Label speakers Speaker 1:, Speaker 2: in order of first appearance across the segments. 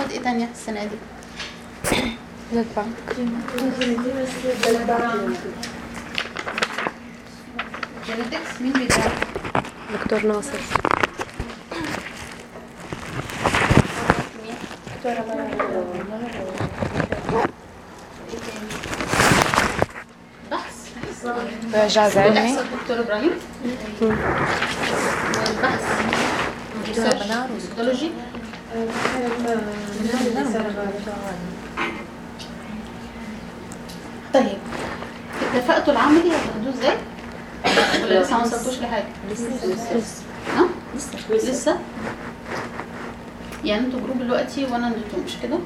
Speaker 1: مواد ايه تانية السنة دي؟
Speaker 2: بلاد بانك.
Speaker 1: جينيتكس مين بيدرس؟
Speaker 2: دكتور ناصر.
Speaker 1: إعجاز
Speaker 2: علمي.
Speaker 1: دكتور إبراهيم. والبحث ميثودولوجي. طيب اتفقتوا العملي هتاخدوه ازاي؟ ولا لسه ما وصلتوش لحاجة؟ لسه؟ يعني انتوا جروب دلوقتي وانا نديتهم مش كده؟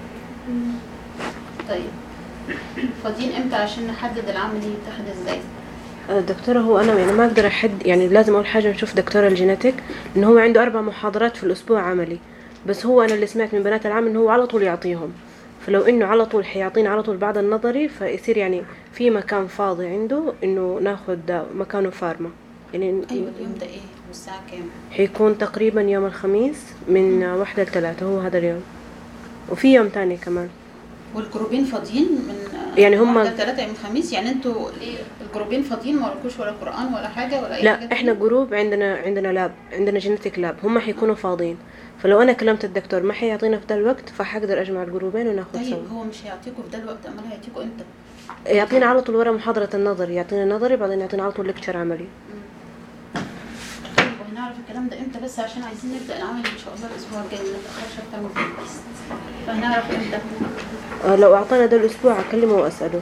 Speaker 1: طيب فاضيين امتى عشان نحدد العملي يتاخد ازاي؟
Speaker 2: دكتورة هو أنا يعني ما أقدر أحد، يعني لازم أول حاجة نشوف دكتور الجينيتك إن هو عنده 4 محاضرات في الأسبوع عملي، بس هو أنا اللي سمعت من بنات العام إنه هو على طول يعطيهم، فلو إنه على طول حيعطينا على طول بعد النظري فيصير يعني في مكان فاضي عنده إنه ناخد مكانه فارما. يعني
Speaker 1: ايوه اليوم ده ايه والساعة كام؟
Speaker 2: حيكون تقريبا يوم الخميس من 1 ل3 هو هذا اليوم، وفي يوم تاني كمان.
Speaker 1: والجروبين فاضيين من
Speaker 2: يعني هم
Speaker 1: 3 يوم الخميس، يعني انتوا ليه الجروبين فاضيين ما وراكوش ولا قرآن ولا حاجة ولا اي
Speaker 2: لا
Speaker 1: حاجة؟
Speaker 2: احنا جروب عندنا لاب، عندنا جينيتك لاب، هم حيكونوا فاضيين، فلو انا كلمت الدكتور ما حيعطينا في ده الوقت فحقدر اجمع الجروبين وناخد
Speaker 1: طيب
Speaker 2: سوا.
Speaker 1: هو مش هيعطيكم في ده الوقت، امال هيعطيكم امتى؟
Speaker 2: يعطينا على طول ورا محاضرة النظري، يعطينا نظري بعدين يعطينا على طول ليكتشر عملي.
Speaker 1: طيب وهنعرف الكلام ده امتى؟ بس عشان عايزين نبدأ العمل ان شاء الله الاسبوع الجاي، ما نتأخرش اكتر من كده. فهنعرف امتى؟
Speaker 2: لو اعطانا ده الاسبوع اكلمه واسأله.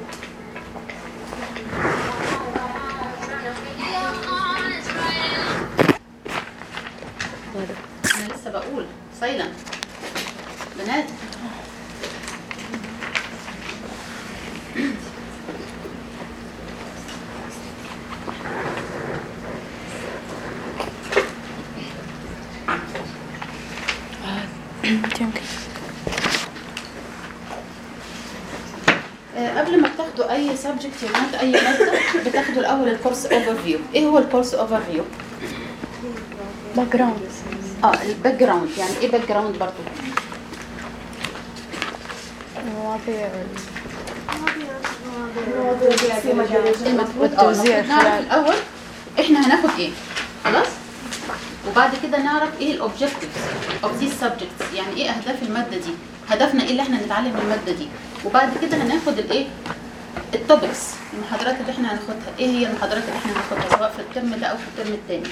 Speaker 1: انا لسه بقول سايلنت بنات. قبل ما بتاخدوا اي سبجكت يا بنات اي ماده بتاخدوا الاول الكورس اوفر فيو. ايه هو الكورس اوفر فيو؟
Speaker 2: باك جراوند.
Speaker 1: الباك جراوند. يعني ايه باك جراوند برضه؟
Speaker 2: مواضيع
Speaker 1: والتوزيع. نعرف الاول احنا هناخد ايه، خلاص، وبعد كده نعرف ايه الاوبجكتيفز اوف ذيس سبجكتس، يعني ايه اهداف الماده دي، هدفنا ايه اللي احنا نتعلم من الماده دي. وبعد كده هناخد الايه التوبكس، المحاضرات اللي احنا هناخدها. ايه هي المحاضرات اللي احنا هناخدها سواء في الترم ده او في الترم الثاني.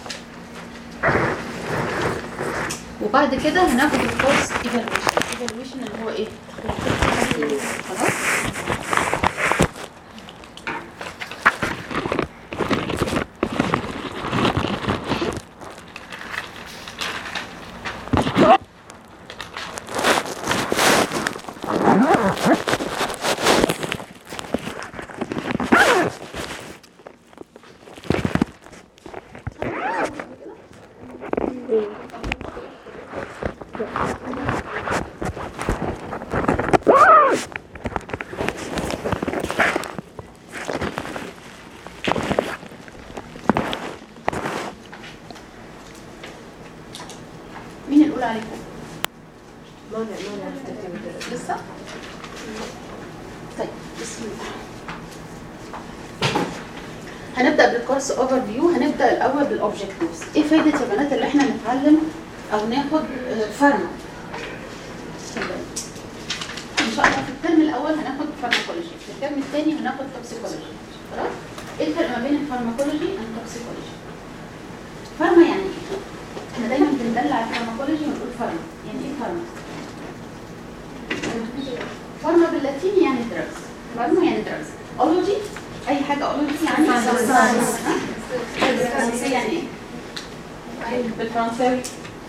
Speaker 1: وبعد كده هناخد الكورس ايفالويشن اللي هو ايه، خلاص. مين الأولى عليكم؟ لسه؟ طيب بسم الله. هنبدأ بالكورس اوفر فيو. هنبدأ الأول بالأوبجكتيفز. إيه فايدة يا بنات اللي احنا نتعلم أو ناخد فارما؟ إن شاء الله في الترم الأول هناخد فارماكولوجي، في الترم الثاني هناخد توكسيكولوجي. خلاص؟ إيه الفرق ما بين الفارماكولوجي والتوكسيكولوجي؟ فارما يعني إيه؟ احنا دايما بندلع الفارماكولوجي ونقول فارما. يعني ايه فارما؟ فارما باللاتيني يعني دراجز. فارما يعني دراجز. اولوجي اي حاجه اولوجي يعني ساينس. يعني ايه بالفرنساوي؟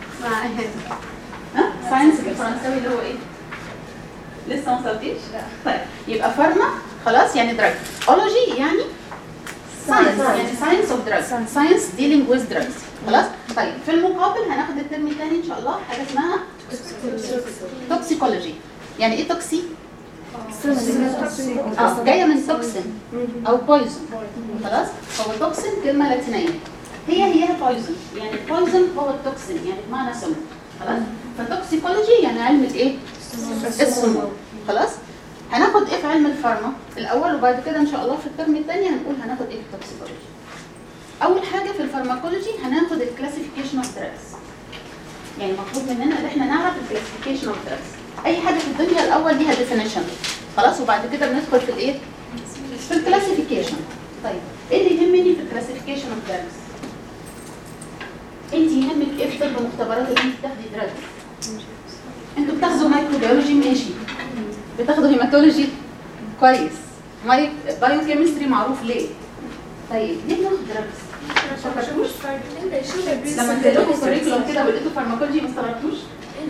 Speaker 1: ساينس بالفرنساوي اللي هو ايه؟ لسه ما وصلتيش؟ طيب يبقى فارما خلاص يعني دراج. اولوجي يعني ساينس، يعني ساينس اوف دراجز، ساينس ديلينج ويز دراجز. خلاص. طيب في المقابل هناخد الترم الثاني ان شاء الله حاجه اسمها توكسيكولوجي. يعني ايه توكسي؟ جايه من توكسين او بويزن. خلاص. هو توكسين كلمه لاتينيه، هي بويزن، يعني البويزن هو التوكسين يعني بمعنى سم. خلاص. فتوكسيكولوجي يعني علم الايه؟ السموم. خلاص؟ هناخد ايه في علم الفارما الاول، وبعد كده ان شاء الله في الترم الثاني هنقول هناخد ايه في التوكسيكولوجي. اول حاجه في الفارماكولوجي هناخد الكلاسيفيكيشن اوف دراجز. يعني مطلوب مننا ان احنا نعرف الكلاسيفيكيشن اوف دراجز. اي حاجه في الدنيا الاول ليها ديفينيشن، خلاص، وبعد كده بندخل في الايه؟ في الكلاسيفيكيشن. طيب ايه اللي يهمني في الكلاسيفيكيشن اوف دراجز؟ انت يهمك ايه في طب مختبرات اللي انت بتاخدي دراجز؟ انتوا بتاخدوا مايكروبيولوجي ماشي، بتاخدوا هيماتولوجي كويس، بايو كيمستري معروف ليه. طيب ليه بناخد دراجز؟ لما تلاقوا كوريكولوم كده ولقيتوا فارماكولوجي ما استغربتوش؟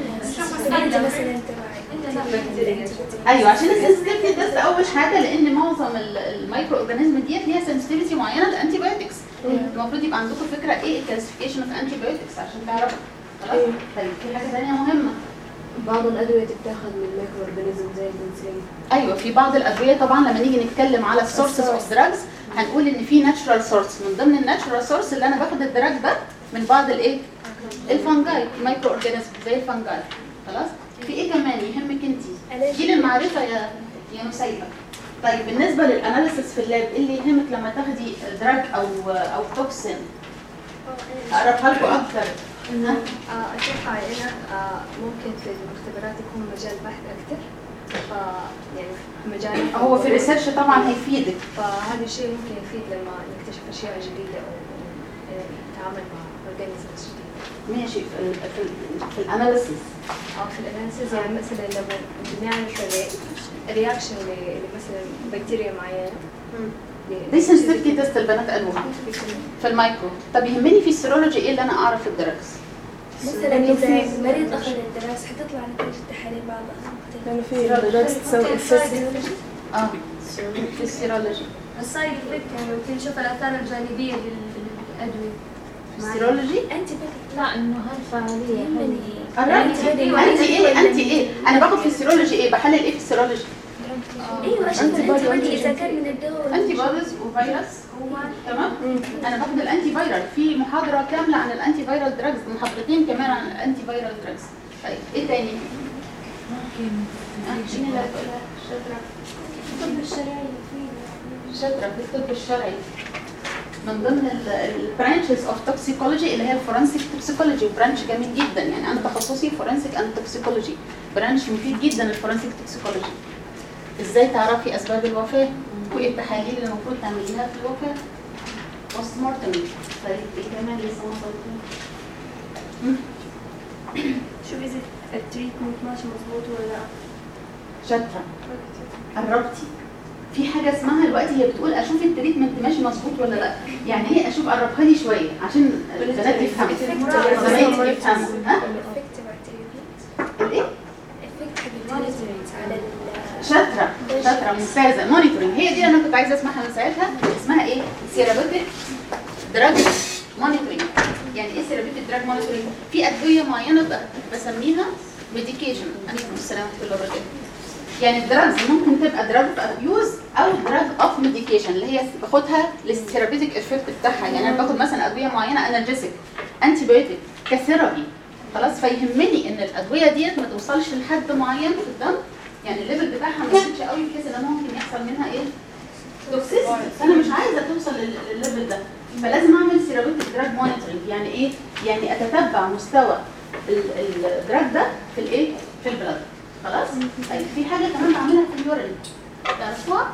Speaker 1: ايوه عشان السنسيتيفيتي تيست اول حاجه، لان معظم المايكرو اورجانيزم ديت ليها سنسيتيفيتي معينه للانتي بايوتكس. المفروض يبقى عندكم فكره ايه الكلاسيفيكيشن اوف انتي بايوتكس عشان تعرفوا. خلاص. طيب في حاجه ثانيه مهمه،
Speaker 2: بعض الادويه بتتاخد من المايكرو اورجانيزم زي البنسلين.
Speaker 1: ايوه في بعض الادويه طبعا لما نيجي نتكلم على السورسز اوف دراجز هنقول ان في ناتشورال سورس. من ضمن الناتشورال سورس اللي انا باخد الدراج ده من بعض الايه؟ الفنجاي، مايكرو اورجانيزم زي الفنجاي. خلاص. في ايه كمان يهمك انت؟ جيل المعرفه يا نسيبه. طيب بالنسبه للاناليسيس في اللاب ايه اللي يهمك لما تاخدي دراج او توكسين؟ اقربها لكم اكتر.
Speaker 3: اتوقع هنا ممكن في المختبرات يكون مجال بحث اكثر، يعني مجال
Speaker 1: هو في الريسيرش طبعا هيفيدك،
Speaker 3: فهذا الشيء ممكن يفيد لما نكتشف اشياء جديده او نتعامل مع اورجانيزمز جديده.
Speaker 1: ماشي. في الاناليسيس
Speaker 3: في الاناليسيس يعني مثلا لما بنعمل رياكشن لمثلا بكتيريا معينه
Speaker 1: دي سنسيتيفيتي تيست البنات قالوها في المايكرو. طب يهمني في السيرولوجي ايه اللي انا اعرف الدراجز؟
Speaker 4: مثلا اذا مريض اخذ الدراجز حتطلع نتيجه التحاليل بعضها
Speaker 2: لانه في دراجز تسوي
Speaker 4: السيرولوجي.
Speaker 1: في السيرولوجي
Speaker 4: السايد افكت يعني ممكن نشوف الاثار الجانبيه للادويه.
Speaker 1: السيرولوجي
Speaker 4: انت
Speaker 5: لا انه هالفعاليه
Speaker 1: انت ايه انا باخد في السيرولوجي ايه؟ بحلل ايه في السيرولوجي؟
Speaker 4: ايوه عشان الانتي اذا كان من الدواء
Speaker 1: انتي بوديز وفيروس. تمام. انا باخد الانتي فايرال، في محاضره كامله عن الانتي فايرال دراجز، محاضرتين كمان عن الانتي فايرال دراجز. طيب ايه تاني؟
Speaker 5: ممكن
Speaker 4: الطب الشرعي
Speaker 1: شاطره في الطب الشرعي. من ضمن البرانشز اوف توكسيكولوجي اللي هي الفورنسيك توكسيكولوجي، وبرانش جميل جدا. يعني انا تخصصي فورنسيك اند توكسيكولوجي، برانش مفيد جدا الفورنسيك توكسيكولوجي. ازاي تعرفي اسباب الوفاه وايه التحاليل اللي المفروض تعمليها في الوفاه، بوست مورتم. طيب ايه كمان لسه ما وصلتش؟
Speaker 4: شوف اذا التريتمنت ماشي مظبوط ولا لا.
Speaker 1: شاطره، قربتي. في حاجه اسمها دلوقتي هي بتقول اشوف التريتمنت ماشي مظبوط ولا لا. يعني ايه اشوف؟ قربها لي شويه عشان البنات يفهموا زمايلي يفهموا. الايه؟ شاطره ممتازه. مونيتورنج هي دي انا كنت عايزه اسمعها من ساعتها. اسمها ايه؟ سيرابيوتيك دراج مونيتورنج. يعني ايه سيرابيوتيك دراج مونيتورنج؟ في ادويه معينه بسميها ميديكيشن. عليكم السلام ورحمه الله وبركاته. يعني الدراجز ممكن تبقى دراج اوف ابيوز او دراج اوف ميديكيشن اللي هي باخدها للثيرابيوتيك افكت بتاعها. يعني انا باخد مثلا ادويه معينه انالجيسيك، انتي بايوتيك، كثيرابي. خلاص. فيهمني ان الادويه ديت ما توصلش لحد معين في الدم، يعني الليفل بتاعها ما يزيدش قوي بحيث ان ممكن يحصل منها ايه؟ توكسيسيتي. انا مش عايزه توصل للليفل ده، فلازم اعمل سيرابيوتيك دراج مونيتورنج. يعني ايه؟ يعني اتتبع مستوى الدراج ده في الايه؟ في البلد. خلاص. طيب في حاجه كمان بعملها في اليورين، تعرفوها؟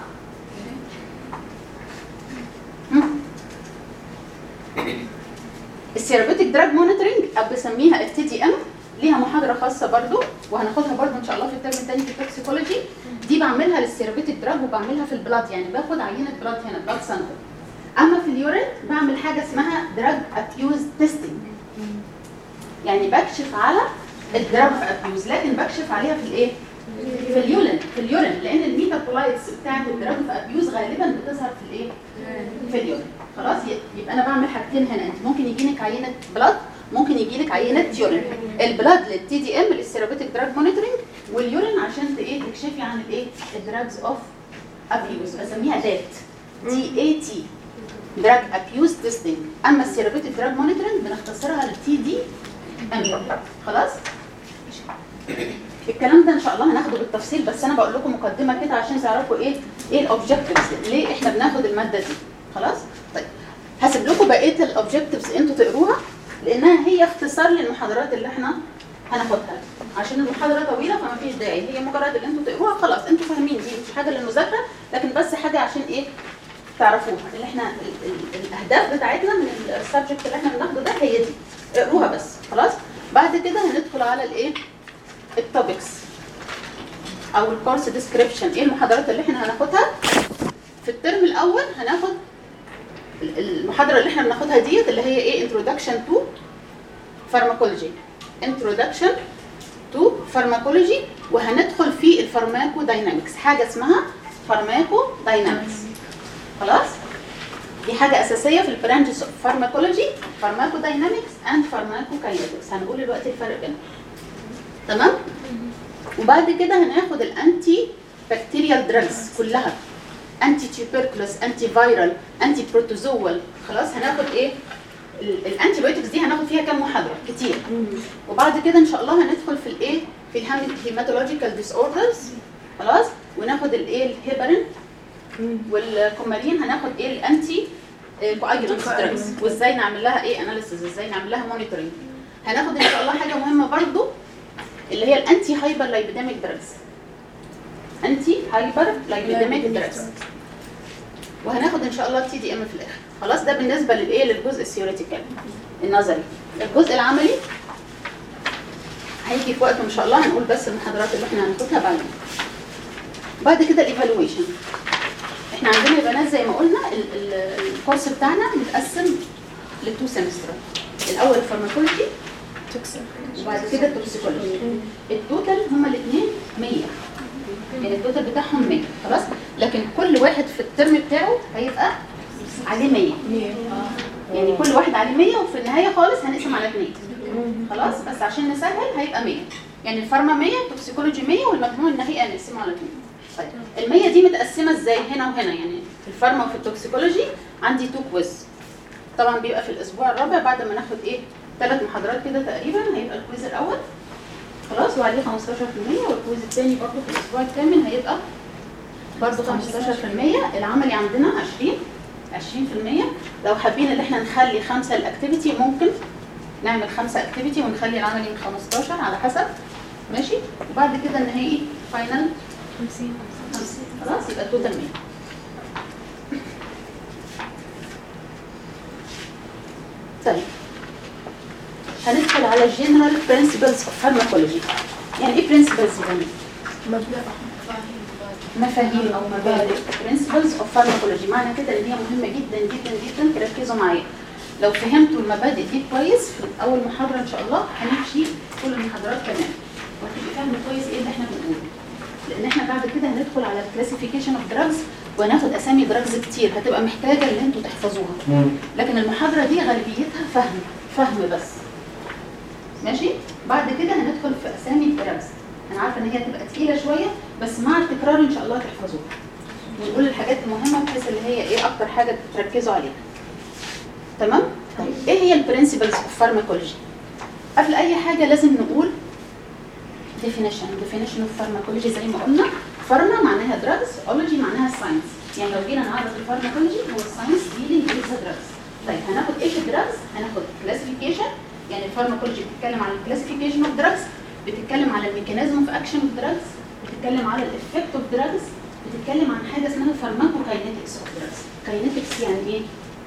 Speaker 1: السيرابيوتيك دراج مونيتورنج بسميها التي دي ام، ليها محاضره خاصه برضو وهناخدها برضو ان شاء الله في الترم الثاني في التوكسيكولوجي. دي بعملها للسيرابيوتيك دراج وبعملها في البلاد، يعني باخد عينه بلاد هنا بلاد سامبل. اما في اليورين بعمل حاجه اسمها دراج ابيوز تيستنج، يعني بكشف على الدراج في ابيوز، لكن بكشف عليها في الايه؟ في اليورين لان الميتابولايتس بتاعت الدراج في ابيوز غالبا بتظهر في الايه؟ في اليورين. خلاص. يبقى انا بعمل حاجتين هنا. انت ممكن يجي لك عينه بلاد، ممكن يجي لك عينه يورين. البلاد للتي دي ام للسيرابيوتيك دراج مونيتورنج، واليورين عشان ايه؟ تكشفي عن الايه؟ الدراجز اوف ابيوز، بسميها دات دي اي تي، دراج ابيوز تيستنج. اما السيرابيوتيك دراج مونيتورنج بنختصرها للتي دي ام. خلاص. الكلام ده ان شاء الله هناخده بالتفصيل، بس انا بقول لكم مقدمه كده عشان تعرفوا ايه الاوبجكتيفز، ليه احنا بناخد الماده دي. خلاص؟ طيب هسيب لكم بقيه الاوبجكتيفز انتوا تقروها، لانها هي اختصار للمحاضرات اللي احنا هناخدها، عشان المحاضره طويله فما فيش داعي، هي مجرد اللي انتوا تقروها خلاص انتوا فاهمين، دي مش حاجه للمذاكره، لكن بس حاجه عشان ايه تعرفوها، اللي احنا الاهداف بتاعتنا من السبجكت اللي احنا بناخده ده هي دي، اقروها بس. خلاص؟ بعد كده هندخل على الايه التوبكس او الكورس ديسكريبشن، ايه المحاضرات اللي احنا هناخدها في الترم الاول. هناخد المحاضره اللي احنا بناخدها ديت اللي هي ايه introduction to pharmacology، introduction to pharmacology، وهندخل في الفارماكو داينامكس، حاجه اسمها فارماكو داينامكس. خلاص؟ دي حاجه اساسيه في البرانشز اوف فارماكولوجي، فارماكو داينامكس اند فارماكو كاينetics، هنقول دلوقتي الفرق بينهم. تمام؟ وبعد كده هناخد الانتي بكتيريال دراجز كلها، انتي تيوبركلوس، انتي فايرال، انتي بروتوزوال. خلاص؟ هناخد ايه الانتي بايوتكس دي، هناخد فيها كام محاضره كتير. وبعد كده ان شاء الله هندخل في الايه في الهيماتولوجيكال ديس اوردرز. خلاص؟ وناخد الايه الهيبرين والكومارين، هناخد ايه الانتي كواجولانت دراجز، وازاي نعمل لها ايه اناليسيس، ازاي نعمل لها مونيتورنج. هناخد ان شاء الله حاجه مهمه برضو اللي هي الانتي هايبر لايبيديميك دراجز، انتي هايبر لايبيديميك دراجز. وهناخد ان شاء الله تي دي ام في الاخر. خلاص؟ ده بالنسبه للايه للجزء الثيوريتيكال النظري. الجزء العملي هيجي في وقته ان شاء الله، هنقول بس المحاضرات اللي احنا هناخدها بعدين. بعد كده الايفالويشن. احنا عندنا يا بنات زي ما قلنا الكورس بتاعنا متقسم لتو سمستر، الاول الفارماكولوجي وبعد كده التوكسيكولوجي. التوتال هما الاثنين 100، يعني التوتال بتاعهم 100. خلاص؟ لكن كل واحد في الترم بتاعه هيبقى عليه 100، يعني كل واحد عليه 100، وفي النهايه خالص هنقسم على 2. خلاص؟ بس عشان نسهل هيبقى 100، يعني الفارما 100 التوكسيكولوجي 100 والمجموع النهائي هنقسمه على 2. طيب ال100 دي متقسمه ازاي هنا وهنا؟ يعني في الفارما وفي التوكسيكولوجي عندي 2 كويز، طبعا بيبقى في الاسبوع الرابع بعد ما ناخد ايه 3 محاضرات كده تقريبا، هيبقى الكويز الاول خلاص وعليه 15%، والكويز الثاني برضه في الاسبوع الثامن هيبقى برضه 15%. العملي عندنا 20%. لو حابين ان احنا نخلي 5 الاكتيفيتي ممكن نعمل 5 اكتيفيتي ونخلي العملي من 15 على حسب. ماشي؟ وبعد كده النهائي فاينل 50. خلاص؟ يبقى التوتال 100. طيب هندخل على الجنرال برنسبلز اوف فارماكولوجي. يعني ايه برنسبلز يعني؟ مفاهيم او مبادئ. برنسبلز اوف فارماكولوجي معنى كده ان هي مهمه جدا جدا جدا، تركزوا معايا. لو فهمتوا المبادئ دي كويس في اول محاضره ان شاء الله هنمشي كل المحاضرات كمان، وهتبقى فاهمه كويس ايه اللي احنا بنقوله، لان احنا بعد كده هندخل على الكلاسيفيكيشن اوف دراجز وهناخد اسامي دراجز كتير هتبقى محتاجه ان انتوا تحفظوها، لكن المحاضره دي غالبيتها فهم بس. ماشي؟ بعد كده هندخل في اسامي الدراجز. انا عارفه ان هي هتبقى تقيله شويه، بس مع التكرار ان شاء الله تحفظوها، ونقول الحاجات المهمه بحيث اللي هي ايه اكتر حاجه تركزوا عليها. تمام؟ طيب ايه هي البرنسبلز اوف فارماكولوجي؟ قبل اي حاجه لازم نقول definition of pharmacology. زي ما قلنا فارما معناها drugs، اولوجي معناها science. يعني لو جينا نعرف الفارماكولوجي هو الساينس dealing with the drugs. طيب هناخد ايه في الدراجز؟ هناخد classification، يعني الفارماكولوجي بتتكلم عن الكلاسيفيكيشن اوف دراجز، بتتكلم على الميكانيزم اوف اكشن اوف دراجز، بتتكلم على الافكت اوف دراجز، بتتكلم عن حاجه اسمها فارماكوكاينetics اوف دراجز. كاينetics يعني ايه؟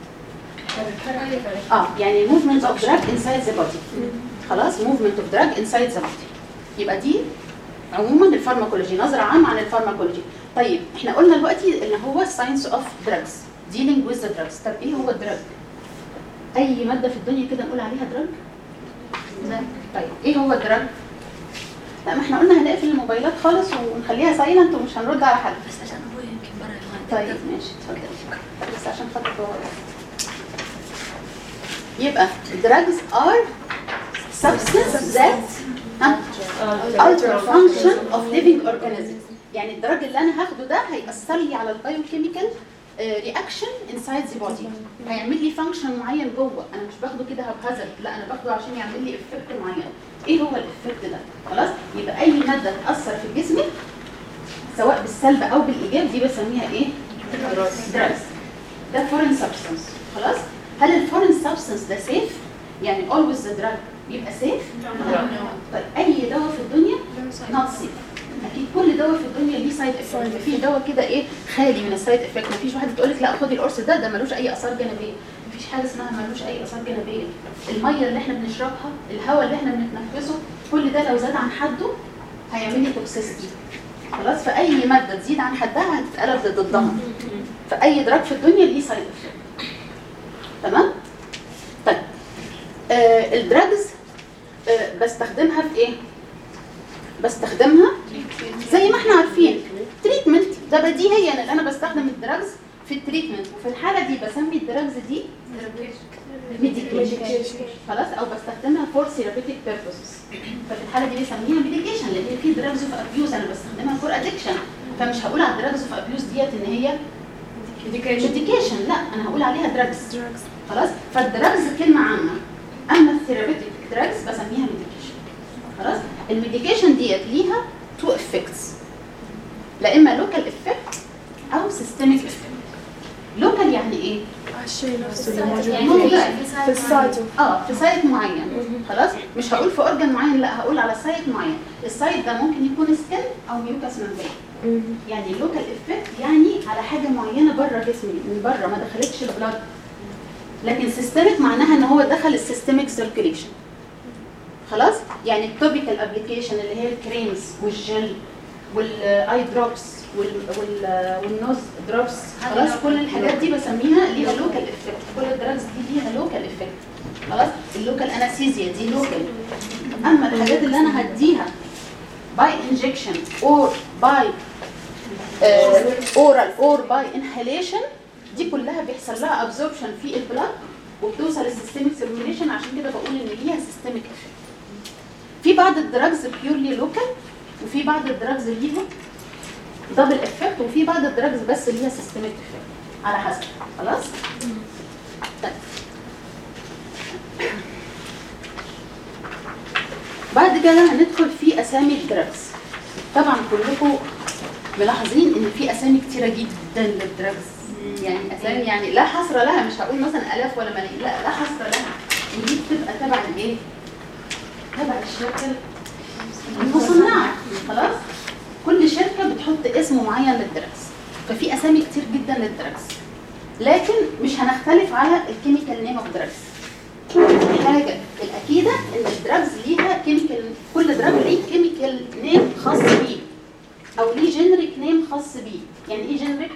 Speaker 1: يعني movement of drug inside the body. خلاص؟ movement of drug inside the body. يبقى دي عموما الفارماكولوجي، نظره عامه عن الفارماكولوجي. طيب احنا قلنا دلوقتي اللي هو science of drugs dealing with the drugs. طب ايه هو الدراج؟ اي ماده في الدنيا كده نقول عليها دراج؟ طيب ايه هو الدراج؟ لا ما احنا قلنا هنقفل الموبايلات خالص ونخليها سايلنت ومش هنرد على حد.
Speaker 4: بس عشان ابويا يمكن برا.
Speaker 1: طيب ماشي اتفضل. بس عشان خاطر هو يبقى drugs are substances that alter function of living organisms. يعني الدرج اللي انا هاخده ده هيأثر لي على البايوكيميكال رياكشن انسايد ذا بودي، هيعمل لي فانكشن معين جوه، انا مش باخده كده هبهزل، لا انا باخده عشان يعمل لي افكت معين. ايه هو الافكت ده؟ خلاص، يبقى اي ماده تاثر في جسمي سواء بالسلب او بالايجاب دي بسميها ايه؟ دراجز. ده فورين سبستانس. خلاص، هل الفورين سبستانس ده سيف؟ يعني اولويز ذا دراج يبقى سيف؟ طيب اي دواء في الدنيا نوت سيف. اكيد كل دواء في الدنيا ليه سايد افكت، مفيش دواء كده ايه خالي من السايد افكت، مفيش واحده تقول لك لا خدي القرص ده ملوش اي اثار جانبيه، مفيش حاجه اسمها ملوش اي اثار جانبيه. الميه اللي احنا بنشربها، الهواء اللي احنا بنتنفسه، كل ده لو زاد عن حده هيعمل لي توكسيسيتي. خلاص، فاي ماده تزيد عن حدها هتتقلب ضدها. فاي دراج في الدنيا ليه سايد افكت. تمام؟ طيب الدراجز بستخدمها في ايه؟ بستخدمها زي ما احنا عارفين تريتمنت، ده بديهيا ان انا بستخدم الدراجز في التريتمنت، وفي الحاله دي بسمي الدراجز دي ميديكيشن. خلاص، او بستخدمها فور ثيرابيوتيك بيربوسز. ففي الحاله دي بسميها ميديكيشن لان في دراجز اوف ابيوز انا بستخدمها فور ادكشن، فمش هقول على الدراجز اوف ابيوز ديت ان هي ميديكيشن، لا انا هقول عليها دراجز. خلاص، فالدراجز كلمه عامه، اما الثيرابيوتيك دراجز بسميها ميديكيشن. خلاص، الميديكيشن ديت ليها تو افكتس، لا اما لوكال افكت او سيستميك افكت. لوكال يعني ايه؟
Speaker 4: الشيء نفسه
Speaker 1: في السايت، في سايت معين. خلاص، مش هقول في اورجن معين، لا هقول على سايت معين. السايت ده ممكن يكون سكن او ميوكاس ممبرين. يعني اللوكال افكت يعني على حاجه معينه بره جسمي، من بره ما دخلتش البلاد. لكن سيستميك معناها ان هو دخل السيستميك سيركيليشن. خلاص، يعني التوبيكال ابلكيشن اللي هي الكريمز والجل والاي دروبس والنوز دروبس، خلاص كل الحاجات دي بسميها ليها لوكال افكت. كل الدراجز دي ليها لوكال افكت. خلاص، اللوكال انستيزيا دي لوكال. اما الحاجات اللي انا هديها باي انجكشن اور باي اورال اور باي انهاليشن، دي كلها بيحصل لها ابزوربشن في البلاد وبتوصل للسيستميك سيركيوليشن. عشان كده بقول ان ليها سيستميك افكت. في بعض الدراجز بيورلي لوكال، وفي بعض الدراجز ليها دبل افكت، وفي بعض الدراجز بس ليها سيستميك افكت على حسب. خلاص، طيب بعد كده هندخل في اسامي الدراجز. طبعا كلكم ملاحظين ان في اسامي كتيره جدا للدراجز، يعني اسامي يعني لا حصر لها، مش هقول مثلا الاف ولا ملايين، لا حصر لها. ودي بتبقى تبع الايه؟ تبع الشركه المصنعه. خلاص، كل شركه بتحط اسم معين للدراجز، ففي اسامي كتير جدا للدراجز، لكن مش هنختلف على الكيميكال نيم اوف دراجز. الحاجه الاكيده ان الدراجز ليها كيميكال، كل دراج ليه كيميكال نيم خاص بيه او ليه جينريك نيم خاص بيه. يعني ايه جينريك؟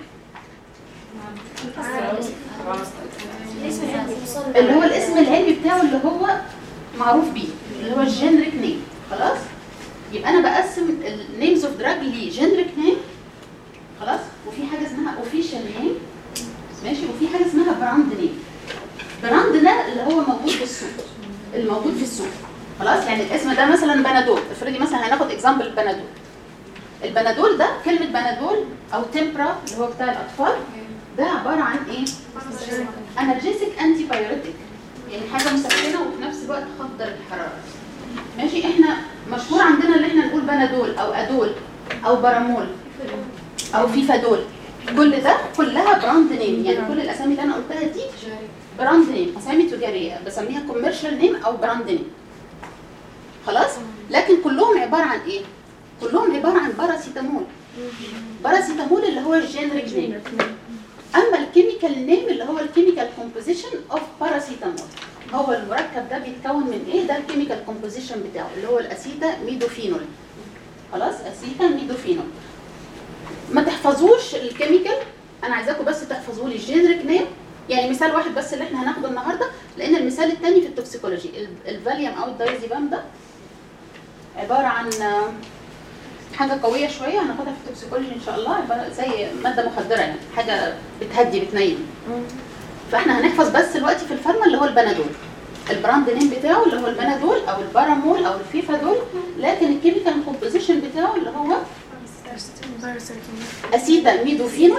Speaker 1: اللي هو الاسم العلمي بتاعه اللي هو معروف بيه، اللي هو الجينريك نيم. خلاص، يبقى انا بقسم النيمز اوف دراج لجينريك نيم. خلاص، وفي حاجه اسمها اوفيشال نيم، ماشي، وفي حاجه اسمها براند نيم. براند ده اللي هو موجود في السوق، الموجود في السوق. خلاص، يعني الاسم ده مثلا بنادول، افرضي مثلا هناخد اكزامبل البنادول. البنادول ده كلمه بنادول او تمبرا اللي هو بتاع الاطفال، ده عباره عن ايه؟ انرجيسيك انتي بايوتيك، يعني حاجه مسكنه وفي نفس الوقت خفض درجه الحراره. ماشي، احنا مشهور عندنا اللي احنا نقول بنادول او ادول او برامول او فيفادول. كل ده كلها براند نيم، يعني كل الاسامي اللي انا قلتها دي براند نيم، اسامي تجاريه بسميها كوميرشال نيم او براند نيم. خلاص، لكن كلهم عباره عن ايه؟ كلهم عباره عن باراسيتامول. باراسيتامول اللي هو الجينريك نيم. اما الكيميكال نيم اللي هو الكيميكال كومبوزيشن اوف باراسيتامول، هو المركب ده بيتكون من ايه؟ ده الكيميكال كومبوزيشن بتاعه اللي هو الاسيتا ميدوفينول. خلاص، اسيتا ميدوفينول. ما تحفظوش الكيميكال، انا عايزاكم بس تحفظوا لي الجينريك نيم. يعني مثال واحد بس اللي احنا هناخده النهارده، لان المثال الثاني في التوكسيكولوجي. الفاليوم او الدايزيبام ده عباره عن حاجه قويه شويه، هناخدها في التوكسيكولوجي ان شاء الله، زي ماده مخدره، يعني حاجه بتهدي بتنيم. فاحنا هنحفظ بس دلوقتي في الفارما اللي هو البنادول، البراند نيم بتاعه اللي هو البنادول او البارامول او الفيفادول، لكن الكيميكال كومبوزيشن بتاعه اللي هو اسيتا ميدوفينول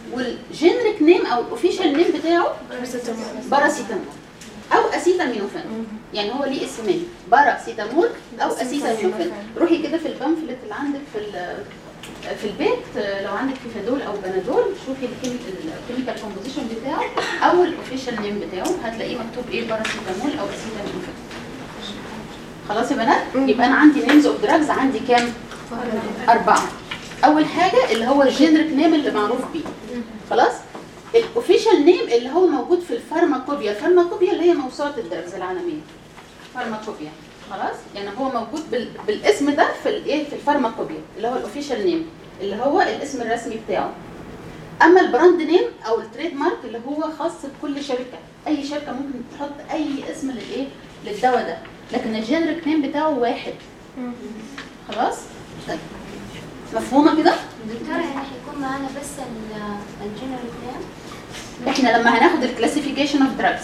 Speaker 1: والجينريك نيم او الاوفيشال نيم بتاعه باراسيتامول او اسيتامينوفين. يعني هو ليه اسمين، باراسيتامول او اسيتامينوفين. روحي كده في البامفلت اللي عندك في البيت، لو عندك فيفادول او بنادول، شوفي الكيميكال كومبوزيشن بتاعه او الاوفيشال نيم بتاعه، هتلاقيه مكتوب ايه، باراسيتامول او اسيتامينوفين. خلاص يا بنات؟ يبقى انا عندي نيمز اوف دراجز، عندي كام؟ 4. اول حاجه اللي هو الجينريك نيم اللي معروف بيه. خلاص؟ الاوفيشال نيم اللي هو موجود في الفارماكوبيا. الفارماكوبيا اللي هي موسوعه الدراجز العالميه. فارماكوبيا. خلاص؟ يعني هو موجود بالاسم ده في الايه، في الفارماكوبيا اللي هو الاوفيشال نيم اللي هو الاسم الرسمي بتاعه. اما البراند نيم او التريد مارك اللي هو خاص بكل شركه، اي شركه ممكن تحط اي اسم للايه، للدواء ده، لكن الجينريك نيم بتاعه واحد. خلاص؟ طيب مفهومه كده؟
Speaker 6: دكتورة يعني هيكون معانا بس الجينريك نيم؟
Speaker 1: احنا لما هناخد الكلاسيفيكيشن اوف دراجز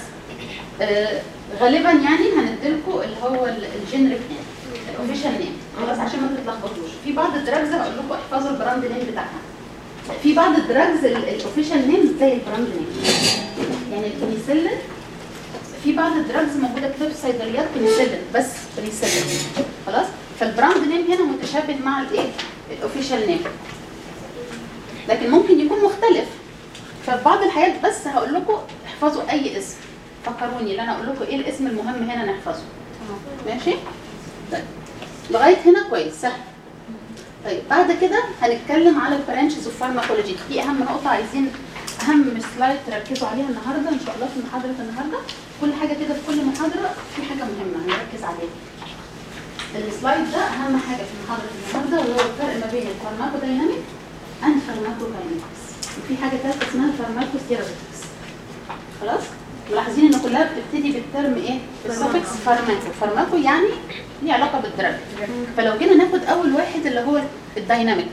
Speaker 1: غالبا يعني هنديلكم اللي هو الجينريك نيم، الاوفيشال نيم، خلاص عشان ما تتلخبطوش. في بعض الدراجز هقول لكم احفظوا البراند نيم بتاعها. في بعض الدراجز الاوفيشال نيم زي البراند نيم، يعني البنسلين في بعض الدراجز موجوده كده في الصيدليات بنسلين بس بنسلين. خلاص؟ فالبراند نيم هنا متشابه مع الايه؟ الاوفيشال نيم، لكن ممكن يكون مختلف. ففي بعض الحالات بس هقول لكم احفظوا اي اسم، فكروني ان انا اقول لكم ايه الاسم المهم هنا نحفظه. ماشي؟ طيب لغايه هنا كويس سهل. طيب بعد كده هنتكلم على البرانشز اوف فارماكولوجي. دي اهم نقطه عايزين، اهم سلايد تركزوا عليها النهارده ان شاء الله في محاضره النهارده. كل حاجه كده في كل محاضره في حاجه مهمه هنركز عليها. السلايد ده اهم حاجه في محاضره النهارده، وهو الفرق ما بين الفارماكودايناميك اند فارماكوكاينيتكس. وفي حاجه ثالثه اسمها الفارماكوثيرابيوتكس. خلاص؟ ملاحظين ان كلها بتبتدي بالترم ايه؟ السفكس فارماكو. فارماكو يعني ليه علاقه بالدرج. فلو جينا ناخد اول واحد اللي هو الدايناميك.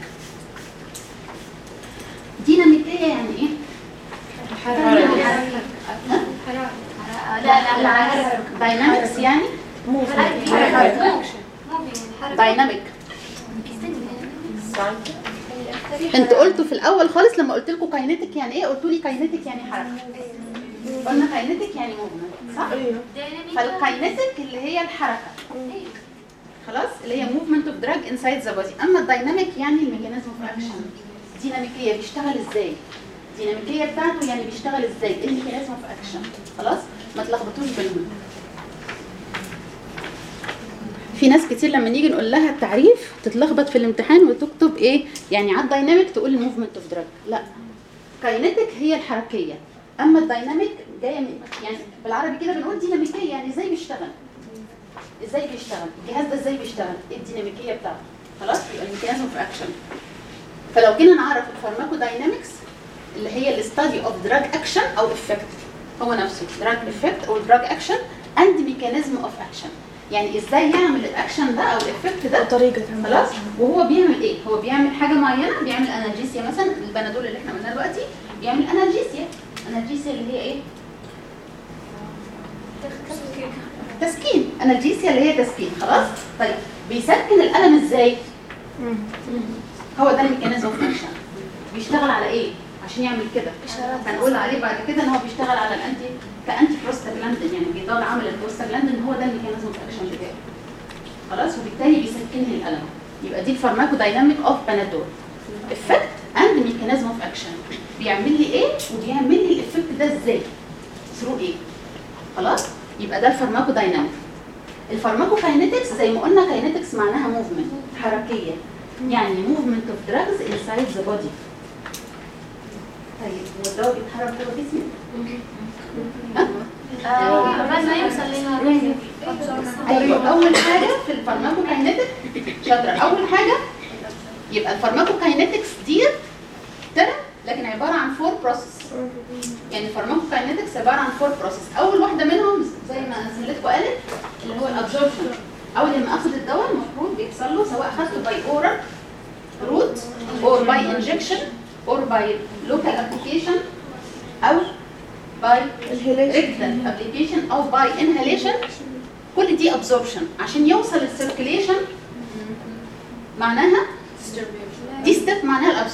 Speaker 1: ديناميكيه يعني ايه؟
Speaker 6: لا
Speaker 1: داينامكس يعني دايناميك. انت قلتوا في الاول خالص لما قلت لكم كاينيتيك يعني ايه، قلتوا لي كاينيتيك يعني حركه. قلنا كاينيتيك يعني موفمنت، صح؟ فالكاينيتيك اللي هي الحركه، خلاص، اللي هي موفمنت اوف دراج انسايد ذا بودي. اما الدايناميك يعني الميكانيزم اوف اكشن. ديناميكيه بيشتغل ازاي؟ الديناميكيه بتاعته يعني بيشتغل ازاي؟ ايه الميكانيزم اوف اكشن؟ خلاص؟ ما تلخبطوش بينهم. في ناس كتير لما نيجي نقول لها التعريف تتلخبط في الامتحان وتكتب ايه؟ يعني على الدايناميك تقول الموفمنت اوف دراج. لا، كاينيتيك هي الحركيه، اما الدايناميك جايه من يعني بالعربي كده بنقول ديناميكيه، يعني ازاي بيشتغل. ازاي بيشتغل؟ الجهاز ده ازاي بيشتغل؟ ايه الديناميكيه بتاعته؟ خلاص؟ يبقى الميكانيزم اوف اكشن. فلو جينا نعرف الفارماكو داينامكس اللي هي الستادي اوف دراج اكشن او افكت، هو نفسه دراج افكت او دراج اكشن اند ميكانيزم اوف اكشن. يعني ازاي يعمل الاكشن ده او الافكت ده
Speaker 2: طريقه.
Speaker 1: خلاص؟ وهو بيعمل ايه؟ هو بيعمل حاجه معينه، بيعمل انالجيسيا مثلا. البنادول اللي احنا قلناه دلوقتي بيعمل انالجيسيا. انالجيسيا اللي هي ايه؟ تسكين. انالجيسيا اللي هي تسكين. خلاص؟ طيب بيسكن الالم ازاي؟ هو ده الميكانيزم اوف اكشن. بيشتغل على ايه عشان يعمل كده؟ هنقول عليه بعد كده ان هو بيشتغل على كانتي بروستاجلاندين، يعني بيضاد عمل البروستاجلاندين، هو ده الميكانيزم اوف اكشن بتاعه. خلاص؟ وبالتالي بيسكن لي الالم. يبقى دي الفارماكو دايناميك اوف بنادول. افكت اند ميكانيزم اوف اكشن. بيعمل لي ايه وبيعمل لي الافكت ده ازاي؟ ثرو ايه؟ خلاص؟ يبقى ده الفارماكو دايناميك. الفارماكو كاينيتكس زي ما قلنا، كاينيتكس معناها موفمنت، حركيه، يعني موفمنت اوف دراجز انسايد ذا بودي. طيب هو الدواء بيتحرك جوه جسمي؟
Speaker 6: قبل ما يوصل لنا.
Speaker 1: ايوه، اول حاجه في الفارماكو كاينيتكس شاطره. اول حاجه يبقى الفارماكو كاينيتكس دي ترم لكن عباره عن 4 بروسيس. يعني الفارماكو كاينيتكس عباره عن 4 بروسيس. اول واحده منهم زي ما زميلتكم قالت اللي هو الابزوربشن. اول لما اخد الدواء المفروض بيحصل له سواء اخدته باي اورال روت اور باي انجكشن اور باي لوكال ابلكيشن او باي ريكتال ابلكيشن او باي انهاليشن. كل دي ابزوربشن عشان يوصل السيركيليشن. معناها دي ستيب معناها الابزوربشن.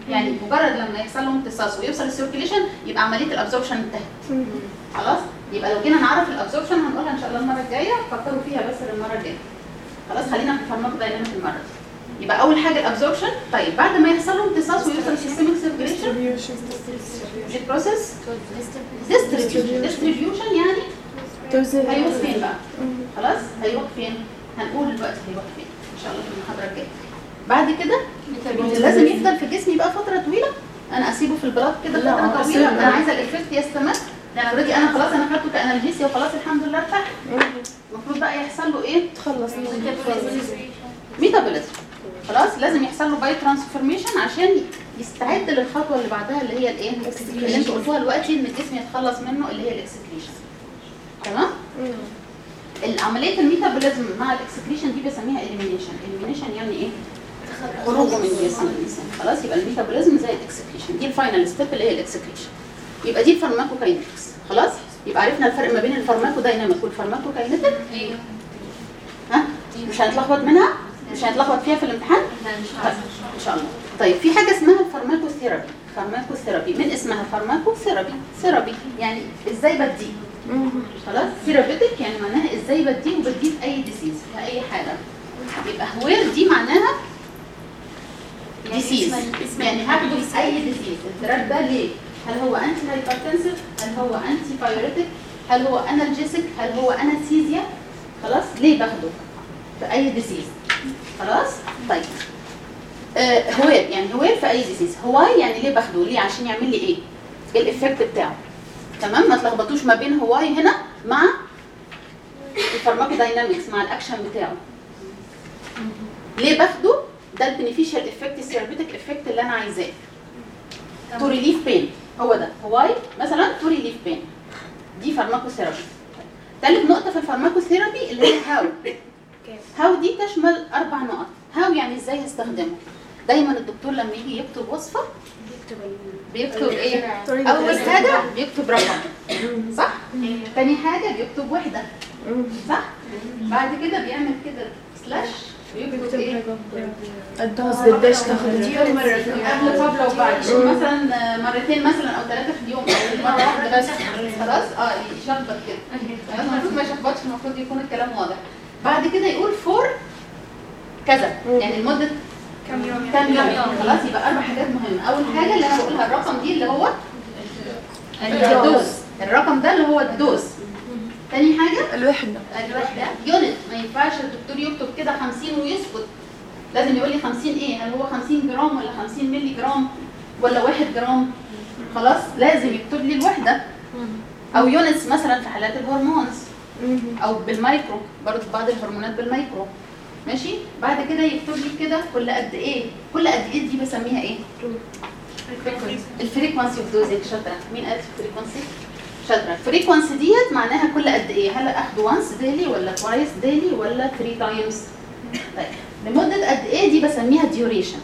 Speaker 1: يعني مجرد لما يحصل له امتصاص ويوصل السيركيليشن يبقى عمليه الابزوربشن انتهت. خلاص؟ يبقى لو جينا نعرف الابزوربشن هنقولها ان شاء الله المره الجايه، فكروا فيها بس المره الجايه. خلاص خلينا في الفارماكودايناميك المره دي. يبقى اول حاجه الابزوربشن. طيب بعد ما يحصل له امتصاص ويوصل السيستميك سيركيليشن البروسيس ديستريبيوشن يعني هيروح فين بقى؟ خلاص هيروح فين؟ هنقول دلوقتي هيروح فين ان شاء الله في المحاضره الجايه. بعد كده لازم يفضل في جسمي بقى فتره طويله، انا اسيبه في البلاط كده فتره طويله، انا عايزه الايفكت يستمر. يعني اوريدي انا خلاص انا خدته كانالجيسيا وخلاص الحمد لله ارتاح. المفروض بقى يحصل له ايه؟ تخلص ميتابوليزم. خلاص لازم يحصل له باي ترانسفورميشن عشان يستعد للخطوه اللي بعدها اللي هي الايه؟ اللي انتوا قلتوها دلوقتي ان الجسم يتخلص منه اللي هي الاكسكريشن. تمام؟ العمليه الميتابوليزم مع الاكسكريشن دي بسميها اليمينيشن يعني ايه؟ خروجه من جسم الانسان. خلاص يبقى الميتابوليزم زي الاكسكريشن، دي الفاينل ستيب اللي هي الاكسكريشن. يبقى دي الفارماكوكاينetics. خلاص يبقى عرفنا الفرق ما بين الفارماكودايناميك والفارماكوكاينيتيك. ها مش هنتلخبط منها؟ مش هنتلخبط فيها في الامتحان؟ ان شاء الله. طيب في حاجه اسمها الفارماكوثيرابي. فارماكوثيرابي من اسمها فارماكوثيرابي يعني ازاي بديه. خلاص ثيرابيتك يعني معناها ازاي بديه وبديه في اي ديسيز في اي حاله. يبقى هوير دي معناها ديسيز يعني هاخده في اي ديسيز. الثيراب ده ليه؟ هل هو انتي هايبرتنسيف؟ هل هو انتي بايوريتك؟ هل هو انالجيسيك؟ هل هو انستيزيا؟ خلاص ليه باخده في اي ديسيز؟ خلاص طيب هوير يعني هوير في اي ديسيز. هواي يعني ليه باخده؟ ليه؟ عشان يعمل لي ايه؟ ايه الايفكت بتاعه؟ تمام؟ ما تلخبطوش ما بين هواي هنا مع الفارماكوداينامكس مع الاكشن بتاعه. ليه باخده؟ ده البينيفيشال افكت الثيرابيوتيك افكت اللي انا عايزاه. تو ريليف بين هو ده هواي مثلا تو ريليف بين دي فارماكوثيرابي. ثالث نقطه في الفارماكوثيرابي اللي هي هاو دي تشمل 4 نقط. هاو يعني ازاي هستخدمه. دايما الدكتور لما يجي يكتب وصفه بيكتب ايه؟ اول حاجه بيكتب رقم صح؟ ثاني حاجه بيكتب وحده صح؟ بعد كده بيعمل كده سلاش ويكتب ايه؟
Speaker 7: الدوز قديش تاخذ
Speaker 1: قبل قبل وبعد مثلا مرتين مثلا او 3 في اليوم او مره واحده بس. خلاص يشخبط كده. المفروض ما يشخبطش، المفروض يكون الكلام واضح. بعد كده يقول فور كذا يعني لمده كام يوم. خلاص يبقى 4 حاجات مهمه. اول حاجه اللي انا بقولها الرقم دي اللي هو الدوز. الرقم ده اللي هو الدوز. تاني حاجه الوحده يونت. ما ينفعش الدكتور يكتب كده 50 ويسكت، لازم يقول لي 50 ايه؟ هل هو 50 جرام ولا 50 مللي جرام ولا 1 جرام؟ خلاص لازم يكتب لي الوحده. او يونتس مثلا في حالات الهرمونز او بالمايكرو، برضه بعض الهرمونات بالمايكرو ماشي. بعد كده يكتب لي كده كل قد ايه. كل قد ايه دي بسميها ايه؟ الفريكوانسي اوف دوزنج. شاطره. مين قال الفريكوانسي؟ شاطره. الفريكوانسي ديت معناها كل قد ايه؟ هل اخده وانس ديلي ولا توايس ديلي ولا 3 تايمز؟ طيب لمده قد ايه دي بسميها ديوريشن.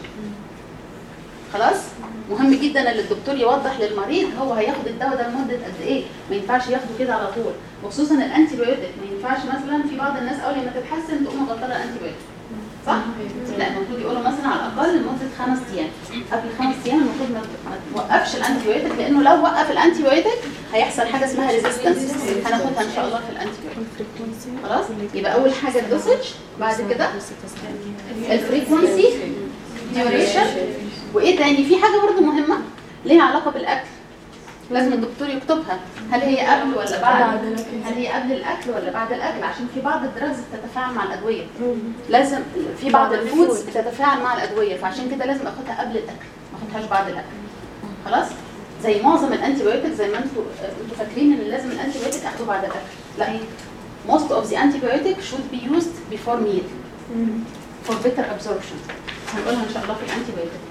Speaker 1: خلاص مهم جدا ان الدكتور يوضح للمريض هو هياخد الدواء ده لمده قد ايه. ما ينفعش ياخده كده على طول، وخصوصا الانتي بايوتيك. ما ينفعش مثلا في بعض الناس اول ما تتحسن تقوم مبطله الانتي بايوتيك صح؟ لا المفروض يقولوا مثلا على الاقل لمده 5 ايام. قبل 5 ايام المفروض ما توقفش الانتي بايوتيك، لانه لو وقف الانتي بايوتيك هيحصل حاجه اسمها ريزيستنس هناخدها ان شاء الله في الانتي بايوتيك. خلاص يبقى اول حاجه الدوسج، بعد كده الفريكوانسي ديوريشن. وايه تاني؟ في حاجه برضو مهمه ليها علاقه بالاكل لازم الدكتور يكتبها. هل هي قبل ولا بعد؟ هل هي قبل الاكل ولا بعد الاكل؟ عشان في بعض الدراجز بتتفاعل مع الادويه. لازم في بعض الفودز بتتفاعل مع الادويه، فعشان كده لازم اخدها قبل الاكل ما اخدهاش بعد الاكل. خلاص زي معظم الانتي بايوتيك زي ما انتوا فاكرين ان لازم الانتي بايوتيك اخده بعد الاكل. لا most of the antibiotic should be used before meal for better absorption. هنقولها ان شاء الله في الانتي بايوتيك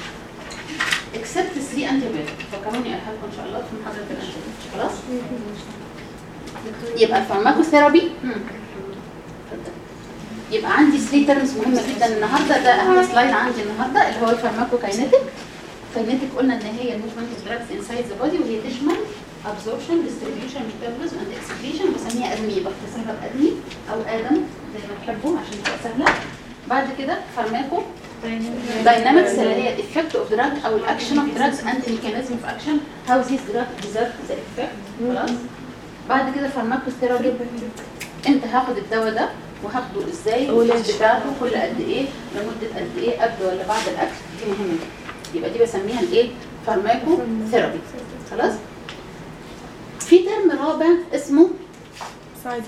Speaker 1: except 3 antibiotics. فكروني اقولها لكم ان شاء الله في محاضره الانتي. خلاص يبقى الفارماكوثيرابي يبقى عندي 3 تيرمز مهمه جدا النهارده. ده اهم سلايد عندي النهارده اللي هو الفارماكوكاينيتيك. كاينيتيك قلنا ان هي الموفمنت اوف دراجز انسايد ذا بودي، وهي تشمل absorption distribution metabolism and excretion. بسميها ادمي، بختصرها بادمي او ادم زي ما تحبوا عشان تبقى سهله. بعد كده فارماكو داينامكس اللي هي effect of drug او الاكشن of drugs and mechanism of action how these drugs deserve the effect. خلاص. بعد كده فارماكوثيرابي، امتى هاخد الدواء ده وهاخده ازاي والدوز بتاعته كل قد ايه لمده قد ايه قبل ولا بعد الاكل، دي مهمه. يبقى دي بسميها الايه؟ فارماكوثيرابي. خلاص. في ترم رابع اسمه سايد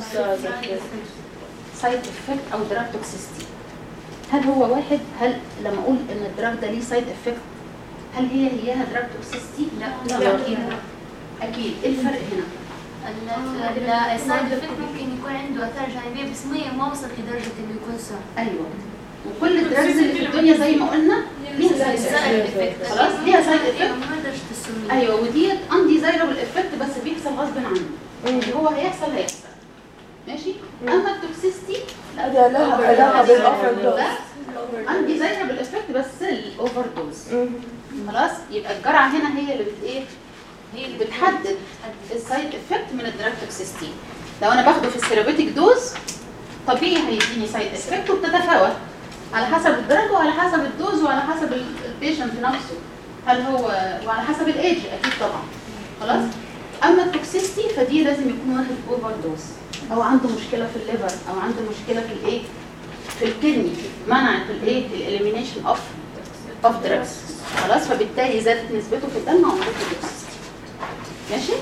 Speaker 1: افكت او دراج توكسيستي. هل هو واحد؟ هل لما اقول ان الدراج ده ليه سايد افكت هل هيها دراج توكسيستي؟ لا اكيد. اكيد. ايه الفرق هنا؟
Speaker 6: السايد افكت ممكن يكون عنده اثار جانبيه بس ما وصل لدرجه انه يكون سام.
Speaker 1: ايوه. وكل الدراجز اللي في الدنيا زي ما قلنا ليها سايد افكت. خلاص ليها سايد افكت.
Speaker 6: ما درجه السميه.
Speaker 1: ايوه وديت انديزايربل افكت بس بيحصل غصب عنه. اللي هو هيحصل. ماشي. اما التوكسيستي لا
Speaker 7: لها علاقه بالاوفر دوز.
Speaker 1: انديزايربل افكت بس الاوفر دوز. خلاص. يبقى الجرعه هنا هي اللي هي اللي بتحدد السايد افكت من الدراج توكسيستي. لو انا باخده في الثيرابيوتيك دوز طبيعي هيديني سايد افكت وبتتفاوت على حسب الدرجه وعلى حسب الدوز وعلى حسب البيشنت نفسه هل هو وعلى حسب الايدج اكيد طبعا. خلاص. اما التوكسيستي فدي لازم يكون واخد اوفر دوز او عنده مشكله في الليفر او عنده مشكله في الايه في الكدني منعت الايه الاليمينيشن اوف دراجز. خلاص. فبالتالي زادت نسبته في الدم وعملت له توكسيستي. ماشي.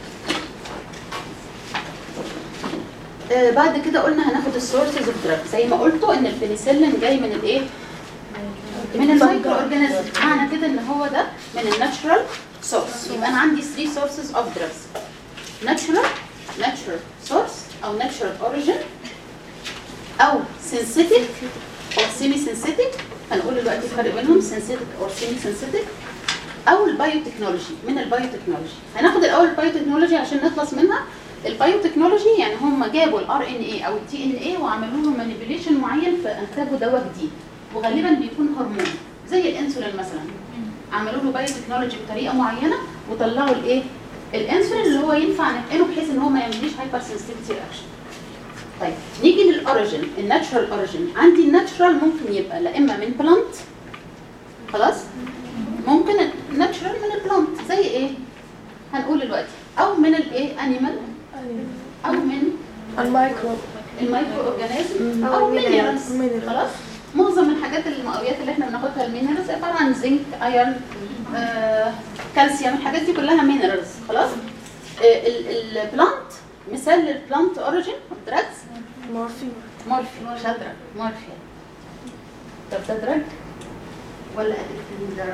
Speaker 1: بعد كده قلنا هناخد السورسز اوف دراج زي ما قلتوا ان البنسلين جاي من الايه؟ من المايكرو اورجانيزم. معنى كده ان هو ده من الناتشرال سورس. يبقى انا عندي 3 سورسز اوف دراجز. ناتشرال سورس او ناتشرال اوريجين او سينثيتيك او سيمي سينثيتيك. هنقول دلوقتي الفرق بينهم سينثيتيك او سيمي سينثيتيك او البايوتكنولوجي. من البايوتكنولوجي هناخد الاول البايوتكنولوجي عشان نخلص منها. البايوتكنولوجي يعني هم جابوا الار ان اي او التي ان اي وعملوا له مانيبيوليشن معين فانتجوا دواء جديد وغالبا بيكون هرمون زي الانسولين مثلا. عملوا له بايوتكنولوجي بطريقه معينه وطلعوا الايه؟ الانسولين اللي هو ينفع نحقنه بحيث ان هو ما يعمليش هايبر سنسيتيفيتي رياكشن. طيب نيجي للاوريجين. الناتشرال اوريجين عندي الناتشرال ممكن يبقى لا اما من بلانت. خلاص. ممكن ناتشرال من البلانت زي ايه؟ هنقول دلوقتي او من الايه؟ انيمال او من المايكرو اورجانيزم او مينرالز. خلاص. معظم الحاجات المقويات اللي احنا بناخدها المينرالز عباره عن زنك ايرون كالسيوم. الحاجات دي كلها مينرالز. خلاص. البلانت مثال للبلانت اوريجين دراجز مورفين. شاطره. مورفين. طب ده دراج ولا ادكتيف دراج؟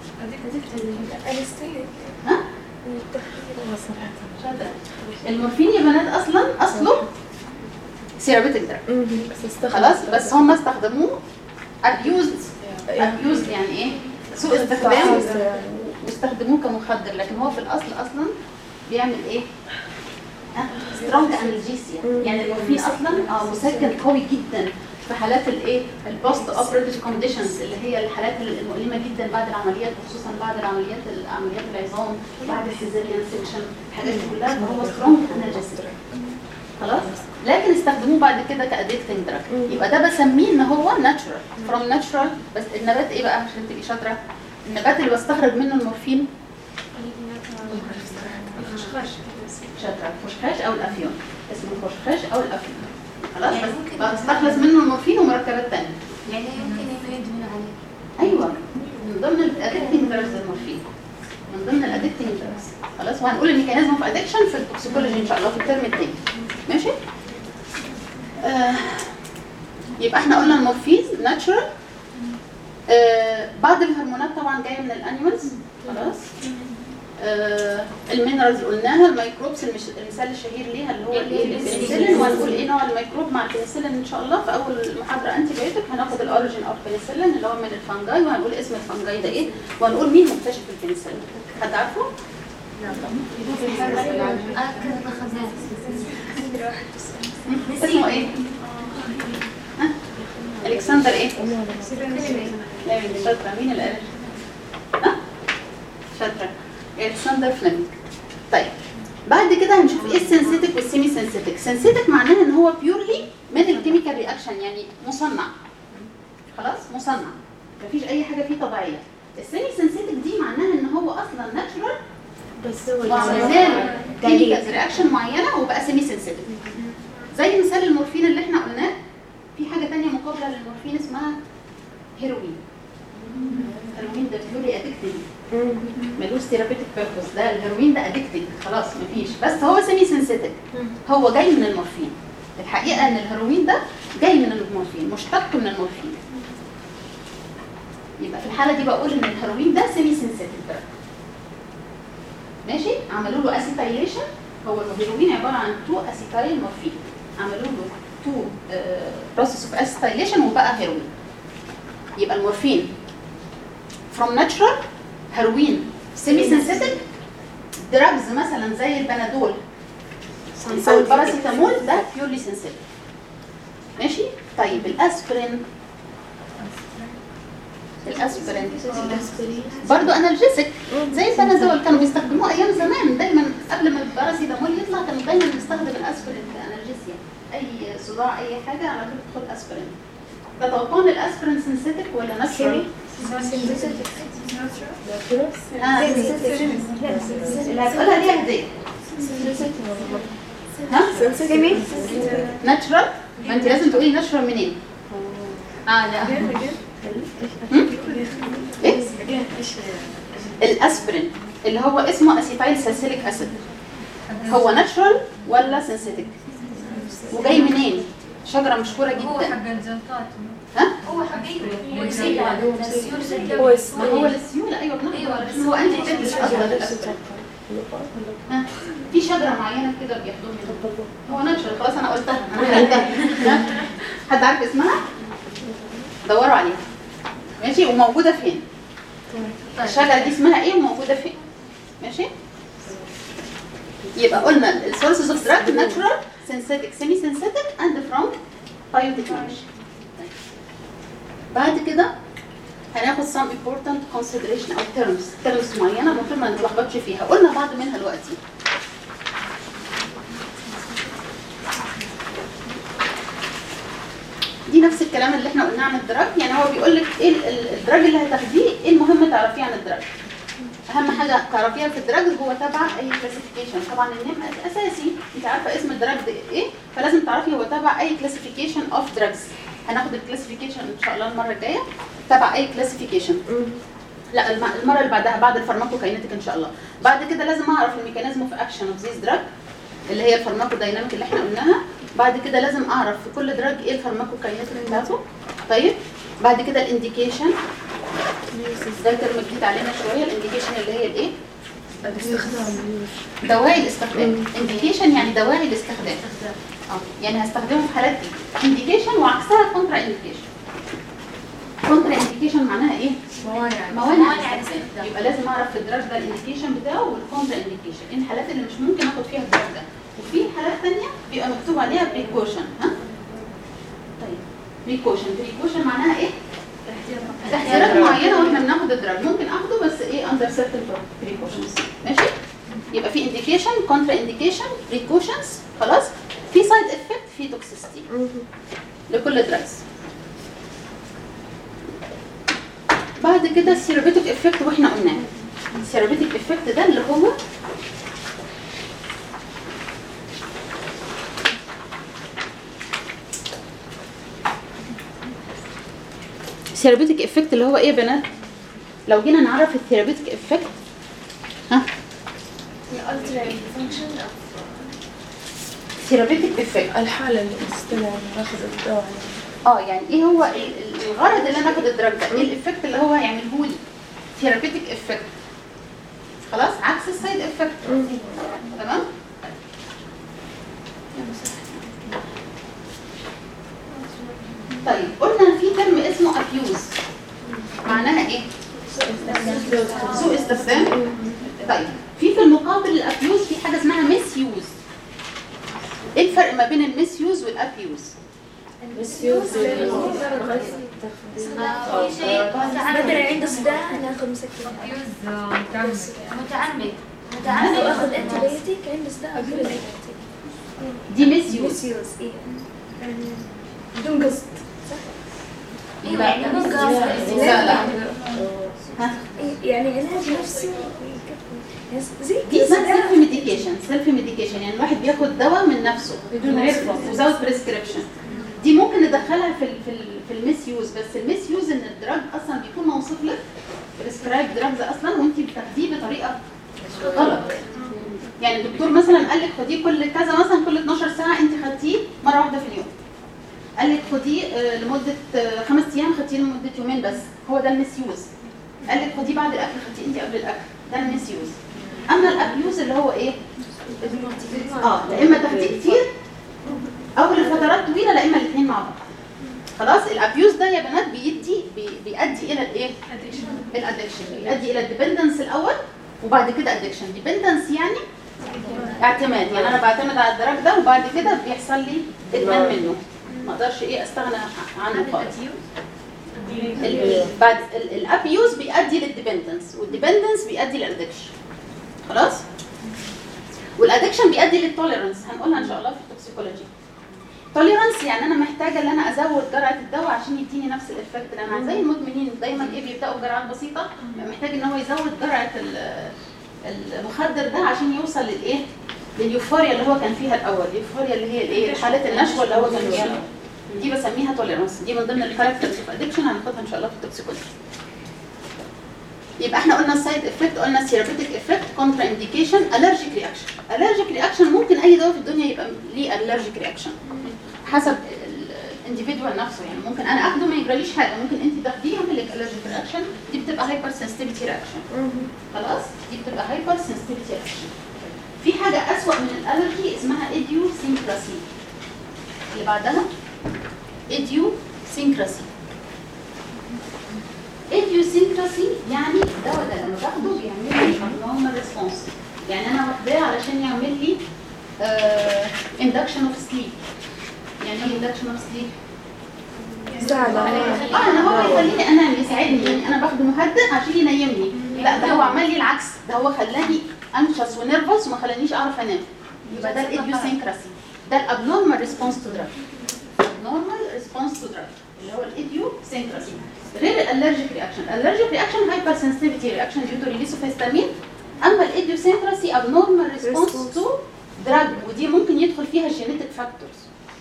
Speaker 1: ها؟ شاطره. المورفين يا بنات اصله ثيرابيوتيك دراج. خلاص. بس هم استخدموه abused يعني ايه؟ سوء استخدام واستخدموه كمخدر. لكن هو في الاصل اصلا بيعمل ايه؟ سترونج انالجيسيا. يعني المورفين اصلا مسكن قوي جدا في حالات الايه؟ البوست اوبريتيف كونديشنز اللي هي الحالات المؤلمه جدا بعد العمليات وخصوصا بعد عمليات العظام بعد السيزيريان سيكشن. الحاجات دي كلها فهو سترونج انالجيسيا. خلاص. لكن استخدموه بعد كده كادكتنج دراج. يبقى ده بسميه ان هو ناتشرال فروم ناتشرال. بس النبات ايه بقى عشان تبقي شاطره؟ النبات اللي بستخرج منه المورفين شاطره الخشخاش او الافيون. اسمه الخشخاش او الافيون. خلاص. بس بستخلص منه المورفين ومركبات ثانيه.
Speaker 6: يعني يمكن انه يدمن عليه.
Speaker 1: ايوه من ضمن الادكتنج دراجز المورفين. من ضمن الادكتنج دراجز. خلاص. وهنقول الميكانيزم اوف ادكشن في التوكسيكولوجي ان شاء الله في الترم الثاني. ماشي. يبقى احنا قلنا المورفين ناتشورال. بعض الهرمونات طبعا جايه من الانيمالز. خلاص. المينرالز قلناها. الميكروبس المثال الشهير ليها اللي هو الايه؟ البنسلين. وهنقول ايه نوع الميكروب مع البنسلين ان شاء الله في اول محاضره انتي بايوتيك. هناخد الاوريجين اوف البنسلين اللي هو من الفانجاي وهنقول اسم الفانجاي ده ايه وهنقول مين مكتشف البنسلين. حد عارفه؟ اسمه ايه؟ الكسندر ايه؟ لا شاطره. مين اللي قال؟ شاطره الكسندر فليمنج. طيب بعد كده هنشوف ايه السنسيتيك والسيمي سنسيتيك. سنسيتيك معناه ان هو بيورلي من الكيميكال رياكشن يعني مصنع. خلاص. مصنع. مفيش اي حاجه فيه طبيعيه. السيمي سنسيتك دي معناها ان هو اصلا ناتشورال
Speaker 2: بس هو
Speaker 1: وعمل كيميكال رياكشن معينه وبقى سيمي سنسيتك. زي مثال المورفين اللي احنا قلناه. في حاجه ثانيه مقابله للمورفين اسمها هيروين. الهيروين ده بيوري ادكتيف، ملوش ثيرابيوتيك بيربوس. ده الهيروين ده ادكتيف خلاص مفيش، بس هو سيمي سنسيتك، هو جاي من المورفين. الحقيقه ان الهيروين ده جاي من المورفين، مشتق من المورفين. يبقى في الحاله دي بقول ان الهيروين ده سيمي سنسيتك. ماشي؟ عملوا له اسيتايليشن. هو الهيروين عباره عن 2 اسيتايل مورفين، عملوا له 2 بروسيس اوف اسيتايليشن وبقى هيروين. يبقى المورفين from natural، هيروين سيمي سنسيتك. دراجز مثلا زي البنادول او الباراسيتامول ده بيورلي سنسيتك. ماشي؟ طيب الاسبرين برضو انالجيسك زي البنادول، كانوا بيستخدموه ايام زمان دايما قبل ما الباراسيتامول يطلع، كانوا دايما بنستخدم الاسبرين كانالجيسيا. اي صداع اي حاجه على طول تاخد اسبرين. تتوقعون الاسبرين سنسيتك ولا ناتشورال؟ اللي هتقولها دي هديه. ها؟
Speaker 3: سيمي
Speaker 1: ناتشورال؟ ما انت لازم تقولي ناتشورال منين؟
Speaker 6: لا
Speaker 1: ايه؟ الاسبرين اللي هو اسمه اسيتايل ساليسيليك اسيد، هو ناتشورال ولا سنسيتك؟ وجاي منين؟ شجره مشهوره جدا.
Speaker 6: هو حق الجلطات.
Speaker 1: ها؟
Speaker 6: هو حقيقي السيولة.
Speaker 1: هو السيوله. ايوه بناخده. هو انت بتدرس اصلا الاسبرين. ها؟ في شجره معينه كده بياخدوها منها. هو ناتشورال خلاص انا قلتها. حد عارف اسمها؟ دوروا عليها. ماشي؟ وموجوده فين؟ الشجره دي اسمها ايه وموجوده فين؟ ماشي؟ يبقى قلنا السورسز اوف دراج ناتشورال، سينثيتك، سيمي سينثيتك اند فروم بايوتكنولوجي. بعد كده هناخد some important consideration او terms معينه المفروض ما نتلخبطش فيها. قلنا بعض منها دلوقتي. دي نفس الكلام اللي احنا قلناه عن الدراج. يعني هو بيقول لك ايه الدراج اللي هتاخديه، ايه المهم تعرفيه عن الدراج. اهم حاجه تعرفيها في الدراج هو تبع اي كلاسيفيكيشن. طبعا النيم اساسي، انت عارفه اسم الدراج ده ايه، فلازم تعرفي هو تبع اي كلاسيفيكيشن اوف دراجز. هناخد الكلاسيفيكيشن ان شاء الله المره الجايه تبع اي كلاسيفيكيشن. لا المره اللي بعدها بعد الفارماكوكاينيتيك ان شاء الله. بعد كده لازم اعرف الميكانيزم اوف اكشن اوف ذيس دراج اللي هي الفارماكودايناميك اللي احنا قلناها. بعد كده لازم اعرف في كل دراج ايه الفارماكوكاينيتيك بتاعته. طيب بعد كده الانديكيشن، ده ترم جديد علينا شويه. الانديكيشن اللي هي الايه؟
Speaker 2: الاستخدام.
Speaker 1: دواعي الاستخدام. انديكيشن يعني دواعي الاستخدام. يعني هستخدمه في حالات دي. انديكيشن وعكسها كونترا انديكيشن. كونترا انديكيشن معناها ايه؟ موانع الاستخدام. يبقى لازم اعرف في الدراج ده الانديكيشن بتاعه والكونترا انديكيشن، ايه الحالات اللي مش ممكن اخد فيها الدراج ده. وفي حالات ثانيه بيبقى مكتوب عليها بريكوشن. ها؟ طيب بريكوشن معناها ايه؟ احتياطات معينه واحنا بناخد الدراج ممكن اخده بس ايه اندر سيرتن بريكوشنز. ماشي؟ يبقى في انديكيشن، كونترا انديكيشن، بريكوشنز. خلاص؟ في سايد افكت، في توكسيستي لكل دراجز. بعد كده الثيرابيوتيك افكت واحنا قلناه. الثيرابيوتيك افكت ده اللي هو الثيرابيوتيك افكت اللي هو ايه يا بنات؟ لو جينا نعرف الثيرابيوتيك افكت، ها؟ ثيرابيوتيك افكت
Speaker 7: الحالة اللي تستمع ناخذ الدواء عليها.
Speaker 1: يعني ايه هو الغرض اللي انا اخد الدراج ده؟ ايه الافكت اللي هو يعمله لي؟ ثيرابيوتيك افكت. خلاص؟ عكس السايد افكت. تمام؟ طيب قلنا في ترم اسمه ابيوز. معناها ايه؟ سوء استخدام. طيب في المقابل الابيوز في حاجه اسمها ميس يوز. ايه الفرق ما بين الميس يوز والابيوز؟
Speaker 4: مثلا عنده صداع ناخذ مسكن.
Speaker 6: متعمد
Speaker 4: عنده اخذ انتيبيوتيك عنده صداع اخذ انتيبيوتيك.
Speaker 1: دي ميس يوز.
Speaker 4: بدون قصد.
Speaker 6: ايوه يعني مو قاصد.
Speaker 1: لا ها
Speaker 4: يعني علاج نفسي زي
Speaker 1: دي اسمها سيلف ميديكيشن. سيلف ميديكيشن يعني الواحد بياخد دواء من نفسه بدون ريفرنس وزود بريسكريبشن. دي ممكن ندخلها في الميس يوز، بس الميس يوز ان الدراج اصلا بيكون موصوف لك بريسكرايب دراجز اصلا وانت بتاخديه بطريقه غلط. يعني الدكتور مثلا قال لك خديه كل كذا، مثلا كل 12 ساعه انت خدتيه مره واحده في اليوم. قال لك خديه لمده 5 ايام، خدتيه لمده يومين بس، هو ده الميس يوز. قال لك خديه بعد الاكل، خدتيه انت قبل الاكل، ده الميس يوز. اما الابيوز اللي هو ايه؟ لا اما تاخديه كتير او لفترات طويله، لا اما الاثنين مع بعض. خلاص الابيوز ده يا بنات بيؤدي الى الايه؟ الادكشن. بيؤدي الى الديبندنس الاول وبعد كده ادكشن. ديبندنس يعني اعتماد، يعني انا بعتمد على الدراج ده وبعد كده بيحصل لي ادمان منه، ما اقدرش استغنى عنه خالص. بعد الابيوز بيؤدي للديبندنس، والديبندنس بيؤدي للادكشن. خلاص؟ والادكشن بيؤدي للتوليرانس، هنقولها ان شاء الله في التوكسيكولوجي. توليرانس يعني انا محتاجه ان انا ازود جرعه الدواء عشان يديني نفس الافكت اللي انا زي المدمنين دايما بيبداوا بجرعات بسيطه، محتاج ان هو يزود جرعه المخدر ده عشان يوصل للايه؟ لليوفوريا اللي هو كان فيها الاول. اليوفوريا اللي هي الايه؟ حاله النشوه اللي هو كان فيها الاول. دي بسميها توليرانس، دي من ضمن الكاركترز اوف ادكشن هناخدها ان شاء الله في التوكسيكولوجي. يبقى احنا قلنا السايد افكت، قلنا ثيرابيوتيك افكت، كونترا انديكيشن، الرجيك رياكشن. الرجيك رياكشن ممكن اي دواء في الدنيا يبقى ليه الرجيك رياكشن حسب الانديفيدوال نفسه. يعني ممكن انا اخده ما يجراليش حاجه، ممكن انت تاخديه يعمل لك الرجيك رياكشن، دي بتبقى هايبر سنسيتيفيتي رياكشن. خلاص دي بتبقى هايبر سنسيتيفيتي رياكشن. في حاجه اسوأ من الالرجي اسمها ايديوسينكراسي. اللي بعدها ايديوسينكراسي. ايديوسينكراسي يعني الدواء ده لما باخده بيعمل لي abnormal response. يعني انا واخداه علشان يعمل لي induction of sleep. يعني ايه induction of sleep؟ انا هو يخليني انام، يساعدني. يعني انا باخده مهدئ عشان ينيمني، لا ده هو عمل لي العكس، ده هو خلاني انشس ونيرفس وما خلانيش اعرف انام. يبقى ده الايديوسينكراسي، ده الابنورمال ريسبونس تو دراج. abnormal response to drug اللي هو الايديوسينكراسي. غير الالرجيك رياكشن. الالرجيك رياكشن هايبر سنسيتيفيتي رياكشن ديو تو ريليس اوف هيستامين. اما الايديوسينكراسي abnormal response to drug، ودي ممكن يدخل فيها الجينيتك فاكتورز.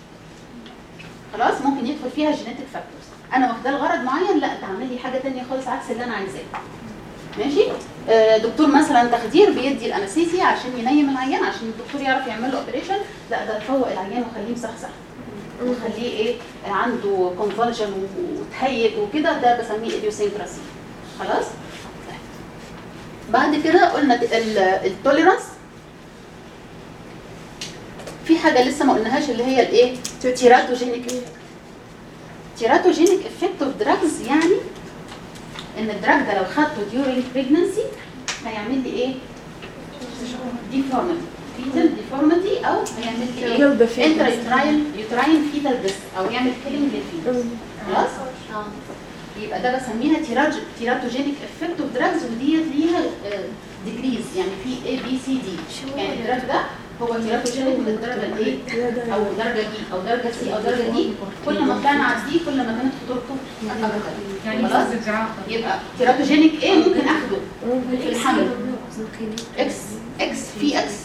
Speaker 1: خلاص ممكن يدخل فيها جينيتك فاكتورز. انا واخده الغرض معين، لا انت عامل لي حاجه ثانيه خالص عكس اللي انا عايزاه. ماشي؟ دكتور مثلا تخدير بيدي الانستيزيا عشان ينيم العيان، عشان الدكتور يعرف يعمل له اوبريشن، لا ده يفوق العيان ويخليه مصحصح وخليه ايه عنده كونفولجن وتهيج وكده، ده بسميه ايديوسينكراسي. خلاص؟ بعد كده قلنا التوليرانس. في حاجه لسه ما قلناهاش اللي هي الايه؟ تيراتوجينيك افكت. تيراتوجينيك افكت اوف دراجز يعني ان الدراج ده لو خدته ديورينج بريجنسي هيعمل لي ايه؟ ديفورميتي، فيتال ديفورميتي، او هيعمل لي ايه؟ انترا-يوتراين فيتال ديس، او يعمل كيلينج للفيتال. خلاص؟ يبقى ده بسميها تيراتوجينيك افكت اوف دراجز، وديت ليها ديجريز، يعني في اي بي سي دي. يعني الدراج ده هو تيراتوجينيك من الدرجه الايه؟ او درجه دي او درجه سي او درجه دي. كل ما كان عديه كل ما كانت خطورته اكتر. يعني خلاص؟ يبقى تيراتوجينيك ايه ممكن اخده في الحمل؟ اكس في اكس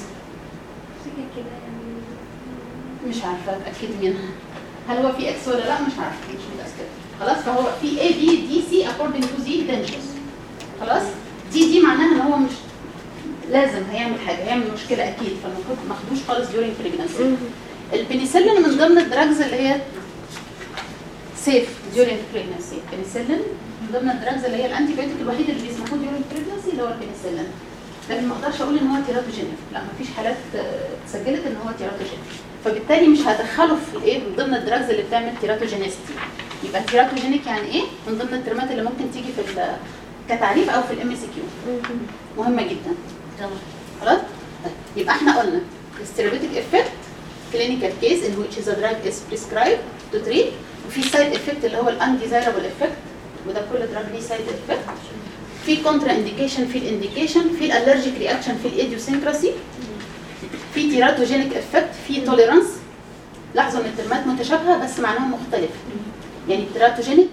Speaker 1: مش عارفه اتاكد منها، هل هو في اكس ولا لا مش عارفه، مش متاكده. خلاص فهو في اي بي دي سي according to the dangerous. خلاص دي معناها ان هو مش لازم هيعمل حاجه، هيعمل مشكله اكيد، فالمفروض ما اخدوش خالص during pregnancy. البنسلين من ضمن الدراجز اللي هي سيف during pregnancy. البنسلين من ضمن الدراجز اللي هي الانتي بايوتيك الوحيد اللي بيسمحوه during pregnancy اللي هو البنسلين. لكن ما اقدرش اقول ان هو تيراتوجينيك، لا ما فيش حالات اتسجلت ان هو تيراتوجينيك، فبالتالي مش هدخله في الايه من ضمن الدراجز اللي بتعمل تيراتوجينيستي. يبقى تيراتوجينيك يعني ايه؟ من ضمن الترمات اللي ممكن تيجي في كتعريف او في الام سي كيو، مهمه جدا. خلاص؟ يبقى احنا قلنا الثيرابيوتيك افكت كلينيكال كيس ان which is a drug is prescribed to treat، وفي سايد افكت اللي هو الانديزايربل افكت، وده كل دراج ليه سايد افكت. في كونترا انديكيشن، في الانديكيشن، في الالرجيك رياكشن، في الايديوسينكراسي، في تيراتوجينيك افكت، في توليرانس. لاحظوا ان الترمات متشابهه بس معناها مختلف. يعني التيراتوجينيك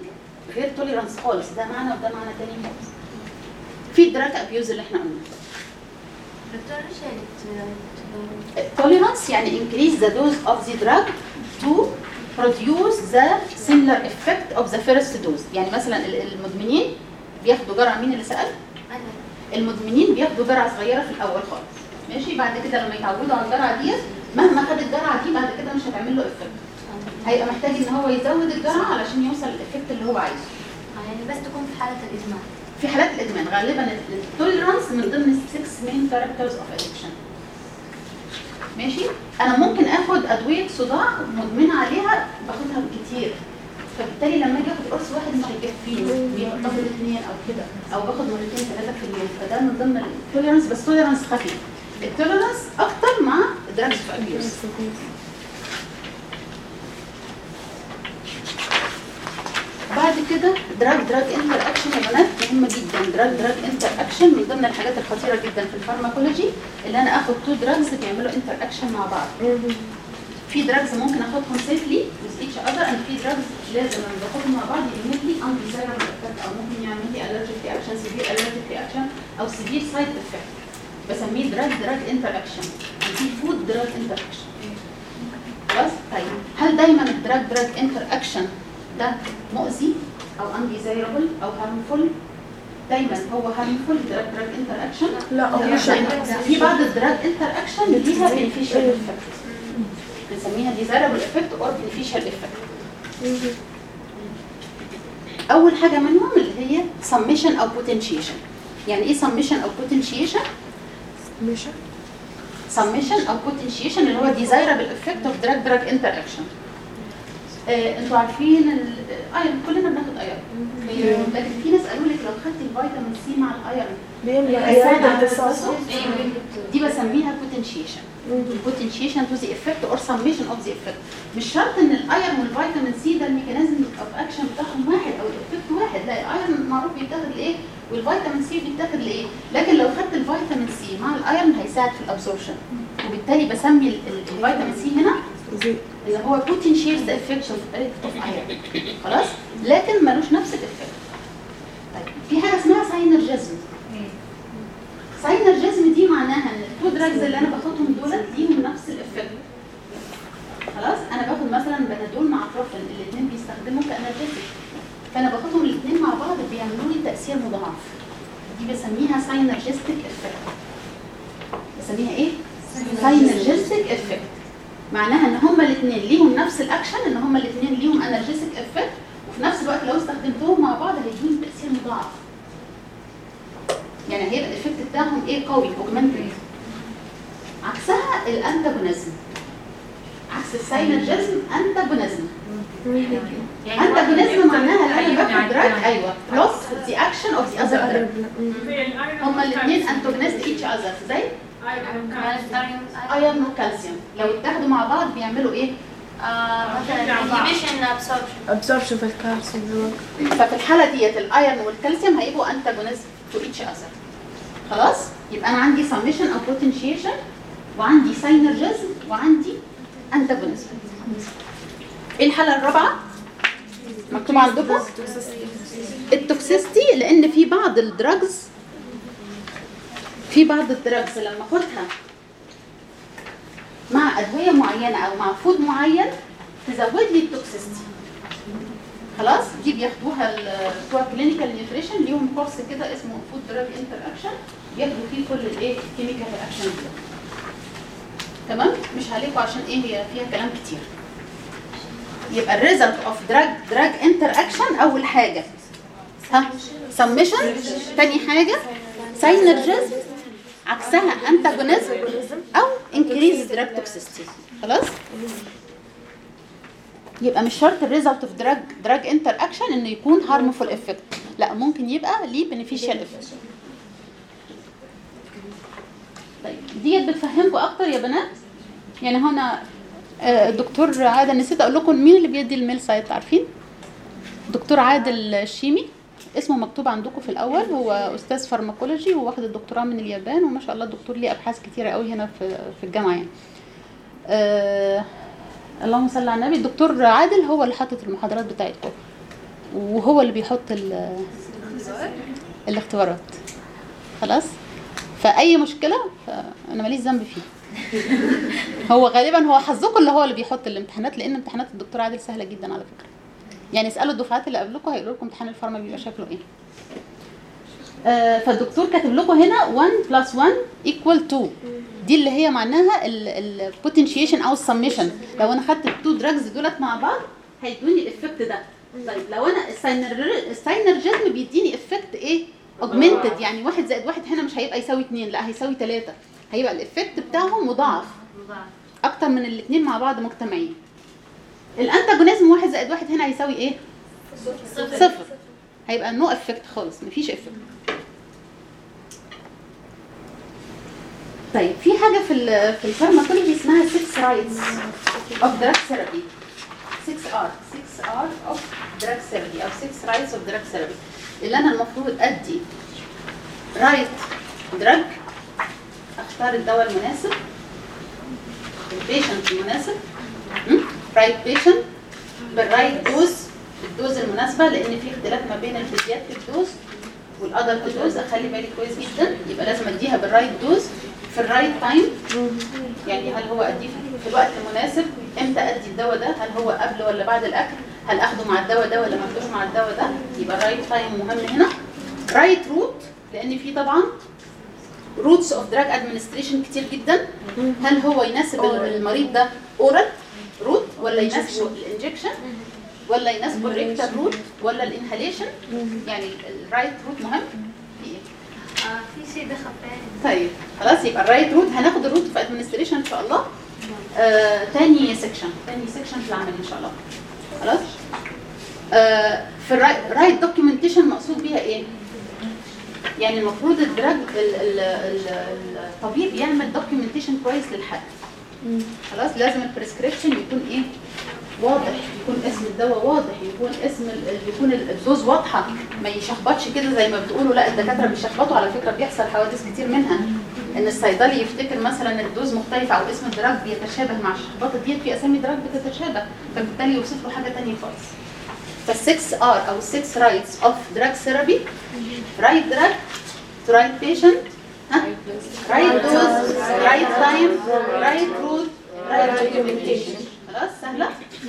Speaker 1: غير توليرانس خالص، ده معنى وده معنى تاني خالص. في دراج ابيوز اللي احنا قلنا.
Speaker 6: دكتور ايش يعني
Speaker 1: tolerance يعني increase the dose of the drug to produce the similar effect of the first dose. يعني مثلا المدمنين بياخدوا جرعه، مين اللي سأل؟ المدمنين بياخدوا جرعه صغيره في الاول خالص، ماشي؟ بعد كده لما يتعودوا على الجرعه ديت، مهما خد الجرعه دي بعد كده مش هتعمل له افكت، هيبقى محتاج ان هو يزود الجرعه علشان يوصل للافكت اللي هو عايزه.
Speaker 6: يعني بس تكون في حالة الإدمان.
Speaker 1: في حالات الادمان غالبا التوليرانس من ضمن 6 main characters of addiction. ماشي؟ انا ممكن اخد ادويه صداع مدمنه عليها باخدها كتير، فبالتالي لما اجي اخد قرص واحد مش هيكفيني، باخد 2 او كده، او باخد 2 3 في اليوم، فده من ضمن التوليرانس، بس توليرانس خفيف. التوليرانس اكتر مع دراجز ابيوز. بعد كده دراج انتر اكشن يا بنات مهمه جدا. دراج انتر اكشن من ضمن الحاجات الخطيره جدا في الفارماكولوجي، اللي انا اخد 2 دراجز بيعملوا انتر اكشن مع بعض. في دراجز ممكن اخدهم سيفلي with each other، and في دراجز لازم لما باخدهم مع بعض يعمل لي undesirable effect، او ممكن يعمل لي allergic reaction، severe allergic reaction او severe side effect. بسميه دراج انتر اكشن. في فود دراج انتر اكشن. خلاص؟ طيب هل دايما الدراج انتر اكشن ده مؤذي او undesirable او harmful؟ دايما هو harmful دراج انتر اكشن؟
Speaker 7: لا هو مش
Speaker 1: في بعض الدراج انتر اكشن ليها beneficial effect، بنسميها desirable effect or beneficial effect. اول حاجه منهم اللي هي summation او potentiation. يعني ايه summation او potentiation؟ summation او potentiation اللي هو desirable effect of drug interaction. انتوا عارفين الايرون، كلنا بناخد ايرون، لكن في ناس قالوا لك لو خدتي الفيتامين سي مع الايرون
Speaker 7: بيساعد على التصاصف.
Speaker 1: دي بسميها potentiation. potentiation to the effect or summation of the effect. مش شرط ان الايرون والفيتامين سي ده الميكانيزم اوف اكشن بتاعهم واحد او الافكت واحد، لا الايرون معروف بيتاخد لايه والفيتامين سي بيتاخد لايه، لكن لو خدت الفيتامين سي مع الايرون هيساعد في الابسوربشن، وبالتالي بسمي الفيتامين سي هنا اللي هو potentiates the effect of iron. خلاص؟ لكن ملوش نفس الافكت. طيب في حاجه اسمها ساينرجيزم. ساينرجيزم دي معناها ان التو دراجز اللي انا باخدهم دولت ليهم نفس الافكت. خلاص؟ انا باخد مثلا بنادول مع بروفين، الاثنين بيستخدموا كانرجيزم، فانا باخدهم الاثنين مع بعض بيعملوا لي تاثير مضاعف. دي بسميها ساينرجيستيك افكت. بسميها ايه؟ ساينرجيستيك افكت. معناها ان هما الاثنين ليهم نفس الاكشن، ان هما الاثنين ليهم انرجيستيك افكت، وفي نفس الوقت لو استخدمتهم مع بعض هيدوني تاثير مضاعف. يعني هيبقى الافكت بتاعهم ايه؟ قوي، اوجمانتد. عكسها الانتاجونيزم. عكس الساينرجيزم انتاجونيزم. انتاجونيزم معناها ان انا باخد دراج بلس ذا اكشن اوف ذا اذر دراج. هما الاثنين انتاجونيست ايتش اذر، زي ايرون وكالسيوم لو اتاخدوا مع بعض بيعملوا ايه؟
Speaker 6: مثلا inhibition
Speaker 7: absorption في الكالسيوم.
Speaker 1: ففي الحاله ديت الايرون والكالسيوم هيبقوا انتاجونيست تو ايتش اذر. خلاص؟ يبقى انا عندي summation او potentiation، وعندي ساينرجيزم، وعندي انتاجونيزم. ايه الحاله الرابعه؟ مكتوب عندكم التوكسيستي، لان في بعض الدراجز لما اخدها مع ادويه معينه او مع فود معين تزود لي التوكسيستي. خلاص؟ دي بياخدوها بتوع كلينيكال نيوتريشن، ليهم كورس كده اسمه فود دراج انتر اكشن، بياخدوا فيه كل الايه كيميكال رياكشن دي. تمام؟ مش عليكم عشان ايه هي فيها كلام كتير. يبقى الريزلت اوف دراج انتر اكشن اول حاجه سمشن، تاني حاجه ساينرجيزم، عكسها انتاجونيزم او انكريز دراج توكسيستي. خلاص؟ يبقى مش شرط الريزلت اوف دراج انتر اكشن انه يكون هارمفول افكت، لا ممكن يبقى ليه بينيفيشال افكت. طيب ديت بتفهمكم اكتر يا بنات. يعني هنا الدكتور عادل، نسيت اقول لكم مين اللي بيدي الميل سايت، عارفين؟ دكتور عادل الشيمي، اسمه مكتوب عندكم في الاول، هو استاذ فارماكولوجي وواخد الدكتوراه من اليابان، وما شاء الله الدكتور ليه ابحاث كتيره قوي هنا في الجامعه يعني. اللهم صل على النبي. الدكتور عادل هو اللي حاطط المحاضرات بتاعتكم. وهو اللي بيحط الاختبارات. خلاص، فاي مشكله انا ماليش ذنب فيه. هو غالبا هو حظكم اللي هو اللي بيحط الامتحانات، لان امتحانات الدكتور عادل سهله جدا على فكره. يعني اسالوا الدفعات اللي قبلكم هيقولوا لكم امتحان الفارما بيبقى شكله ايه. فالدكتور كاتب لكم هنا 1 + 1 = 2. دي اللي هي معناها البوتنشيشن او السميشن. لو انا خدت التو دراجز دولت مع بعض هيدوني الافكت ده. طيب لو انا الساينرجيزم بيديني افكت ايه؟ اوجمنتد، يعني 1 + 1 هنا مش هيبقى يساوي 2، لا هيساوي 3، هيبقى الافكت بتاعهم مضاعف اكتر من الاثنين مع بعض مجتمعين. الانتاجونيزم 1 + 1 هنا هيساوي ايه؟ 0. هيبقى نو افكت خالص، مفيش افكت. طيب في حاجه في الفارماكولوجي اسمها 6 رايتس اوف دراج ثيرابي. 6 R اوف دراج ثيرابي او 6 رايتس اوف دراج ثيرابي، اللي انا المفروض ادي رايت دراج، اختار الدواء المناسب، البيشنت المناسب، رايت بيشنت بالرايت دوز، الدوز المناسبه، لان في اختلاف ما بين البيدياتريك دوز والادلت دوز. اخلي بالي كويس جدا، يبقى لازم اديها بالرايت دوز في الرايت تايم. يعني هل هو اديه في الوقت المناسب؟ امتى ادي الدواء ده؟ هل هو قبل ولا بعد الاكل؟ هل اخده مع الدواء ده ولا ما اخدوش مع الدواء ده؟ يبقى الرايت تايم مهم هنا. رايت روت، لان في طبعا روتس اوف دراج ادمنستريشن كتير جدا. هل هو يناسب المريض ده اورال روت ولا يناسبه الانجكشن ولا يناسبه الريكتال روت ولا الانهاليشن؟ يعني الرايت روت مهم. في ايه؟
Speaker 6: في شيء دخل ثاني.
Speaker 1: طيب خلاص، يبقى الرايت روت هناخد الروت في ادمنستريشن ان شاء الله. تاني سيكشن في العمل ان شاء الله. خلاص. في الرايت دوكيومنتيشن مقصود بيها ايه؟ يعني المفروض الدراج الطبيب يعمل دوكيومنتيشن كويس للحد. خلاص، لازم البريسكريبشن يكون ايه؟ واضح، يكون اسم الدواء واضح، يكون الدوز واضحه، ما يشخبطش كده زي ما بتقولوا. لا، الدكاتره بيشخبطوا على فكره، بيحصل حوادث كتير منها ان الصيدلي يفتكر مثلا الدوز مختلفه او اسم الدراج بيتشابه مع الشخبطه ديت، في اسامي دراج بتتشابه، فبالتالي يوصف له حاجه ثانيه خالص. فال6 R او 6 رايتس اوف دراج ثيرابي: رايت دراج تو رايت بيشنت، رايت دوز، رايت تايم، رايت روت، رايت دوكيومنتيشن. خلاص، سهله.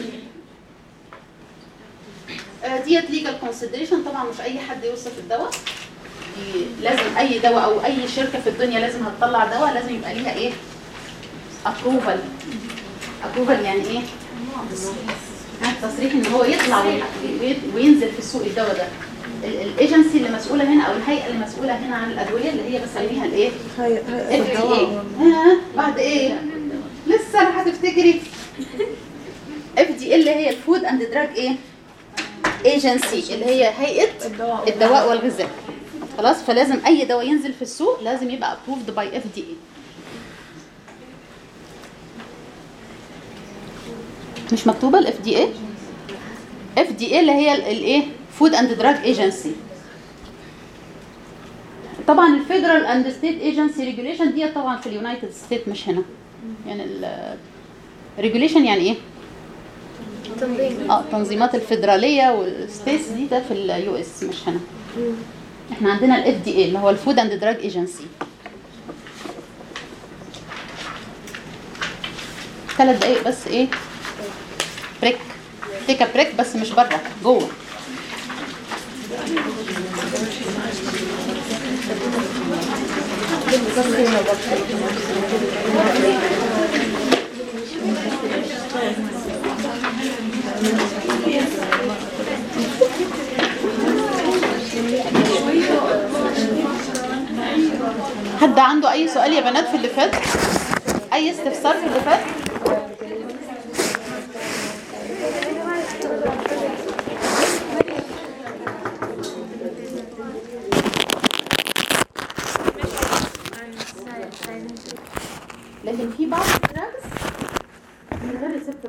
Speaker 1: ديت ليجال كونسيدريشن. طبعا مش اي حد يوصف الدواء، لازم اي دواء او اي شركه في الدنيا لازم هتطلع دواء لازم يبقى ليها ايه؟ ابروفال يعني ايه؟ تصريح ان هو يطلع وينزل في السوق الدواء ده. الايجنسي اللي مسؤوله هنا او الهيئه اللي مسؤوله هنا عن الادويه اللي هي بسميها الايه؟ FDA. بعد ايه؟ لسه انا هتفتكري. FDA اللي هي الفود اند دراج ايه؟ ايجنسي، اللي هي هيئه الدواء والغذاء. خلاص، فلازم اي دواء ينزل في السوق لازم يبقى approved by FDA. مش مكتوبه ال FDA؟ FDA اللي هي الايه؟ فود اند دراج ايجنسي. طبعا الفيدرال اند ستيت ايجنسي ريجوليشن دي طبعا في اليونايتد ستيت مش هنا. يعني الريجوليشن يعني ايه؟ تنظيمات الفيدراليه والستيتس دي ده في اليو اس مش هنا. احنا عندنا ال FDA اللي هو الفود اند دراج ايجنسي. 3 دقايق بس ايه؟ بريك، تيك بريك بس مش بره، جوه. حد عنده اي سؤال يا بنات في اللي فات؟ اي استفسار في اللي فات؟ لكن في بعض الدراجز من غير ريسبتور.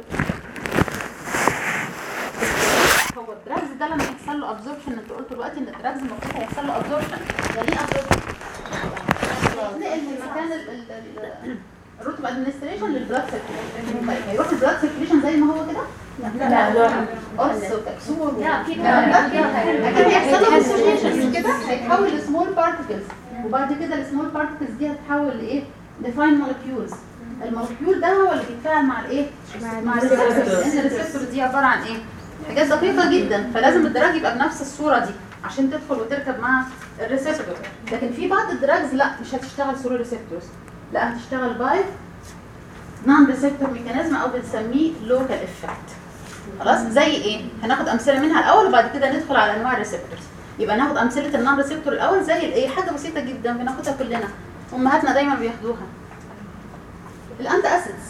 Speaker 1: هو الدراجز ده لما يحصل له ابزوربشن، انت قلت دلوقتي ان الدراجز المفروض هيحصل له ابزوربشن. يعني ايه ابزوربشن؟ نقل من مكان الروت ادمنستريشن للبلاد سيركيوليشن. طيب هيروح البلاد سيركيوليشن زي ما هو كده لا قرص وكبسول
Speaker 6: لا في
Speaker 1: اكيد هيحصل له ديسوشيشن كده، هيتحول لسمول بارتكلز، وبعد كده السمول بارتكلز دي هتتحول لايه؟ لفاين مولكيولز. المولكيول ده هو اللي بيتفاعل مع الايه؟ مع الريسبتورز، لان الريسبتورز دي عباره عن ايه؟ حاجات دقيقه جدا، فلازم الدراج يبقى بنفس الصوره دي عشان تدخل وتركب مع الريسبتور. لكن في بعض الدراجز لا مش هتشتغل ثرو ريسبتورز، لا هتشتغل باي نون ريسبتور ميكانيزم او بنسميه لوكال افكت. خلاص زي ايه؟ هناخد امثله منها الاول وبعد كده ندخل على انواع الريسبتورز. يبقى ناخد امثله النون ريسبتور الاول زي الايه؟ حاجه بسيطه جدا بناخدها كلنا، امهاتنا دايما بياخدوها. الانتي اسيدز،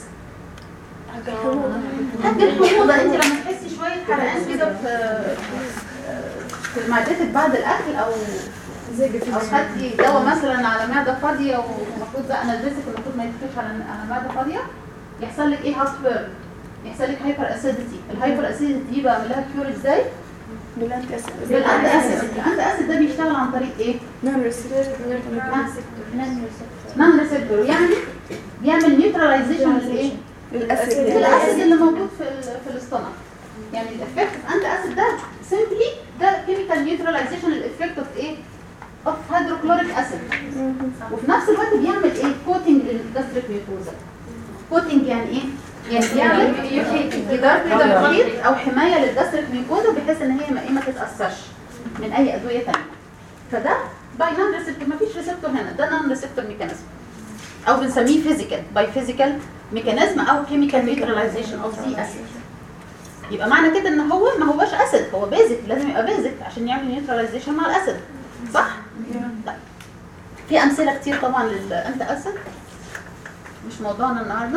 Speaker 1: حاجه الحموضه، انت لما تحسي شويه حرقان كده في معدتك بعد الاكل او خدتي دواء مثلا على معده فاضيه ومفروض بقى انالجيسك المفروض ما يتاخدش على معده فاضيه، يحصل لك ايه؟ هارت بيرن، يحصل لك هايبر اسيديتي. الهايبر اسيديتي دي بعمل لها كيور ازاي؟ بالانتي اسيد. الانتي اسيد ده بيشتغل عن طريق ايه؟ نون ريسبتور، يعني بيعمل نيوتراليزيشن للايه؟ الاسيد اللي موجود في الاستومك. يعني الافكت في انتي اسيد ده سيمبلي ده كيميكال نيوتراليزيشن الافكت اوف ايه؟ اوف هيدروكلوريك اسيد. وفي نفس الوقت بيعمل ايه؟ كوتنج للجاستريك ميوكوزا. كوتنج يعني ايه؟ يعني بيعمل جدار كده محيط او حمايه للجاستريك ميوكوزا بحيث ان هي ما تتاثرش من اي ادويه ثانيه. فده باي نون ريسبتور، مفيش ريسبتور هنا، ده نون ريسبتور ميكانيزم او بنسميه فيزيكال باي فيزيكال ميكانيزم او كيميكال نيوتراليزيشن اوف ذا اسيد. يبقى معنى كده ان هو ما هوش اسيد، هو بيزك، لازم يبقى بيزك عشان يعمل نيوتراليزيشن مع الاسيد، صح؟ لا. في امثله كتير طبعا للانتي اسيد، مش موضوعنا النهارده.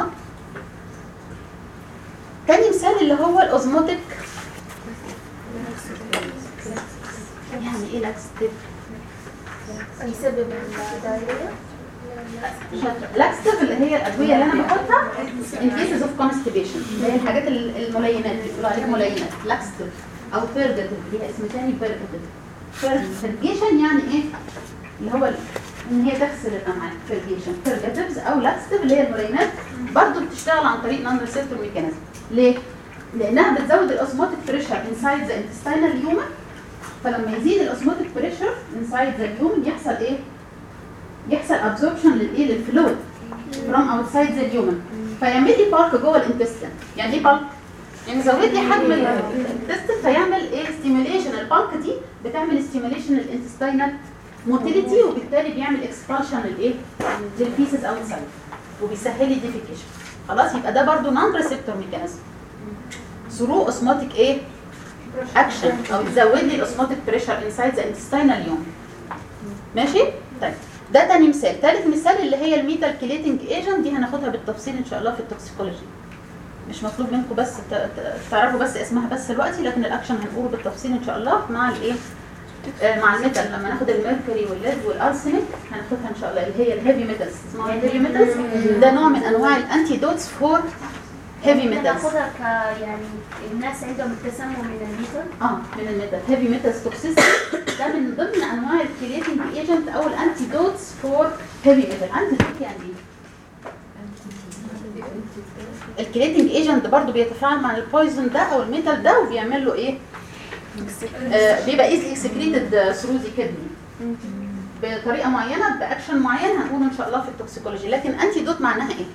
Speaker 1: تاني مثال اللي هو الاوزموتيك. يعني ايه لاكستيف؟
Speaker 6: يسبب الدايريا.
Speaker 1: لاكستيف اللي هي الادويه اللي انا باخدها in cases of constipation، اللي هي الحاجات الملينات بيقولوا عليها ملينات. لاكستيف او بيرجاتيف ليها اسم ثاني، بيرجيشن يعني ايه؟ اللي هو ان هي تغسل الامعاء، بيرجاتيفز او لاكستيف اللي هي الملينات برضه بتشتغل عن طريق نون ريسبتور ميكانيزم. ليه؟ لانها بتزود الاوزموتيك بريشر انسايد ذا انتستينال هيومن، فلما يزيد الاوزموتيك بريشر انسايد ذا هيومن يحصل ايه؟ يحصل ابزوربشن للايه؟ للفلويد فروم اوتسايد ذا هيومن، فيعمل لي بالك جوه الانتستين. يعني ايه بالك؟ يعني زود لي حجم الانتستين فيعمل ايه؟ ستيميوليشن. البالك دي بتعمل ستيميوليشن للانتستينال موتيليتي، وبالتالي بيعمل اكسبالشن للايه؟ للفيسز اوتسايد وبيسهل لي ديفيكيشن. خلاص يبقى ده برضو نون ريسبتور ميكانيزم ثرو اوسموتيك ايه؟ اكشن، او تزود لي الاوسموتيك بريشر انسايد ذا انتستينال هيومن. ماشي؟ طيب ده تاني مثال. ثالث مثال اللي هي الميتال كليتنج ايجنت، دي هناخدها بالتفصيل ان شاء الله في التوكسيكولوجي. مش مطلوب منكم بس تعرفوا بس اسمها بس دلوقتي، لكن الاكشن هنقوله بالتفصيل ان شاء الله مع الايه؟ مع الميتال. لما ناخد الميركوري والليد والارسنيك هناخدها ان شاء الله، اللي هي الهيفي ميتالز. اسمها الهيفي ميتالز، ده نوع من انواع الانتي دوتس فور هيفي ميتالز.
Speaker 6: ناخدها يعني الناس عندهم التسمم من الميتال.
Speaker 1: من الميتال. هيفي ميتالز توكسيستي ده من ضمن انواع الكليتنج ايجنت او الانتي دوتس فور هيفي ميتال. انتي دوت يعني ايه؟ الكليتنج ايجنت برضو بيتفاعل مع البويزن ده او الميتال ده وبيعمل له ايه؟ بيبقى ايزلي اكسكريتد ثرو ذا كدني بطريقه معينه باكشن معين هنقول ان شاء الله في التوكسيكولوجي. لكن انتي دوت معناها ايه؟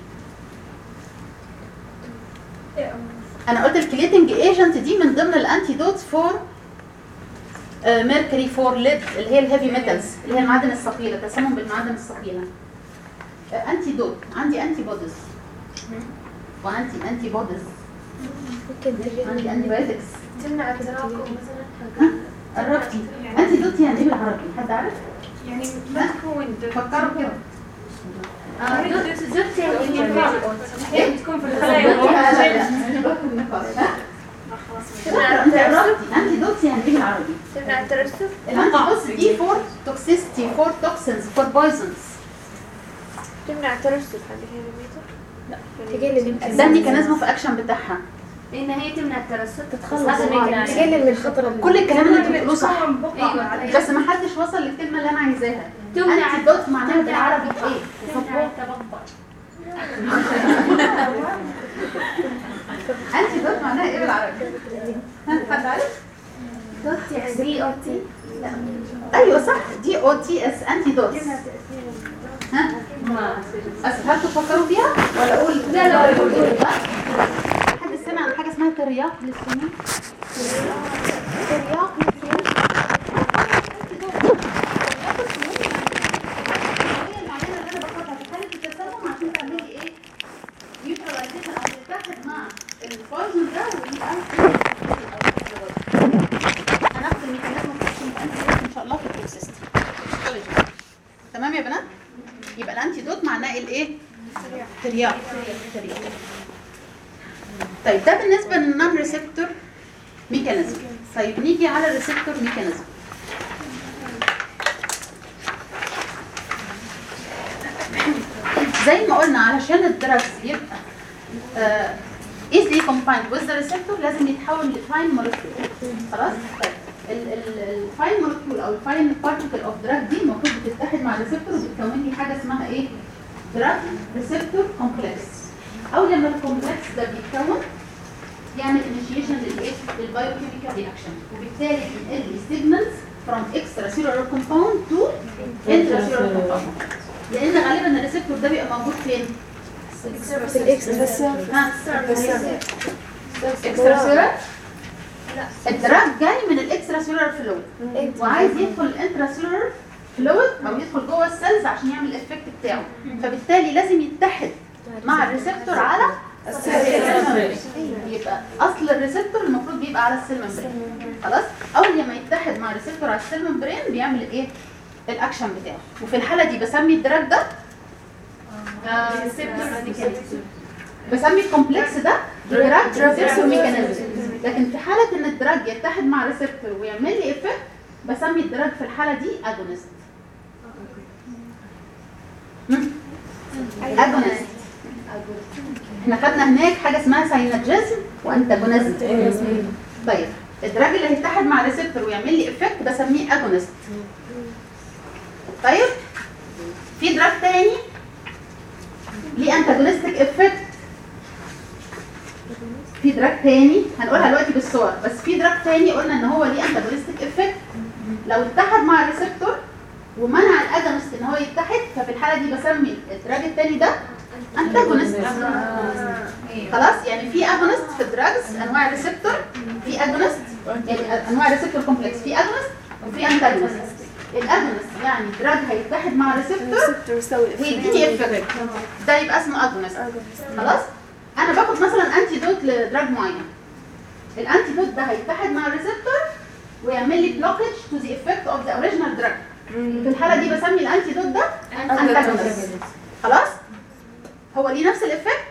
Speaker 1: انا قلت الكليتنج ايجنت دي من ضمن الانتي دوت فور ميركوري فور ليد اللي هي الهيفي ميتالز اللي هي المعادن الثقيله، تسمم بالمعادن الثقيله. انتي دوت عندي انتي بوديز وانتي بوديز، عندي انتي بايوتكس
Speaker 3: تمنع التراكم مثلا.
Speaker 1: قربتي. انتي دوت يعني ايه بالعربي؟ حد عارف؟
Speaker 3: يعني ما تكون
Speaker 1: فكروا كده.
Speaker 6: زبط يعني تكون في
Speaker 1: الخلايا. انت قربتي. انتي دوت يعني ايه بالعربي؟
Speaker 3: تمنع الترسب.
Speaker 1: الانتي دوت دي فور توكسيستي، فور توكسنز، فور بويزنز.
Speaker 3: تمنع الترسب هذه هي الميتال.
Speaker 1: ده الميكانيزم في اكشن بتاعها
Speaker 6: ان هي تمنع الترسب،
Speaker 3: تقلل من الخطر.
Speaker 1: كل الكلام اللي انتوا بتقولوه صح،
Speaker 6: ايوه
Speaker 1: بس ما حدش وصل للكلمه اللي انا عايزاها.
Speaker 6: تمنع
Speaker 1: انتي دوت معناها بالعربي ايه؟
Speaker 6: تمنع التبخر.
Speaker 1: انتي دوت معناها ايه بالعربي؟ حد عارف؟
Speaker 4: دوت يعني دي او تي. لا
Speaker 1: ايوه صح، دي او تي اس، انتي دوت. ها؟ هل تفكروا فيها ولا اقول؟ لا حد سمع عن حاجه اسمها ترياق للسنين؟ ترياق للسنين هي المعلومه اللي انا باخدها في حاله التسمم عشان تعملي ايه؟ نيوتراليزيشن او تتحد مع البويزن ده ويبقى هناخد الميكانيزم ان شاء الله في البروسيس. تمام يا بنات؟ يبقى الانتيدوت معناه الايه؟ ترياق. طيب ده بالنسبه للنون ريسبتور ميكانيزم. طيب نيجي على الريسبتور ميكانيزم. زي ما قلنا علشان الدراجز يبقى easily combined with the receptor لازم يتحول لفاين مولكيول. خلاص؟ طيب الفاين مولكيول او الفاين بارتيكل اوف دراج دي المفروض بتتحد مع الريسبتور وبتكون لي حاجه اسمها ايه؟ دراج ريسبتور كومبلكس. او لما الكومبلكس ده بيتكون يعمل انيشيشن للايه؟ للبايوكيميكال رياكشن وبالتالي بينقل لي سيجنالز from extracellular compound to intracellular compound. لان غالبا الريسبتور ده بيبقى موجود فين؟
Speaker 7: في الاكسترا
Speaker 1: اكسترا الدراج جاي من الاكسترا سيلولار فلويد وعايز يدخل الانترا سيلولار فلويد او يدخل جوه السيلز عشان يعمل الافكت بتاعه، فبالتالي لازم يتحد مع الريسبتور على السيل ممبرين. يبقى اصل الريسبتور المفروض بيبقى على السيل ممبرين. خلاص؟ اول لما يتحد مع الريسبتور على السيل ممبرين بيعمل ايه؟ الاكشن بتاعه. وفي الحاله دي بسمي الدراج ده بسمي الكومبلكس ده دراج ريسبتور ميكانيزم. لكن في حاله ان الدراج يتحد مع ريسبتور ويعمل لي افكت بسمي الدراج في الحاله دي اجونست. اجونست احنا خدنا هناك حاجه اسمها ساينرجيزم وانتاجونيزم. طيب الدراج اللي هيتحد مع ريسبتور ويعمل لي افكت بسميه اجونست. طيب في دراج تاني ليه انتاجونستيك افكت. في دراج تاني هنقولها دلوقتي بالصور، بس في دراج تاني قلنا ان هو ليه انتاجونستيك افكت لو اتحد مع الريسبتور ومنع الاجونست ان هو يتحد، ففي الحاله دي بسمي الدراج التاني ده انتاجونست. خلاص؟ يعني في اجونست في الدراجز انواع الريسبتور، في اجونست يعني انواع الريسبتور كومبلكس، في اجونست وفي انتاجونست. الاجونست يعني دراج هيتحد مع الريسبتور ويديني افكت، ده يبقى اسمه اجونست. خلاص؟ انا باخد مثلا انتيدوت لدراج معين، الانتيدوت ده هيتحد مع الريسبتور ويعمل لي بلوكج تو ذا افكت اوف ذا اوريجينال دراج. في الحاله دي بسمي الانتيدوت ده انتاجونست. خلاص؟ هو ليه نفس الافكت؟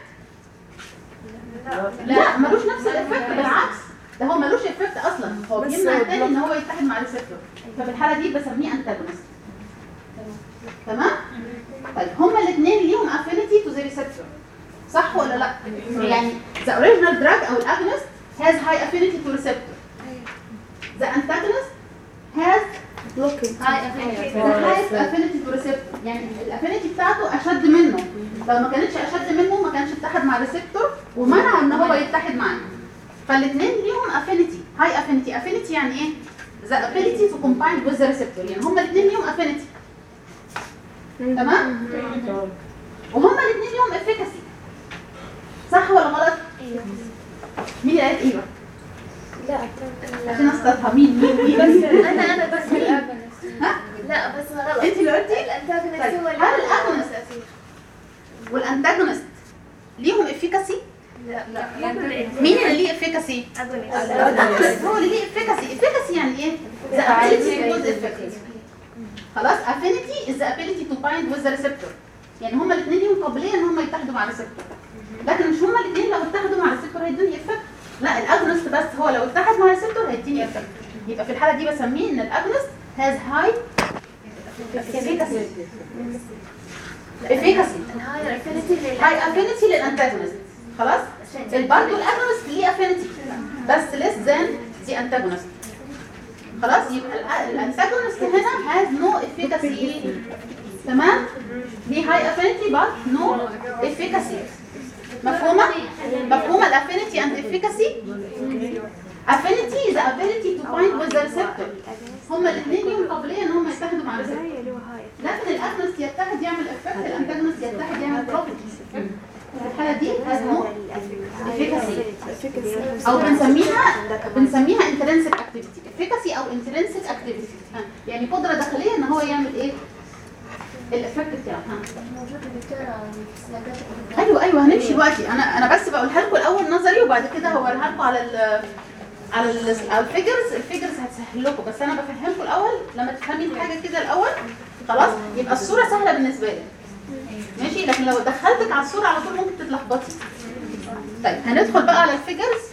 Speaker 1: لا ملوش نفس الافكت، بالعكس ده هو ملوش افكت اصلا، هو بيمنع الثاني ان هو يتحد مع الريسبتور، ففي الحاله دي بسميه انتاجونست. تمام؟ طيب هما الاثنين ليهم افينيتي تو ذا ريسبتور، صح ولا لا؟ يعني the original drug او الاجونست has high affinity to receptor. The antagonist has high affinity to receptor. يعني الافينيتي بتاعته اشد منه، لو ما كانتش اشد منه ما كانش اتحد مع الريسبتور ومنع ان هو يتحد معاه. فالاثنين ليهم affinity high affinity. affinity يعني ايه؟ the ability to combine with the receptor. يعني هما الاثنين ليهم affinity. تمام؟ وهما الاثنين ليهم efficacy. صح ولا غلط؟ ايوه. مين اللي قالت ايوه؟
Speaker 4: لا
Speaker 1: عشان استطها مين
Speaker 4: بس انا بس الاجونست.
Speaker 1: ها؟
Speaker 4: لا بس غلط.
Speaker 1: انت اللي قلتي؟
Speaker 4: الانتاجونست
Speaker 1: طيب
Speaker 4: هو
Speaker 1: هل الاجونست والانتاجونست ليهم افيكاسي؟
Speaker 4: لا
Speaker 1: مين اللي ليه افيكاسي؟ الاجونست هو اللي ليه افيكاسي. افيكاسي يعني ايه؟ the ability to cause effect. خلاص؟ affinity is the ability to bind with the receptor. يعني هما الاثنين ليهم قابليه ان هما يتحدوا مع الريسبتور، لكن مش هما الاثنين لو اتحدوا مع الريسبتور هيدوني افكت. لا الاجونست بس هو لو اتحد مع الريسبتور هيديني افكت. يبقى في الحاله دي بسميه ان الاجونست has high efficacy. high affinity للانتاجونست. خلاص؟ برضه الاجونست ليه affinity بس less than the antagonist. خلاص؟ يبقى الانتاجونست هنا has no efficacy. تمام؟ ليه high affinity but no efficacy. مفهومه الافينيتي اند افيكاسي. affinity is the ability to bind with the receptor. هما الاثنين ليهم قابليه ان هم يتحدوا مع الريسبتور، لكن الاجنست يتحد يعمل افكت، الانتاجونست يتحد يعمل بروبرتي. في الحاله دي هازمو افيكاسي او بنسميها intrinsic activity. افيكاسي او intrinsic activity يعني قدره داخليه ان هو يعمل ايه الافكت بتاعه. ايوه هنمشي دلوقتي. انا بس بقولها لكم الاول نظري وبعد كده هوريها لكم على الفيجرز. الفيجرز هتسهل لكم، بس انا بفهمكم الاول لما تفهمي الحاجه كده الاول خلاص يبقى الصوره سهله بالنسبه لك. ماشي، لكن لو دخلتك على الصوره على طول ممكن تتلخبطي. طيب هندخل بقى على الفيجرز.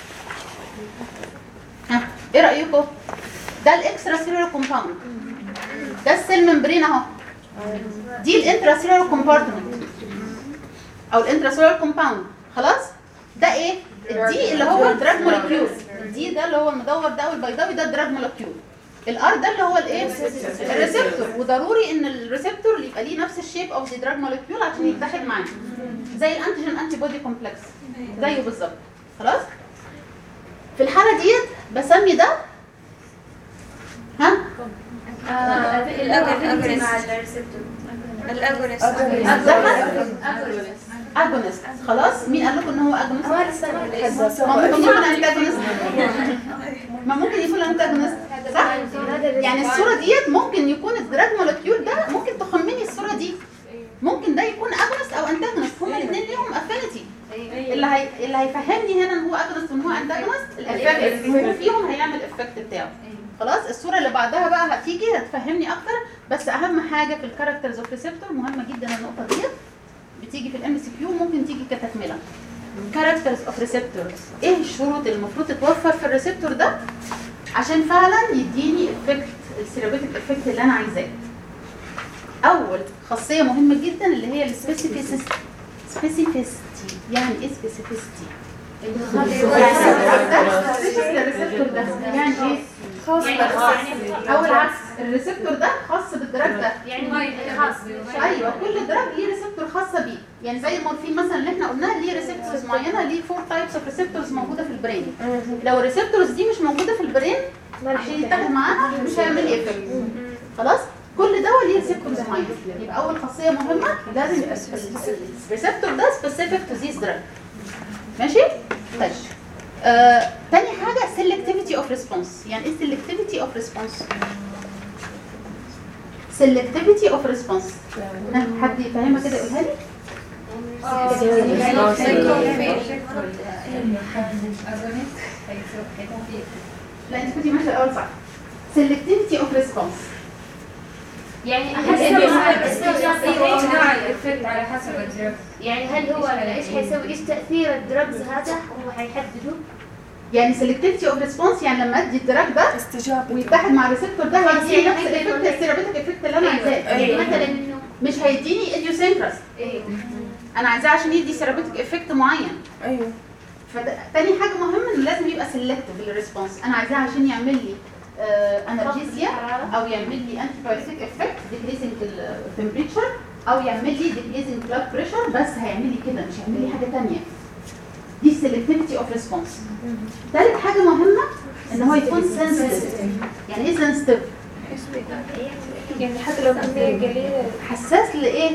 Speaker 1: ايه رايكم؟ ده الاكسترا سيلولار كومباوند، ده السيل ممبرين اهو، دي الانترا سيلولار كومبارتمنت او الانترا سيلولار كومباوند. خلاص ده ايه؟ الدي اللي هو الدراج مولكيول، الدي ده اللي هو المدور ده او البيضاوي ده الدراج مولكيول. الار ده اللي هو الايه؟ الريسبتور. وضروري ان الريسبتور يبقى ليه نفس الشيب اوف ذا دراج مولكيول عشان يتحد معاه، زي الانتيجين انتي بودي كومبلكس زيه بالظبط. خلاص في الحاله ديت بسمي ده
Speaker 4: الاجونست مع الريسبتور.
Speaker 1: اجونست. خلاص مين قال لكم ان هو اجونست؟ ممكن يكون انتاجونست، ما ممكن يكون انتاجونست صح؟ يعني الصوره ديت ممكن يكون الدراج مولكيول ده، ممكن تخمني الصوره دي ممكن ده يكون اجونست او انتاجونست. هما الاثنين ليهم افينيتي. اللي هيفهمني هنا ان هو اجونست وان هو انتاجونست الافكت اللي فيهم هيعمل الافكت بتاعه. خلاص الصوره اللي بعدها بقى هتيجي هتفهمني اكتر، بس اهم حاجه في الكاركترز اوف ريسبتور مهمه جدا النقطه ديت، بتيجي في الام سي كيو ممكن تيجي كتكمله. كاركترز اوف ريسبتور، ايه الشروط اللي المفروض تتوفر في الريسبتور ده عشان فعلا يديني افكت الثيرابيوتيك افكت اللي انا عايزاه؟ اول خاصيه مهمه جدا اللي هي السبيسيفيسيتي. يعني ايه سبيسيفيسيتي؟ الريسبتور ده يعني ايه؟ خاص او العكس، الريسبتور ده خاص بالدراج ده،
Speaker 6: يعني خاص.
Speaker 1: ايوه كل دراج ليه ريسبتور خاصه بيه. يعني زي المورفين مثلا اللي احنا قلناه ليه ريسبتورز معينه، ليه 4 تايبس اوف ريسبتورز موجوده في البرين. لو الريسبتورز دي مش موجوده في البرين عشان يتحد معاها مش هيعمل لي افكت. خلاص كل دواء ليه ريسبتورز معينه. يبقى اول خاصيه مهمه لازم يبقى الريسبتور ده سبيسيفيك تو ذيس دراج. ماشي؟ طيب تاني حاجه selectivity of response. يعني ايه selectivity of response؟ selectivity of response حد يفهمها كده يقولها لي؟ لا انت كنتي ماشيه الاول صح. selectivity of response
Speaker 6: يعني
Speaker 7: على حسب الدرج.
Speaker 6: يعني هل هو ايش حيسوي، ايش تاثير الدرجز هذا هو حيحدده؟
Speaker 1: يعني selectivity of response يعني لما ادي الدراج ده ويتحد مع الريسبتور ده هيديني نفس الافكت الثيرابيوتيك افكت اللي انا عايزاه.
Speaker 6: يعني مثلا انه
Speaker 1: مش هيديني idiosyncrasy. انا عايزاه عشان يدي ثيرابيوتيك افكت معين. ايوه. فتاني حاجه مهمه انه لازم يبقى سيلكتيف الريسبونس. انا عايزاه عشان يعمل لي انرجيزيا او يعمل لي انتي بايوتيك افكت ديكريزنج التمبريتشر او يعمل لي ديكريزنج بلاد بريشر، بس هيعمل لي كده مش هيعمل لي حاجه ثانيه. دي selectivity of response. ثالث حاجه مهمه ان هو يكون sensitive. يعني ايه sensitive؟
Speaker 3: يعني حتى لو كمية قليلة
Speaker 1: حساس لايه؟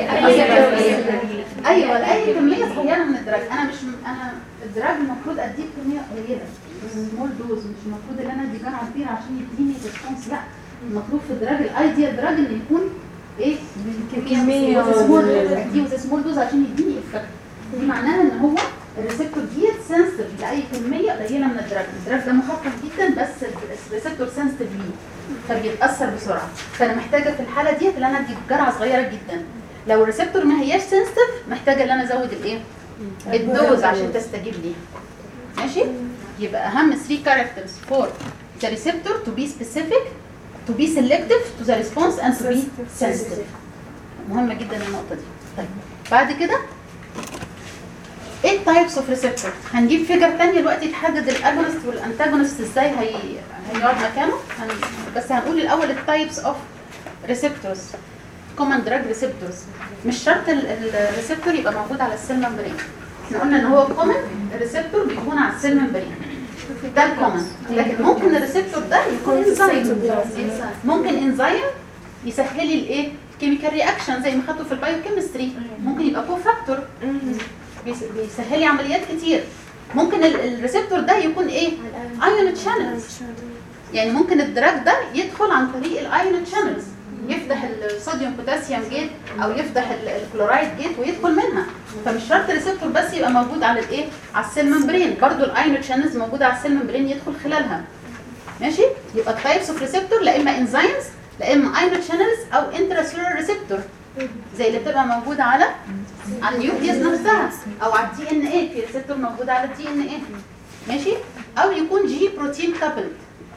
Speaker 1: ايوه لاي كميه صغيره من الدراج. انا الدراج المفروض اديه كميه قليله سمول دوز، مش المفروض ان انا ادي جرعه كبيره عشان يديني ريسبونس. لا، المفروض في الدراج الايديال دراج انه يكون ايه؟ كميه سمول دوز عشان يديني افكت. دي معناها ان هو الريسبتور ديت سنسيتيف لاي كميه قليله من الدراج. الدراج ده مخفف جدا بس الريسبتور سنسيتيف ليه فبيتاثر بسرعه. فانا محتاجه في الحاله ديت ان انا ادي جرعه صغيره جدا. لو الريسبتور ما هياش سنسيتيف محتاجه ان انا ازود الايه؟ الدوز عشان تستجيب لي. ماشي؟ يبقى اهم 3 characters for the receptor to be specific, to be selective to the response and to be sensitive. مهمه جدا النقطه دي. طيب بعد كده ايه التايبس اوف ريسبتور؟ هنجيب فيجر ثانيه دلوقتي تحدد الاجونست والانتاجونست ازاي هيقعد مكانه. بس هنقول الاول التايبس اوف ريسبتورز. كومن دراج ريسبتورز. مش شرط الريسبتور يبقى موجود على السيل ممبرين. احنا قلنا ان هو كومن الريسبتور بيكون على السيل ممبرين، ده الكومن. لكن ممكن الريسبتور ده يكون انزيم، ممكن انزيم يسهل لي الايه كيميكال رياكشن زي ما خدته في البايوكيمستري. ممكن يبقى كوفاكتور بيسهل لي عمليات كتير. ممكن الريسبتور ده يكون ايه ايون تشانلز، يعني ممكن الدراج ده يدخل عن طريق الايون تشانلز، يفتح الصوديوم بوتاسيوم جيت او يفتح الكلورايد جيت ويدخل منها. فمش شرط الريسبتور بس يبقى موجود على الايه على السيل ممبرين، برضو الايون تشانلز موجوده على السيل ممبرين يدخل خلالها. ماشي. يبقى التايبس اوف ريسبتور لا اما انزيمز لا اما ايون تشانلز او انتراسيلولار ريسبتور زي اللي بتبقى موجوده على النيوكليوس نفسها او على الدي ان ايه. في ريسبتور موجوده على الدي ان ايه. ماشي. او يكون جي بروتين كابل.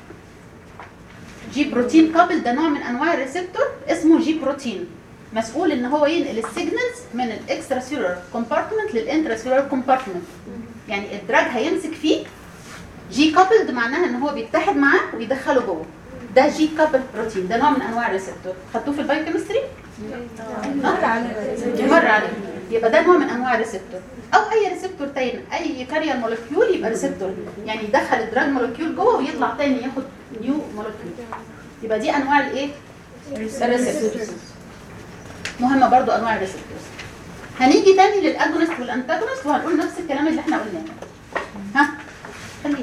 Speaker 1: جي بروتين كابل ده نوع من انواع الريسبتور اسمه جي بروتين، مسؤول ان هو ينقل السيجنالز من الاكسترا سيلولار كومبارتمنت للانترا سيلولار كومبارتمنت. يعني الدراج هيمسك فيه جي كابلد، معناها ان هو بيتحد معاه ويدخله جوه. ده جي كابل بروتين، ده نوع من انواع الريسبتور. خدتوه في البايوكيمستري؟ مر عليه. يبقى ده نوع من انواع الريسبتور. او اي ريسبتور تاني، اي كارير مولكيول يبقى ريسبتور، يعني يدخل الدراج مولكيول جوه ويطلع تاني ياخد نيو مولكيول. يبقى دي انواع الايه الريسبتورز. مهمه برضو انواع الريسبتورز. هنيجي تاني للاجونست والانتاجونست وهنقول نفس الكلام اللي احنا قلناه. ها خلينا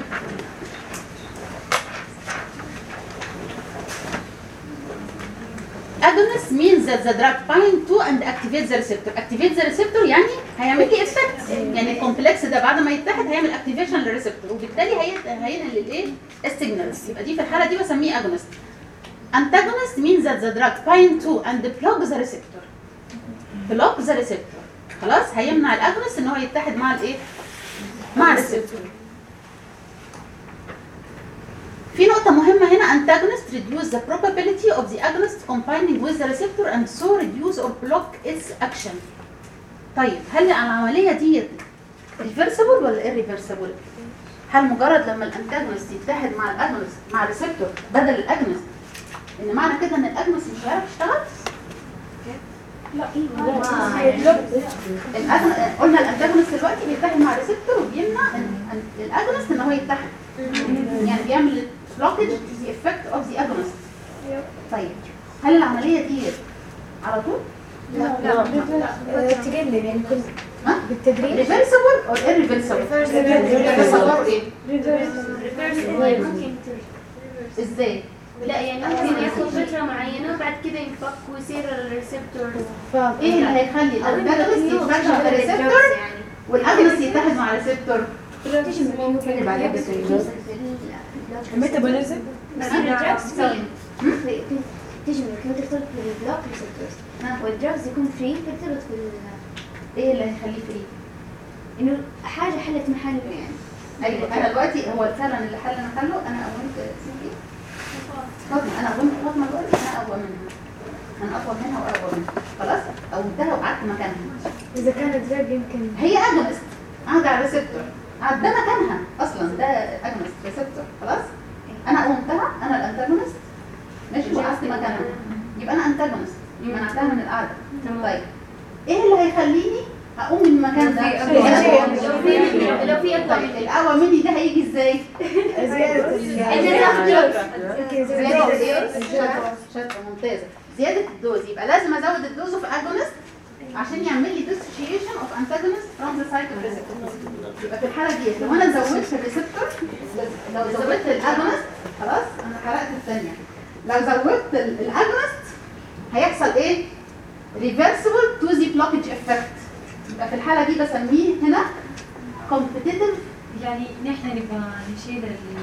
Speaker 1: agonist means that the drug bind to and activate the receptor. activate the receptor يعني هيعمل لي effect، يعني الكومبلكس ده بعد ما يتحد هيعمل activation للريسبتور وبالتالي هينقل الايه السيجنالز. يبقى دي في الحاله دي بسميه agonist. antagonist means that the drug bind to and block the receptor. block the receptor خلاص هيمنع الاجونست ان هو يتحد مع الايه مع الريسبتور. في نقطة مهمة هنا antagonist reduce the probability of the agonist combining with the receptor and so reduce or block its action. طيب هل العملية دي reversible ولا irreversible؟ هل مجرد لما الانتاجونست يتحد مع الاجونست مع الريسبتور بدل الاجونست ان معنى كده ان الاجونست مش هيعرف يشتغل؟ لا قلنا الانتاجونست دلوقتي بيتحد مع الريسبتور وبيمنع الاجونست ان هو يتحد، يعني بيعمل blockage the effect of the agonist. طيب هل العملية دي على طول؟
Speaker 3: لا تقلل يعني بالتدريج.
Speaker 1: reversible or irreversible؟ reversible ايه؟
Speaker 6: ممكن
Speaker 1: ازاي؟
Speaker 6: لا يعني ممكن ياخد فترة معينة وبعد كده ينفك ويصير الريسبتور.
Speaker 1: ايه اللي هيخلي الانتاجونست يتفاعل مع الريسبتور والاجونست يتحد مع الريسبتور؟
Speaker 3: ميتابوليزم
Speaker 4: تجي من الكيميكال ترتبط بالبلوك ريسبتورز والدراجز يكون فري ترتبط
Speaker 1: ايه اللي هيخليه فري؟
Speaker 4: انه حاجه حلت محله يعني.
Speaker 1: ايوه انا دلوقتي هو فعلا اللي حل محله. انا قومت سيدي فاطمه، انا قومت فاطمه دلوقتي انا اقوى منها، انا اقوى منها واقوى منها خلاص. قومتها وقعدت مكانها.
Speaker 3: اذا كانت دراج يمكن
Speaker 1: هي اجونست قاعده على الريسبتور، قاعده مكانها اصلا، ده اجونست ريسبتور خلاص. انا قومتها انا الانتاجونست ماشي وقعدت مكانها، يبقى انا انتاجونست منعتها من القعده. طيب ايه اللي هيخليني اقوم من المكان ده؟
Speaker 6: لو في
Speaker 1: طيب الاقوى مني ده هيجي ازاي؟ شاطره ممتازه. زياده الدوز، يبقى لازم ازود الدوز اوف اجونست عشان يعمل لي dissociation of antagonist from the site of receptor. يبقى في الحاله دي لو انا زودت الريسبتور، لو زودت الاجونست خلاص انا حرقت الثانيه. لو زودت الاجونست هيحصل ايه؟ reversible to the blockage effect. يبقى في الحاله دي بسميه هنا competitive.
Speaker 5: يعني نحن نبغى نشيل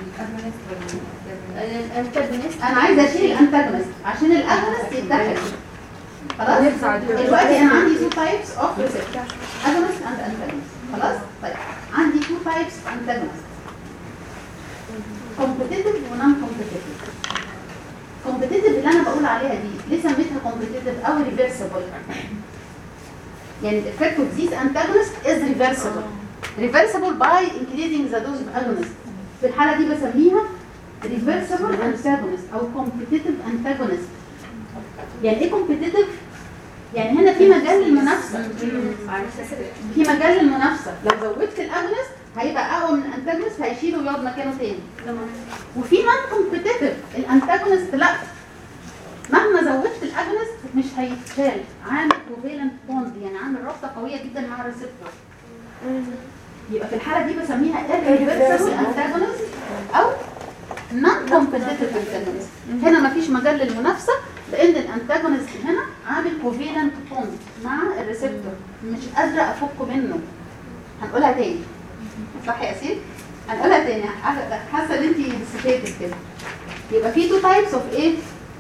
Speaker 6: الانتاجونست.
Speaker 1: انا عايزه اشيل الانتاجونست عشان الاجونست يتحد خلاص. دلوقتي انا عندي two types of receptor agonist and antagonist خلاص. طيب عندي two types of antagonist competitive و non competitive. competitive اللي انا بقول عليها دي ليه سميتها competitive او reversible؟ يعني the effect of this antagonist is reversible by increasing the dose of agonist. في الحالة دي بسميها reversible antagonist او competitive antagonist. يعني ايه competitive؟ يعني هنا في مجال للمنافسه، في مجال للمنافسه. لو زودت الاجونست هيبقى اقوى من الانتاجونست، هيشيله ويقعد مكانه تاني. وفي نون كومبيتيتيف الانتاجونست لا، مهما زودت الاجونست مش هيتشال، عامل كوفالنت بوند، يعني عامل رابطه قويه جدا مع الريسبتور. يبقى في الحاله دي بسميها irreversible antagonist او non competitive antagonist. هنا مفيش مجال للمنافسه لان الانتاجونست هنا عامل كوفالنت بوند مع الريسبتور، مش قادره افك منه. هنقولها تاني صح يا سيد؟ هنقولها تاني، حاسه ان انت ديسيتيتد كده. يبقى في تو تايبس اوف ايه؟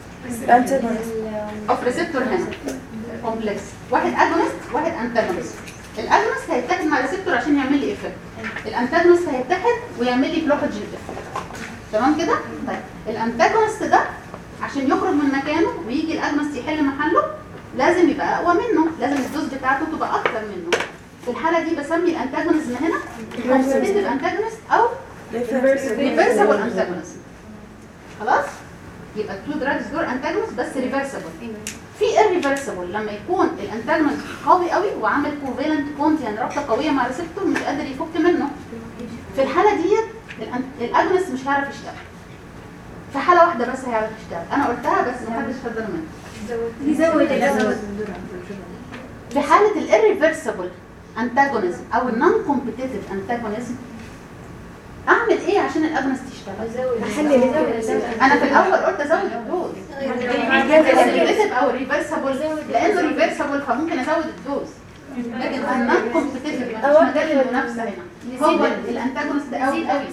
Speaker 1: اوف ريسبتور هنا كومبلكس، واحد اجونست واحد انتاجونست. الاجونست هيتحد مع الريسبتور عشان يعمل لي افكت، الانتاجونست هيتحد ويعمل لي بلوكج للافكت. تمام كده؟ طيب الانتاجونست ده عشان يخرج من مكانه ويجي الاجونست يحل محله لازم يبقى اقوى منه، لازم الدوز بتاعته تبقى اكتر منه. في الحاله دي بسمي الانتاجونزم هنا كومبيتيتيف انتاجونست او ريفرسبل انتاجونست. خلاص؟ يبقى التو دراجز دول انتاجونست بس ريفرسبل. في irreversible لما يكون الانتاجونست قوي قوي وعامل كوفالنت بوند، يعني رابطه قويه مع الريسبتور مش قادر يفك منه. في الحاله ديت الاجونست مش هيعرف يشتغل. في حاله واحده بس هيعرف يشتغل، انا قلتها بس ما حدش خد باله منها. يزود. في حاله الirreversible انتاجونيزم او النون كومبيتيتيف انتاجونيزم اعمل ايه عشان الاجونست يشتغل؟ انا في الاول قلت ازود الدوز الكومبيتيتيف او الريفرسبل، لانه ريفرسبل فممكن ازود الدوز. لكن النون كومبيتيتيف مش مجال للمنافسه هنا، هو الانتاجونست قوي قوي.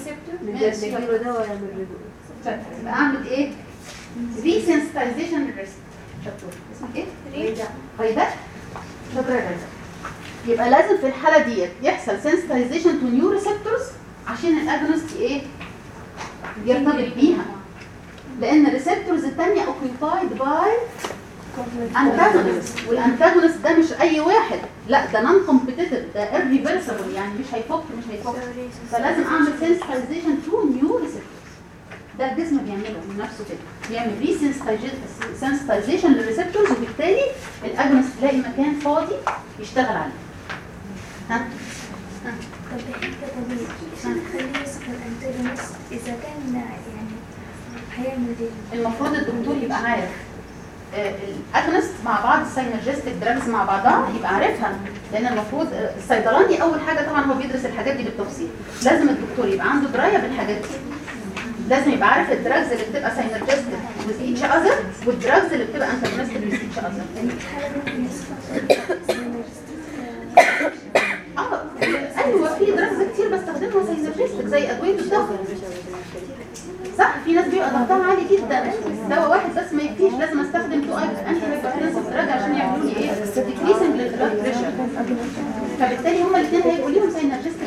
Speaker 1: يبقى اعمل ايه؟ ريسنسيتايزيشن للريسك. شطور. اسمك ايه؟ ريدا. شطوره ريدا. يبقى لازم في الحاله ديت يحصل sensitization to new receptors عشان الاجونست ايه؟ يرتبط بيها. لان الريسبتورز الثانيه occupied by antagonist، والانتاجونست ده مش اي واحد، لا ده نون كومبيتيتيف، ده irreversible، يعني مش هيفك. فلازم اعمل sensitization to new receptors. ده الجسم بيعمله من نفسه كده، بيعمل resensitization للريسبتورز، وبالتالي الاجونست تلاقي مكان فاضي يشتغل عليه. ها؟
Speaker 4: طب الحته دي عشان نخليه يصف الانتاجونست اذا كان يعني هيعمل ايه؟
Speaker 1: المفروض الدكتور يبقى عارف الاجونست مع بعض، الساينرجستيك دراجز مع بعضها يبقى عارفها، لان المفروض الصيدلاني اول حاجه طبعا هو بيدرس الحاجات دي بالتفصيل. لازم الدكتور يبقى عنده درايه بالحاجات دي، لازم يبقى عارف الدراجز اللي بتبقى ساينرجستيك with each other والدراجز اللي بتبقى انتاجونستيك with each other. ايوه في دراجز كتير بستخدمها ساينرجستيك زي ادويه الضغط. صح، في ناس بيبقى ضغطها عالي جدا، دواء واحد بس ما يكفيش، لازم استخدم 2 انتي هايبرتنسيف دراج عشان يعملوا لي ايه؟ ديكريسنج للبلاد بريشر. فبالتالي هما الاثنين هيبقوا ليهم ساينرجستيك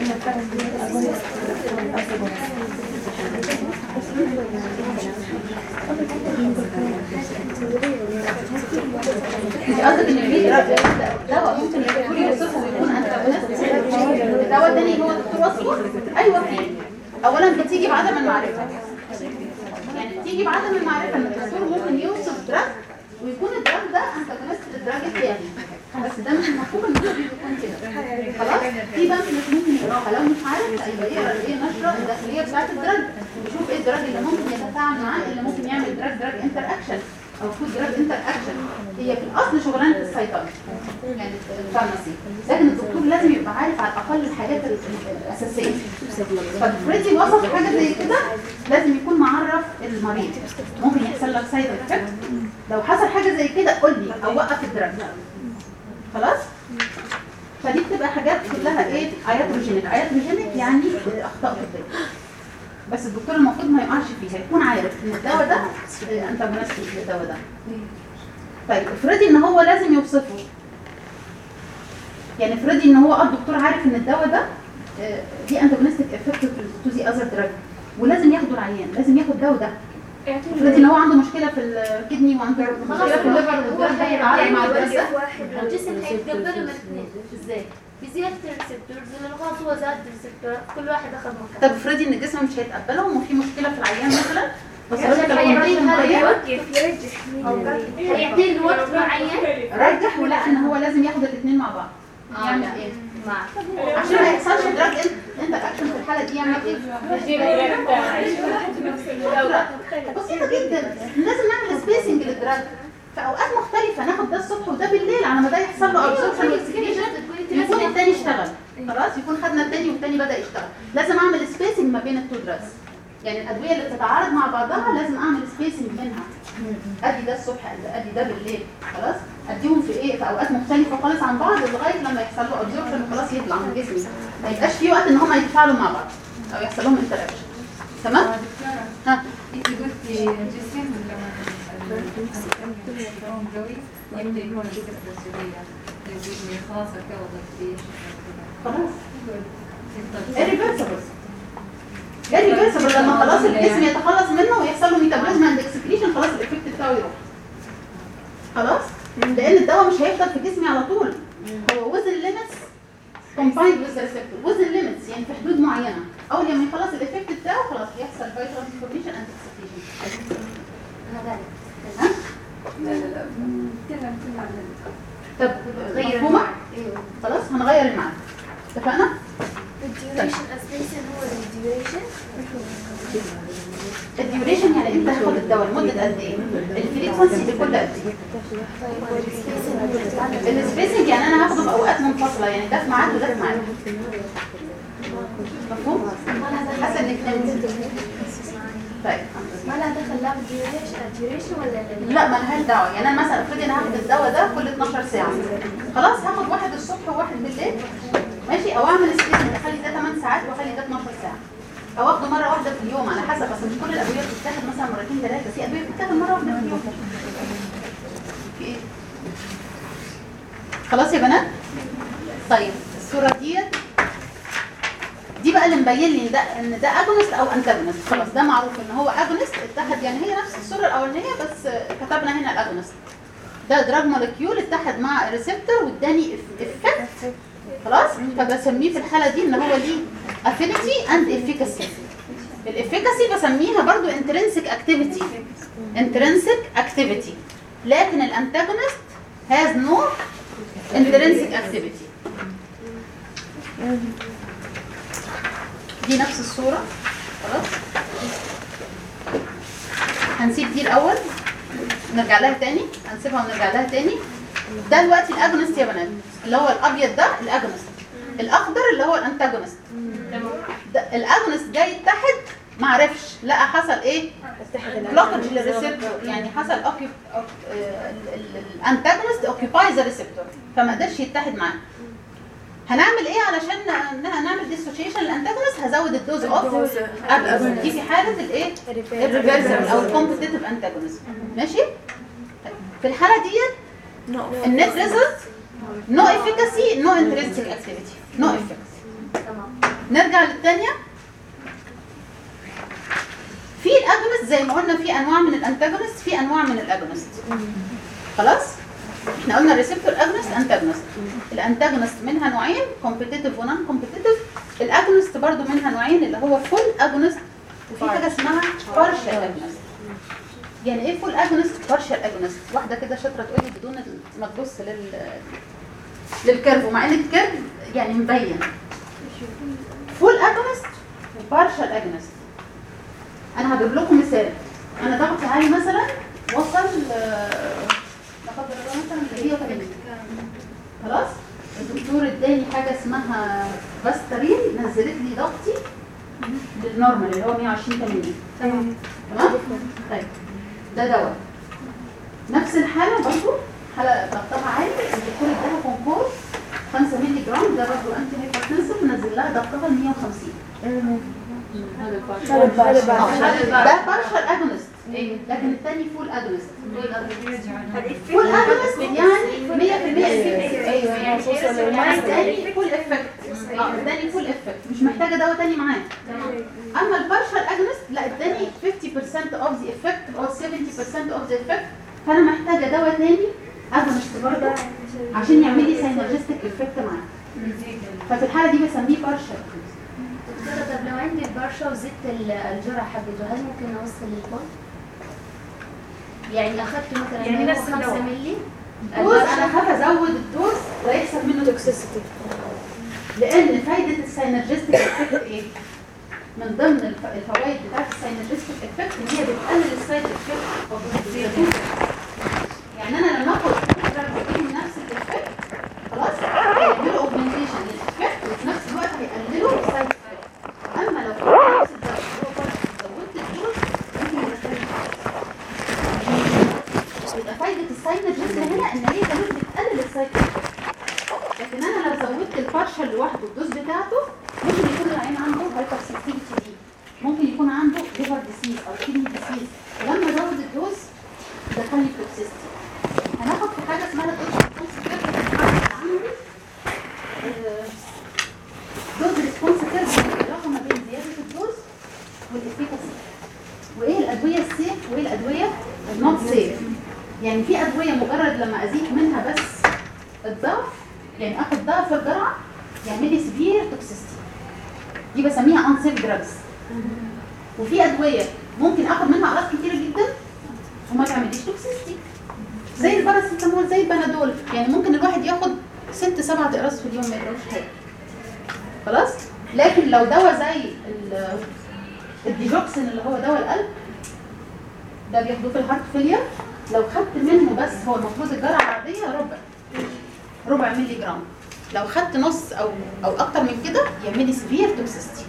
Speaker 1: انت قصدك ان في دواء ممكن الدكتور يوصفه ويكون انتاجونست، الدواء الثاني هو الدكتور وصفه؟ ايوه في. اولا بتيجي بعدم المعرفه، يعني بتيجي بعدم المعرفه ان الدكتور ممكن يوصف دراج ويكون الدراج ده انتاجونست للدراج الثاني، بس ده مش المفروض ان هو بيكون كده. خلاص في بقى ممكن يقراها، لو مش عارف يبقى يقرا ايه نشره الداخليه بتاعت الدراج، يشوف ايه الدراج اللي ممكن يتفاعل معاه، اللي ممكن يعمل دراج انتر اكشن او فود دراج انتر اكشن. هي في الاصل شغلانه الصيدله يعني الفارماسي، لكن الدكتور لازم يبقى عارف على الاقل الحاجات الاساسيه. ففريدي وصف حاجه زي كده لازم يكون معرف المريض ممكن يحصل لك سايد افكت، لو حصل حاجه زي كده قول لي او وقف الدراج. خلاص؟ فدي بتبقى حاجات كلها ايه؟ اياتروجينيك يعني اخطاء طبيه، بس الدكتور المفروض ما يقعش فيها، يكون عارف ان الدواء ده انتاجونستيك للدواء ده. طيب افرضي ان هو لازم يوصفه، يعني افرضي ان هو الدكتور عارف ان الدواء ده دي انتاجونستيك افكت تو ذا اذر دراج ولازم ياخده العيان، لازم ياخد الدواء ده. افرضي ان هو عنده مشكله في الكدني وعنده مشكله في الليفر والدراج ده هيتعالج مع الدواء ده،
Speaker 6: الجسم هيتقبله من الاثنين. ازاي؟ بزياده الريسبتورز، لانه خلاص هو زاد الريسبتور، كل واحد اخذ مكان.
Speaker 1: طب افرضي ان الجسم مش هيتقبلهم وفي مشكله في العيان مثلا فصلت لك القنطرة المية
Speaker 6: هيعطيني وقت معين.
Speaker 1: رجح ولقى ان هو لازم ياخد الاثنين مع بعض. يعمل ايه؟ عشان ما يحصلش دراج انت اكشن في الحاله دي يعمل ايه؟ بسيطه جدا. لازم نعمل سبيسنج للدراج في اوقات مختلفه، ناخد ده الصبح وده بالليل على ما ده يحصل له ابسوربشن واكسكريشن يكون الثاني اشتغل خلاص، يكون خدنا الثاني والثاني بدا يشتغل. لازم اعمل سبيسنج ما بين التو دراجز، يعني الادويه اللي بتتعارض مع بعضها لازم اعمل سبيسنج بينها. ادي ده الصبح ادي ده بالليل خلاص، اديهم في ايه في اوقات مختلفه خالص عن بعض لغايه لما يحصل له ابزوربشن وخلاص يطلع من جسمي، ما يبقاش في وقت ان هم يتفاعلوا مع بعض او يحصل لهم انتراكشن. تمام؟ ها
Speaker 7: انت قلتي جسم لما قوي يبدا يكون الكسر السوريه يجي خلاص ارتبطت فيه
Speaker 1: خلاص الريفرسبل لما خلاص الجسم يتخلص منه ويحصل له ميتابوليزم اند اكسكريشن خلاص الايفكت بتاعه يروح خلاص، لان الدواء مش هيفضل في جسمي على طول، هو وزن ليميتس كومبايند وذ ريسبتور، وزن ليميتس يعني في حدود معينه، اول لما يخلص الايفكت بتاعه خلاص يحصل باي ترانسفورميشن اند اكسكريشن. طب مفهومه؟ خلاص هنغير الميعاد اتفقنا؟
Speaker 4: الديوريشن اساسا هو
Speaker 1: الديوريشن يعني انت هتاخد الدواء لمده قد ايه؟ الفريكونسي لكل قد ايه؟ السبيسنج يعني انا هاخده في اوقات منفصله، يعني ده في ميعاد وده في ميعاد. مفهوم؟ حسب انك نمت. طيب
Speaker 6: ما لها دخل لا بالديوريشن ولا
Speaker 1: لا ما لهاش دعوه، يعني انا مثلا افرض انا هاخد الدواء ده كل 12 ساعه خلاص هاخد واحد الصبح وواحد بالليل ماشي، او اعمل سبيسنج اخلي ده 8 ساعات واخلي ده 12 ساعه، او اخده مره واحده في اليوم على حسب، اصل مش كل الادويه بتتاخد مثلا مرتين ثلاثه، في ادويه بتتاخد مره واحده في اليوم. في ايه؟ خلاص يا بنات؟ طيب الصوره دي بقى اللي مبين لي ده ان ده اجونست او انتاجونست، خلاص ده معروف ان هو اجونست اتحد، يعني هي نفس الصوره الاولانيه بس كتبنا هنا الاجونست. ده دراج مولكيول اتحد مع ريسبتور واداني افكت خلاص، فبسميه في الحاله دي ان هو ليه افينيتي اند افيكاسي. الافيكاسي بسميها برضو انترنسيك اكتيفيتي، لكن الانتاجونست هاز نو انترنسيك اكتيفيتي. دي نفس الصورة خلاص، هنسيب دي الأول نرجع لها تاني، هنسيبها ونرجع لها تاني. ده دلوقتي الأجونست يا بنات، اللي هو الأبيض ده الأجونست، الأخضر اللي هو الأنتاجونست. الأجونست جاي يتحد معرفش، لقى حصل ايه؟ بلوكج للريسبتور، يعني حصل الأنتاجونست اوكيباي ذا ريسبتور فما قدرش يتحد معاه. هنعمل ايه علشان نعمل ديسوشيشن للانتاجونست؟ هزود الدوز اوف اجونست دي في حاله الايه؟ الريفرسبل او الكومبتيتيف انتاجونست. ماشي؟ في الحاله ديت النت ريزلت نو افيكاسي نو انترنسيك اكتيفيتي نو افيكاسي. نرجع للثانيه. في الاجونست زي ما قلنا في انواع من الانتاجونست، في انواع من الاجونست خلاص. احنا قلنا الريسبتور اجونست انتاجونست، الانتاجونست منها نوعين كومبيتيتيف ونون كومبيتيتيف، الاجونست برضو منها نوعين اللي هو فول اجونست وفي حاجه اسمها بارشال اجونست. يعني ايه فول اجونست بارشال اجونست؟ واحده كده شاطره تقولي بدون ما تبص للكيرف، ومع ان الكيرف يعني مبين. فول اجونست وبارشال اجونست. انا هجيب لكم مثال. انا ضغطي عالي مثلا وصل قدر الله مثلا 180 خلاص، الدكتور اداني حاجه اسمها باسترين نزلت لي ضغطي للنورمال اللي هو 120/80. تمام. طيب ده دواء نفس الحاله برضه، حاله ضغطها عالي، الدكتور اداها كومبوز 5 مللي جرام، ده برضه انتي هايبرتنسيف نزل لها ضغطها ل 150. ده بارشال اجونست لكن الثاني فول اجونست. فول اجونست يعني 100% ايوه يعني الثاني فول افكت، الثاني فول افكت مش محتاجه دواء ثاني معاه. اما البارشال اجونست لا، الثاني 50% اوف ذا افكت او 70% اوف ذا افكت، فانا محتاجه دواء ثاني اجونست برضه عشان يعمل لي ساينرجستيك افكت معاه. ففي الحاله دي بسميه بارشال.
Speaker 6: دكتورة طب لو عندي البرشا وزدت الجرعة حقته هل ممكن أوصل للبول؟ يعني أخذت مثلا
Speaker 5: يعني نفس
Speaker 6: 5
Speaker 5: الدواء.
Speaker 6: مللي
Speaker 1: الدوز انا خاف ازود الدوز ويحصل منه توكسيسيتي، لان فايده الساينرجستيك افكت ايه؟ من ضمن الفوائد بتاعت الساينرجستيك افكت ان هي بتقلل السايد افكت. يعني انا لما اخد من نفس الافكت خلاص هيعملوا اوجمنتيشن للافكت وفي نفس الوقت هيقللوا السايد افكت. اما لو كنت نفس الدواء زودت الدوز ممكن يدخلني. يبقى فايده الساينرجست هنا ان هي كمان بتقلل السايد افكت. لكن انا لو زودت البارشل لوحده الدوز بتاعته ممكن يكون العين عنده هايبر سنسيتيفيتي دي، ممكن يكون عنده ليفر ديسيز او كيدني ديسيز، ولما ازود الدوز دخلني توكسيستي. هناخد في حاجه اسمها دوز ريسبونس كيرف، العلاقه ما بين زياده الدوز والافيكاسي، وايه الادويه السيف وايه الادويه النوت سيف. يعني في ادويه مجرد لما ازيد منها بس الضعف، يعني اخد ضعف الجرعه يعمل لي سيفير توكسيستي، دي بسميها انسيف دراجز. وفي ادويه ممكن اخد منها اعراض كتيره جدا وما تعمليش توكسيستي، زي الباراسيتامول زي البنادول. يعني ممكن الواحد ياخد 6-7 اقراص في اليوم ما يجراش حاجه خلاص. لكن لو دواء زي الديجوكسين اللي هو دواء القلب ده بياخدوه في الهارت فيلير، لو خدت منه بس هو المفروض الجرعه العاديه ربع مللي جرام، لو خدت نص او اكتر من كده يعمل لي سيفير توكسيستي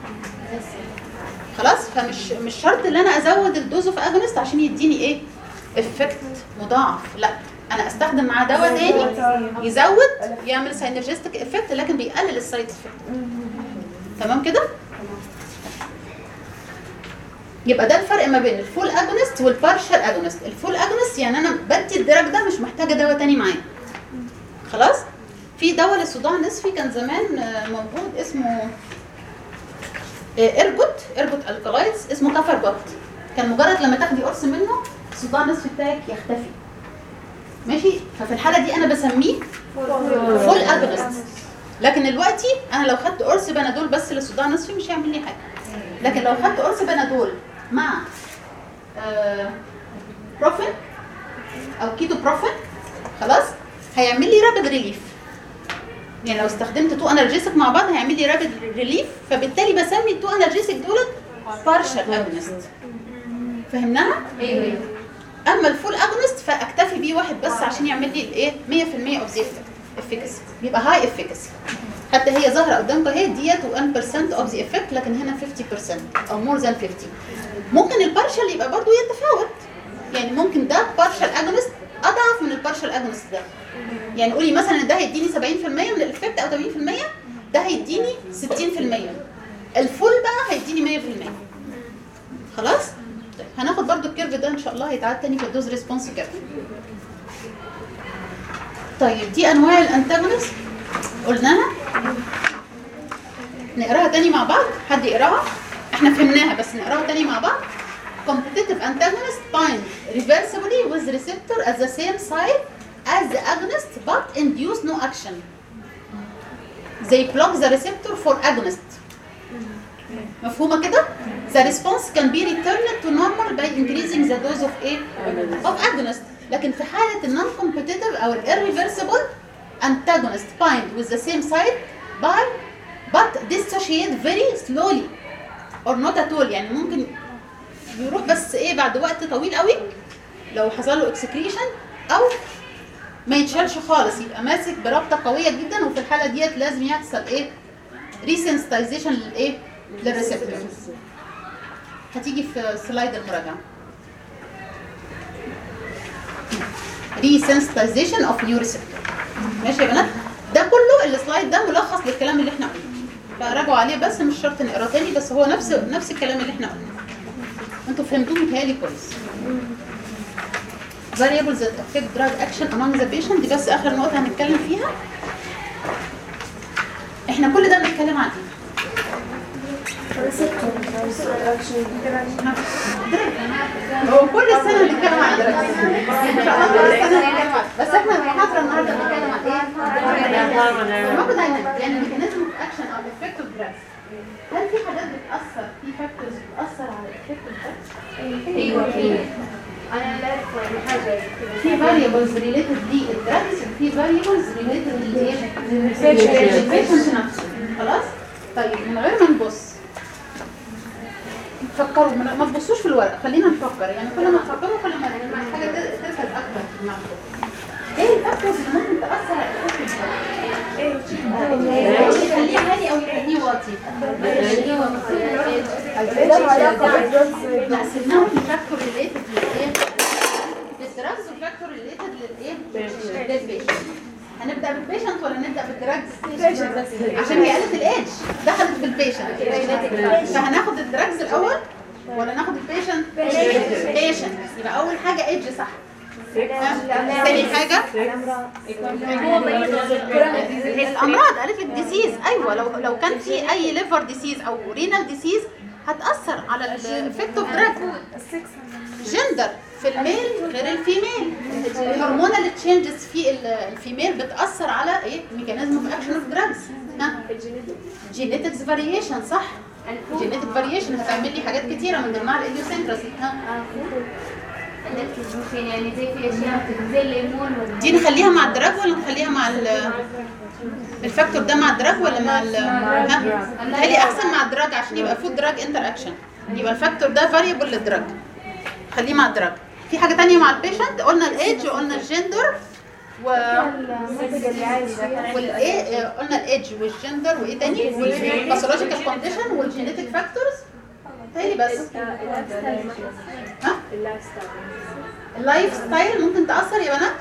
Speaker 1: خلاص. فمش شرط ان انا ازود الدوز اوف اجونست عشان يديني ايه افكت مضاعف، لا انا استخدم معاه دواء تاني يزود يعمل ساينرجستيك افكت لكن بيقلل السايد افكت. تمام كده؟ يبقى ده الفرق ما بين الفول اجونست والبارشال اجونست. الفول اجونست يعني انا بدي الدرج ده مش محتاجه دواء تاني معاه خلاص. في دواء للصداع النصفي كان زمان موجود اسمه ارجوت الكلايدز، اسمه كافربوت، كان مجرد لما تاخدي قرص منه الصداع النصفي بتاعك يختفي ماشي. ففي الحاله دي انا بسميه فول اجونست. لكن دلوقتي انا لو خدت قرص بنادول بس للصداع النصفي مش هيعمل لي حاجه، لكن لو خدت قرص بنادول مع بروفين او كيتو بروفين خلاص هيعمل لي رابيد ريليف. يعني لو استخدمت 2 انرجيسك مع بعض هيعمل لي رابيد ريليف، فبالتالي بسمي ال 2 انرجيسك دولت بارشال اجونست. فهمناها؟ ايوه. اما الفول اجونست فاكتفي بيه واحد بس عشان يعمل لي الايه 100% اوف ذا افيكاسي، بيبقى هاي افيكاسي. حتى هي ظاهره قدامكم اهي ديت 1% اوف ذا افكت، لكن هنا 50% او مور ذان 50. ممكن البارشال يبقى برضو يتفاوت، يعني ممكن ده بارشال اجونست اضعف من البارشال اجونست ده. يعني قولي مثلا ده هيديني 70% من الافكت او 80%، ده هيديني 60%، الفول بقى هيديني 100%. خلاص؟ طيب هناخد برضو الكيرف ده ان شاء الله هيتعاد تاني في الدوز ريسبونس كيرف. طيب دي انواع الانتاجونست قلناها، نقراها تاني مع بعض. حد يقراها؟ احنا فهمناها بس نقراها تاني مع بعض. Competitive antagonist bind reversibly with receptor at the same site as the agonist but induce no action. They block the receptor for agonist. مفهومة كده؟ The response can be returned to normal by increasing the dose of A of agonist. لكن في حالة ال non-competitive أو ال irreversible antagonist bind with the same site but dissociate very slowly or not at all. يعني ممكن يروح بس ايه بعد وقت طويل قوي لو حصل له اكسكريشن، او ما يتشالش خالص يبقى ماسك برابطه قويه جدا. وفي الحاله ديت لازم يحصل ايه ريسنسيتايزيشن للايه للريسبتور. هتيجي في سلايد المراجعه ريسنسيتايزيشن اوف نيو ريسبتور. ماشي يا بنات؟ ده كله السلايد ده ملخص للكلام اللي احنا قلناه، فراجعوا عليه بس مش شرط نقراه تاني، بس هو نفس الكلام اللي احنا قلناه. انتوا فهمتوه متهيألي كويس. variables that affect drug action among the patient دي بس اخر نقطه هنتكلم فيها. احنا كل ده بنتكلم عن ايه؟ هو كل السنه بنتكلم عن دراج ان شاء الله، كل السنه بنتكلم عن، بس احنا المحاضره النهارده بنتكلم عن ايه؟ المفروض دايما يعني ميكانيزم اوف اكشن او افكت اوف دراج. هل في حاجات بتأثر في فاكتورز بتأثر على الإفكت ده؟
Speaker 3: ايوه في انا لا اعرف يعني حاجه
Speaker 1: في variables related للدراجز وفي variables related للبيشنت نفسه. خلاص؟ طيب من غير ما نبص فكروا، ما تبصوش في الورق، خلينا نفكر. يعني كل ما تفكروا كل ما الحاجه تركز اكتر في دماغكم. ايه الفاكتورز اللي ممكن تاثر على الافكت ده؟ يخليه عالي او يخليه واطي؟ لا سيبناهم فاكتور ريليتد للايه؟ للدراجز وفاكتور ريليتد للايه؟ للبيشنت. هنبدا بالبيشنت ولا نبدا بالدراجز؟ عشان هي قالت الايدج دخلت في البيشنت، فهناخد الدراجز الاول ولا ناخد البيشنت؟ بيشنت. يبقى اول حاجه ايدج صح. ثاني حاجه الامراض، قالت لك ديسيز. ايوه لو كان في اي ليفر ديسيز او رينال ديسيز هتاثر على الافكت اوف دراج. جندر في الميل غير الفيميل، الهرمونال تشينجز في الفيميل بتاثر على ايه؟ ميكانيزم اوف اكشن اوف دراجز. جينيتكس فاريشن صح، جينيتك فاريشن هتعمل لي حاجات كتيره من ضمنها الاديوسينكراسي.
Speaker 6: ممكن يعني زي في اشياء زي الليمون
Speaker 1: دي نخليها مع الدراج ولا نخليها مع الفاكتور ده مع الدراج ولا مع نخلي احسن مع الدراج عشان يبقى فود دراج انتر اكشن. يبقى الفاكتور ده فاريبل للدراج، خليه مع الدراج. في حاجه ثانيه مع البيشنت، قلنا الايدج وقلنا الجندر والايه، قلنا الايدج والجندر وايه تاني؟ والباثولوجيكال كونديشن والجينيتك فاكتورز تاني بس. ها؟ اللايف ستايل ممكن تاثر يا بنات؟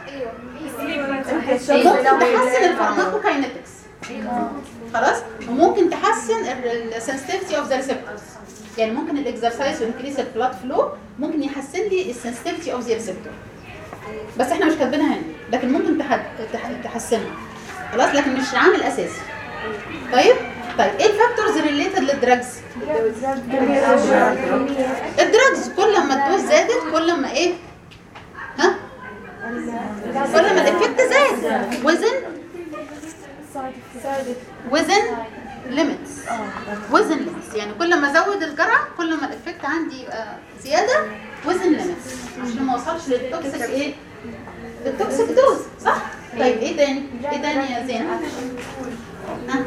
Speaker 1: ممكن تحسن الفارماكوكاينetics. خلاص؟ وممكن تحسن السنسيتيفيتي اوف ذا ريسبتورز. يعني ممكن الاكسرسايز وانكريس البلاد فلو ممكن يحسن لي السنسيتيفيتي اوف ذا ريسبتور. بس احنا مش كاتبينها هنا، لكن ممكن تحسنها. خلاص؟ لكن مش عامل اساسي. طيب ايه الفاكتورز ريليتد للدراجز؟ الدراجز كل ما الدوز زادت كل ما ايه؟ ها؟ كل ما الافكت زاد وزن ليميتس. وزن ليميتس يعني كل ما ازود الجرعه كل ما الافكت عندي يبقى زياده. وزن ليميتس عشان ما اوصلش للتوكسيك ايه؟ للتوكسيك دوز صح؟ طيب ايه تاني يا زين؟ ها؟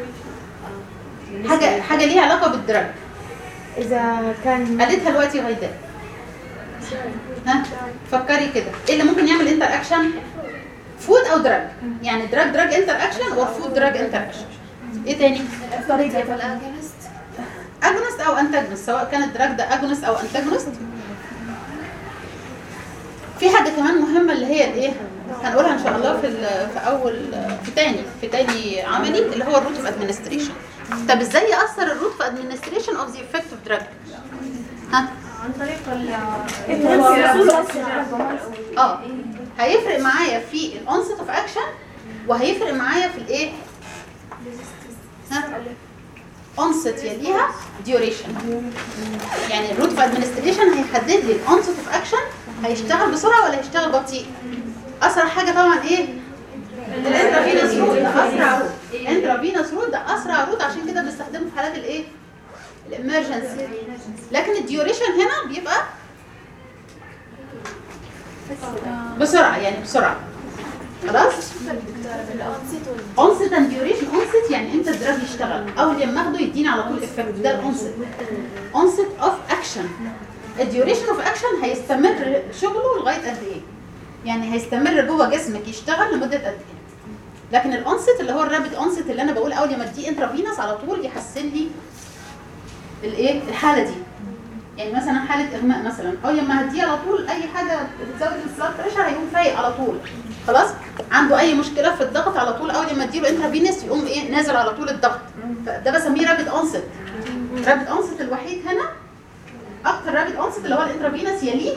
Speaker 1: حاجه ليها علاقه بالدراج.
Speaker 3: اذا كان
Speaker 1: قالتها دلوقتي غيداء. ها فكري كده، ايه اللي ممكن يعمل انتر اكشن؟ فود او دراج، يعني دراج انتر اكشن او فود دراج انتر اكشن. ايه تاني؟
Speaker 6: طريقه الاجونست
Speaker 1: اجونست او انتاجونست، سواء كان الدراج ده اجونست او انتاجونست. في حاجه كمان مهمه اللي هي الايه؟ هنقولها ان شاء الله في تاني عملي اللي هو الروت اوف ادمنستريشن. طب ازاي ياثر الروت في ادمنستريشن اوف ذا افكت اوف دراج؟ ها؟
Speaker 3: عن طريق
Speaker 1: هيفرق معايا في الانست اوف اكشن وهيفرق معايا في الايه؟ ها؟ onset يليها duration. يعني الروت اوف ادمنستريشن هيحدد لي الانست اوف اكشن هيشتغل بسرعه ولا هيشتغل بطيء. اسرع حاجه طبعا ايه؟ الانترافينوس روت ده اسرع روت. الانترافينوس روت ده اسرع روت، عشان كده بنستخدمه في حالات الايه؟ الامرجنسي. لكن الديوريشن هنا بيبقى بسرعه، يعني بسرعه. خلاص؟ onset and duration. onset يعني امتى الدراج يشتغل، اول لما اخده يديني على طول افكت، ده الانست. onset of action. الديوريشن اوف اكشن هيستمر شغله لغايه قد ايه؟ يعني هيستمر جوه جسمك يشتغل لمده قد ايه؟ لكن الانست اللي هو الرابيد انست اللي انا بقول اول لما اديه انترافينوس على طول يحسن لي الايه؟ الحاله دي. يعني مثلا حاله اغماء مثلا، اول لما هديه على طول اي حاجه بتزود البلاد بريشر هيقوم فايق على طول. خلاص؟ عنده اي مشكله في الضغط على طول اول لما اديله انترافينوس يقوم ايه؟ نازل على طول الضغط. فده بسميه رابيد انست. رابيد انست الوحيد هنا اكتر رابيد انست اللي هو الانترافينوس يليه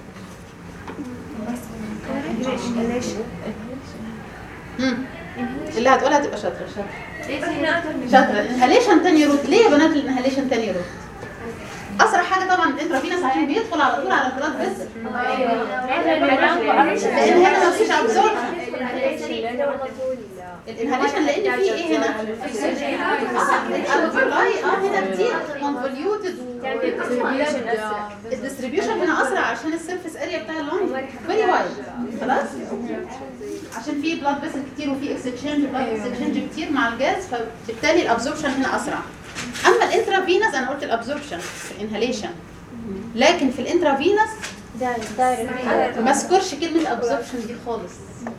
Speaker 1: اللي هتقولها تبقى شاطره. شاطره. الانهاليشن تاني روت. ليه يا بنات الانهاليشن تاني روت؟ اسرع حاجه طبعا الانترافينوس عشان بيدخل على طول على البلاد فيسل، لان هنا مفيش ابزوربشن.
Speaker 3: على طول
Speaker 1: الانهاليشن لان في ايه هنا؟ الالفيولاي هنا كتير كونفوليوتد. الديستريبيوشن هنا اسرع عشان السيرفيس اريا بتاع اللونج فيري وايد. خلاص عشان في بلاد فيسل كتير وفي اكسشينج بلاد اكسشينج كتير مع الجاز، فبالتالي الابزوربشن هنا اسرع. اما الانترافينس انا قلت الابزوربشن في الانهاليشن، لكن في الانترافينس ما اذكرش كلمه ابزوربشن دي خالص.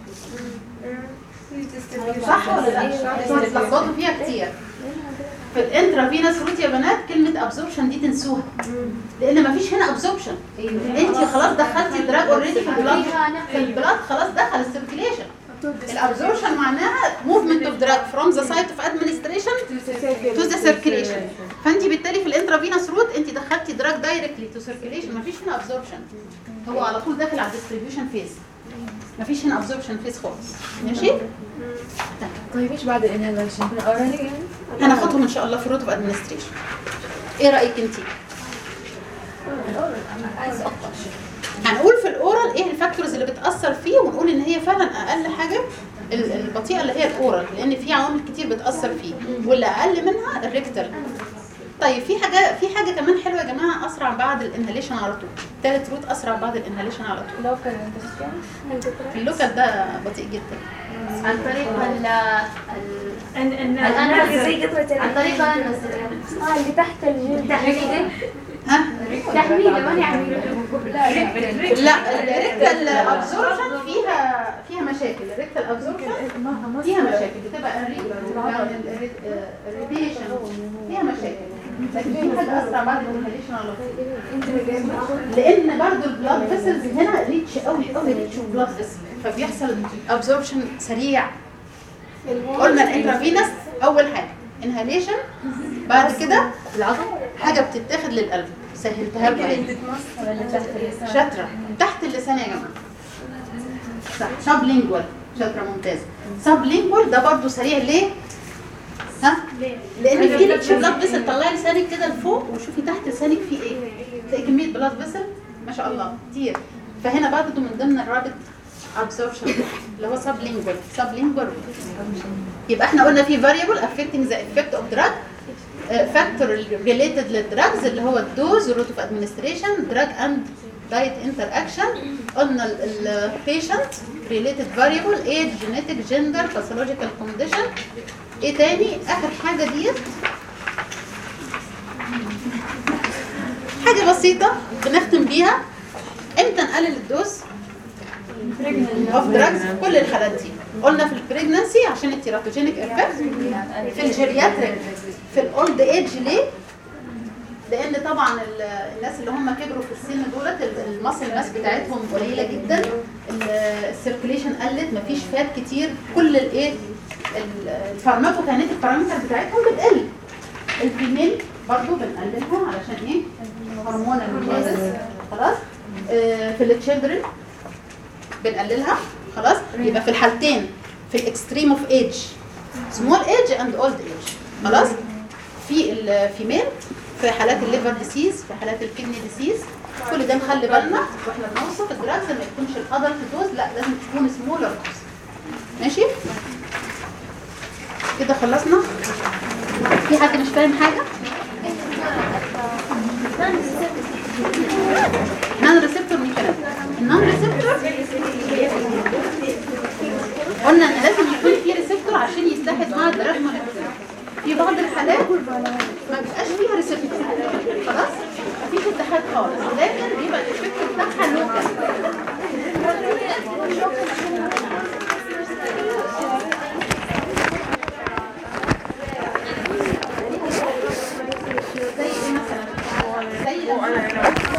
Speaker 1: صح ولا لا؟ بتلخبطوا فيها كتير. في الانترافينس روت يا بنات كلمه ابزوربشن دي تنسوها، لان ما فيش هنا ابزوربشن. انت خلاص دخلتي الدراج اوريدي في البلاد، خلاص دخل السيركيليشن. الابزوربشن معناها موفمنت اوف دراج فروم ذا سايت اوف ادمنستريشن تو ذا سيركيليشن. فانت بالتالي في الانترافينس روت انت دخلتي دراج دايركتلي تو سيركيليشن، ما فيش هنا ابزوربشن، هو على طول داخل على الديستريبيوشن فيز، ما فيش هنا ابزوربشن فيز خالص. ماشي؟
Speaker 7: طيب ايش بعد الانهاليشن؟ اورالي يعني؟
Speaker 1: هناخدهم ان شاء الله في الروت اوف ادمنستريشن. ايه رايك انت؟ هنقول في الاورال ايه الفاكتورز اللي بتاثر فيه، ونقول ان هي فعلا اقل حاجه البطيئه اللي هي الاورال، لان في عوامل كتير بتاثر فيه، واللي اقل منها الريكتال. طيب في حاجه كمان حلوه يا جماعه، اسرع بعد الانهاليشن على طول. ثالث روت اسرع بعد الانهاليشن على طول.
Speaker 7: لوكال
Speaker 1: اللوكال ده بطيء جدا
Speaker 6: عن طريق
Speaker 4: زي قطرة
Speaker 6: عن طريق
Speaker 3: اللي تحت الجلد
Speaker 1: ها؟
Speaker 3: تحميله ما نعمل.
Speaker 1: لا الريكتال ابزوربشن فيها مشاكل. الريكتال ابزوربشن فيها مشاكل، بتبقى الريبيشن فيها مشاكل، لكن في حاجه اسرع بعد الانهاليشن على طول، لان برضو البلاد فيسلز هنا ريتش قوي ريتش بلاد فيسل، فبيحصل ابزوربشن سريع. قلنا الانترافينس اول حاجه انهاليشن، بعد كده حاجه بتتاخد للقلب. سهلتها لكم شاطره تحت اللسان يا جماعه. صح، سب لينجوال، شاطره ممتازه. سب لينجوال ده برضو سريع. ليه؟ ها؟ لان في ريتش بلاد فيسل. طلعي لسانك كده لفوق وشوفي تحت لسانك في ايه، تلاقي كميه بلاد فيسل ما شاء الله كتير. فهنا برضو من ضمن الرابط absorption اللي هو sublingual. يبقى احنا قلنا في variable affecting the effect of drug، factor related للدراجز اللي هو الدوز، route of administration، drug and diet interaction. قلنا ال patient related variable، age، genetic، gender، pathological condition. ايه تاني؟ اخر حاجه ديت حاجه بسيطه بنختم بيها. امتى نقلل الدوز اوف دراجز في كل الحالات دي؟ قلنا في البريجنانسي عشان التيراتوجينيك افكت، في الجيرياتريك، في الاولد ايج. ليه؟ لان طبعا الناس اللي هم كبروا في السن دولت المصل ماس بتاعتهم قليله جدا، السيركيليشن قلت، مفيش فات كتير، كل الايه الفارماكوكاينيتيك بارامتر بتاعتهم بتقل. الفيميل برضو بنقللها علشان ايه؟ هرمون الميزس. خلاص. في التشيلدرن بنقللها. خلاص. يبقى في الحالتين، في الاكستريم اوف ايج، سمول ايج اند اولد ايج. خلاص. في الفيميل، في حالات الليفر ديسيز، في حالات الكدني ديسيز، كل ده نخلي بالنا واحنا بنوصف الدراجز ما يكونش الادلت دوز، لا لازم تكون سمولر دوز. ماشي؟ كده خلصنا. في حد مش فاهم حاجه؟ نون ريسبتور ميكانيزم. النون ريسبتور قلنا ان لازم يكون في ريسبتور عشان يتحد مع الدراج مولكيول. في بعض الحالات ما بيبقاش فيها ريسبتور، خلاص مفيش اتحاد خالص، لكن بيبقى الريسبتور بتاعها لوكال. زي ايه مثلا؟ زي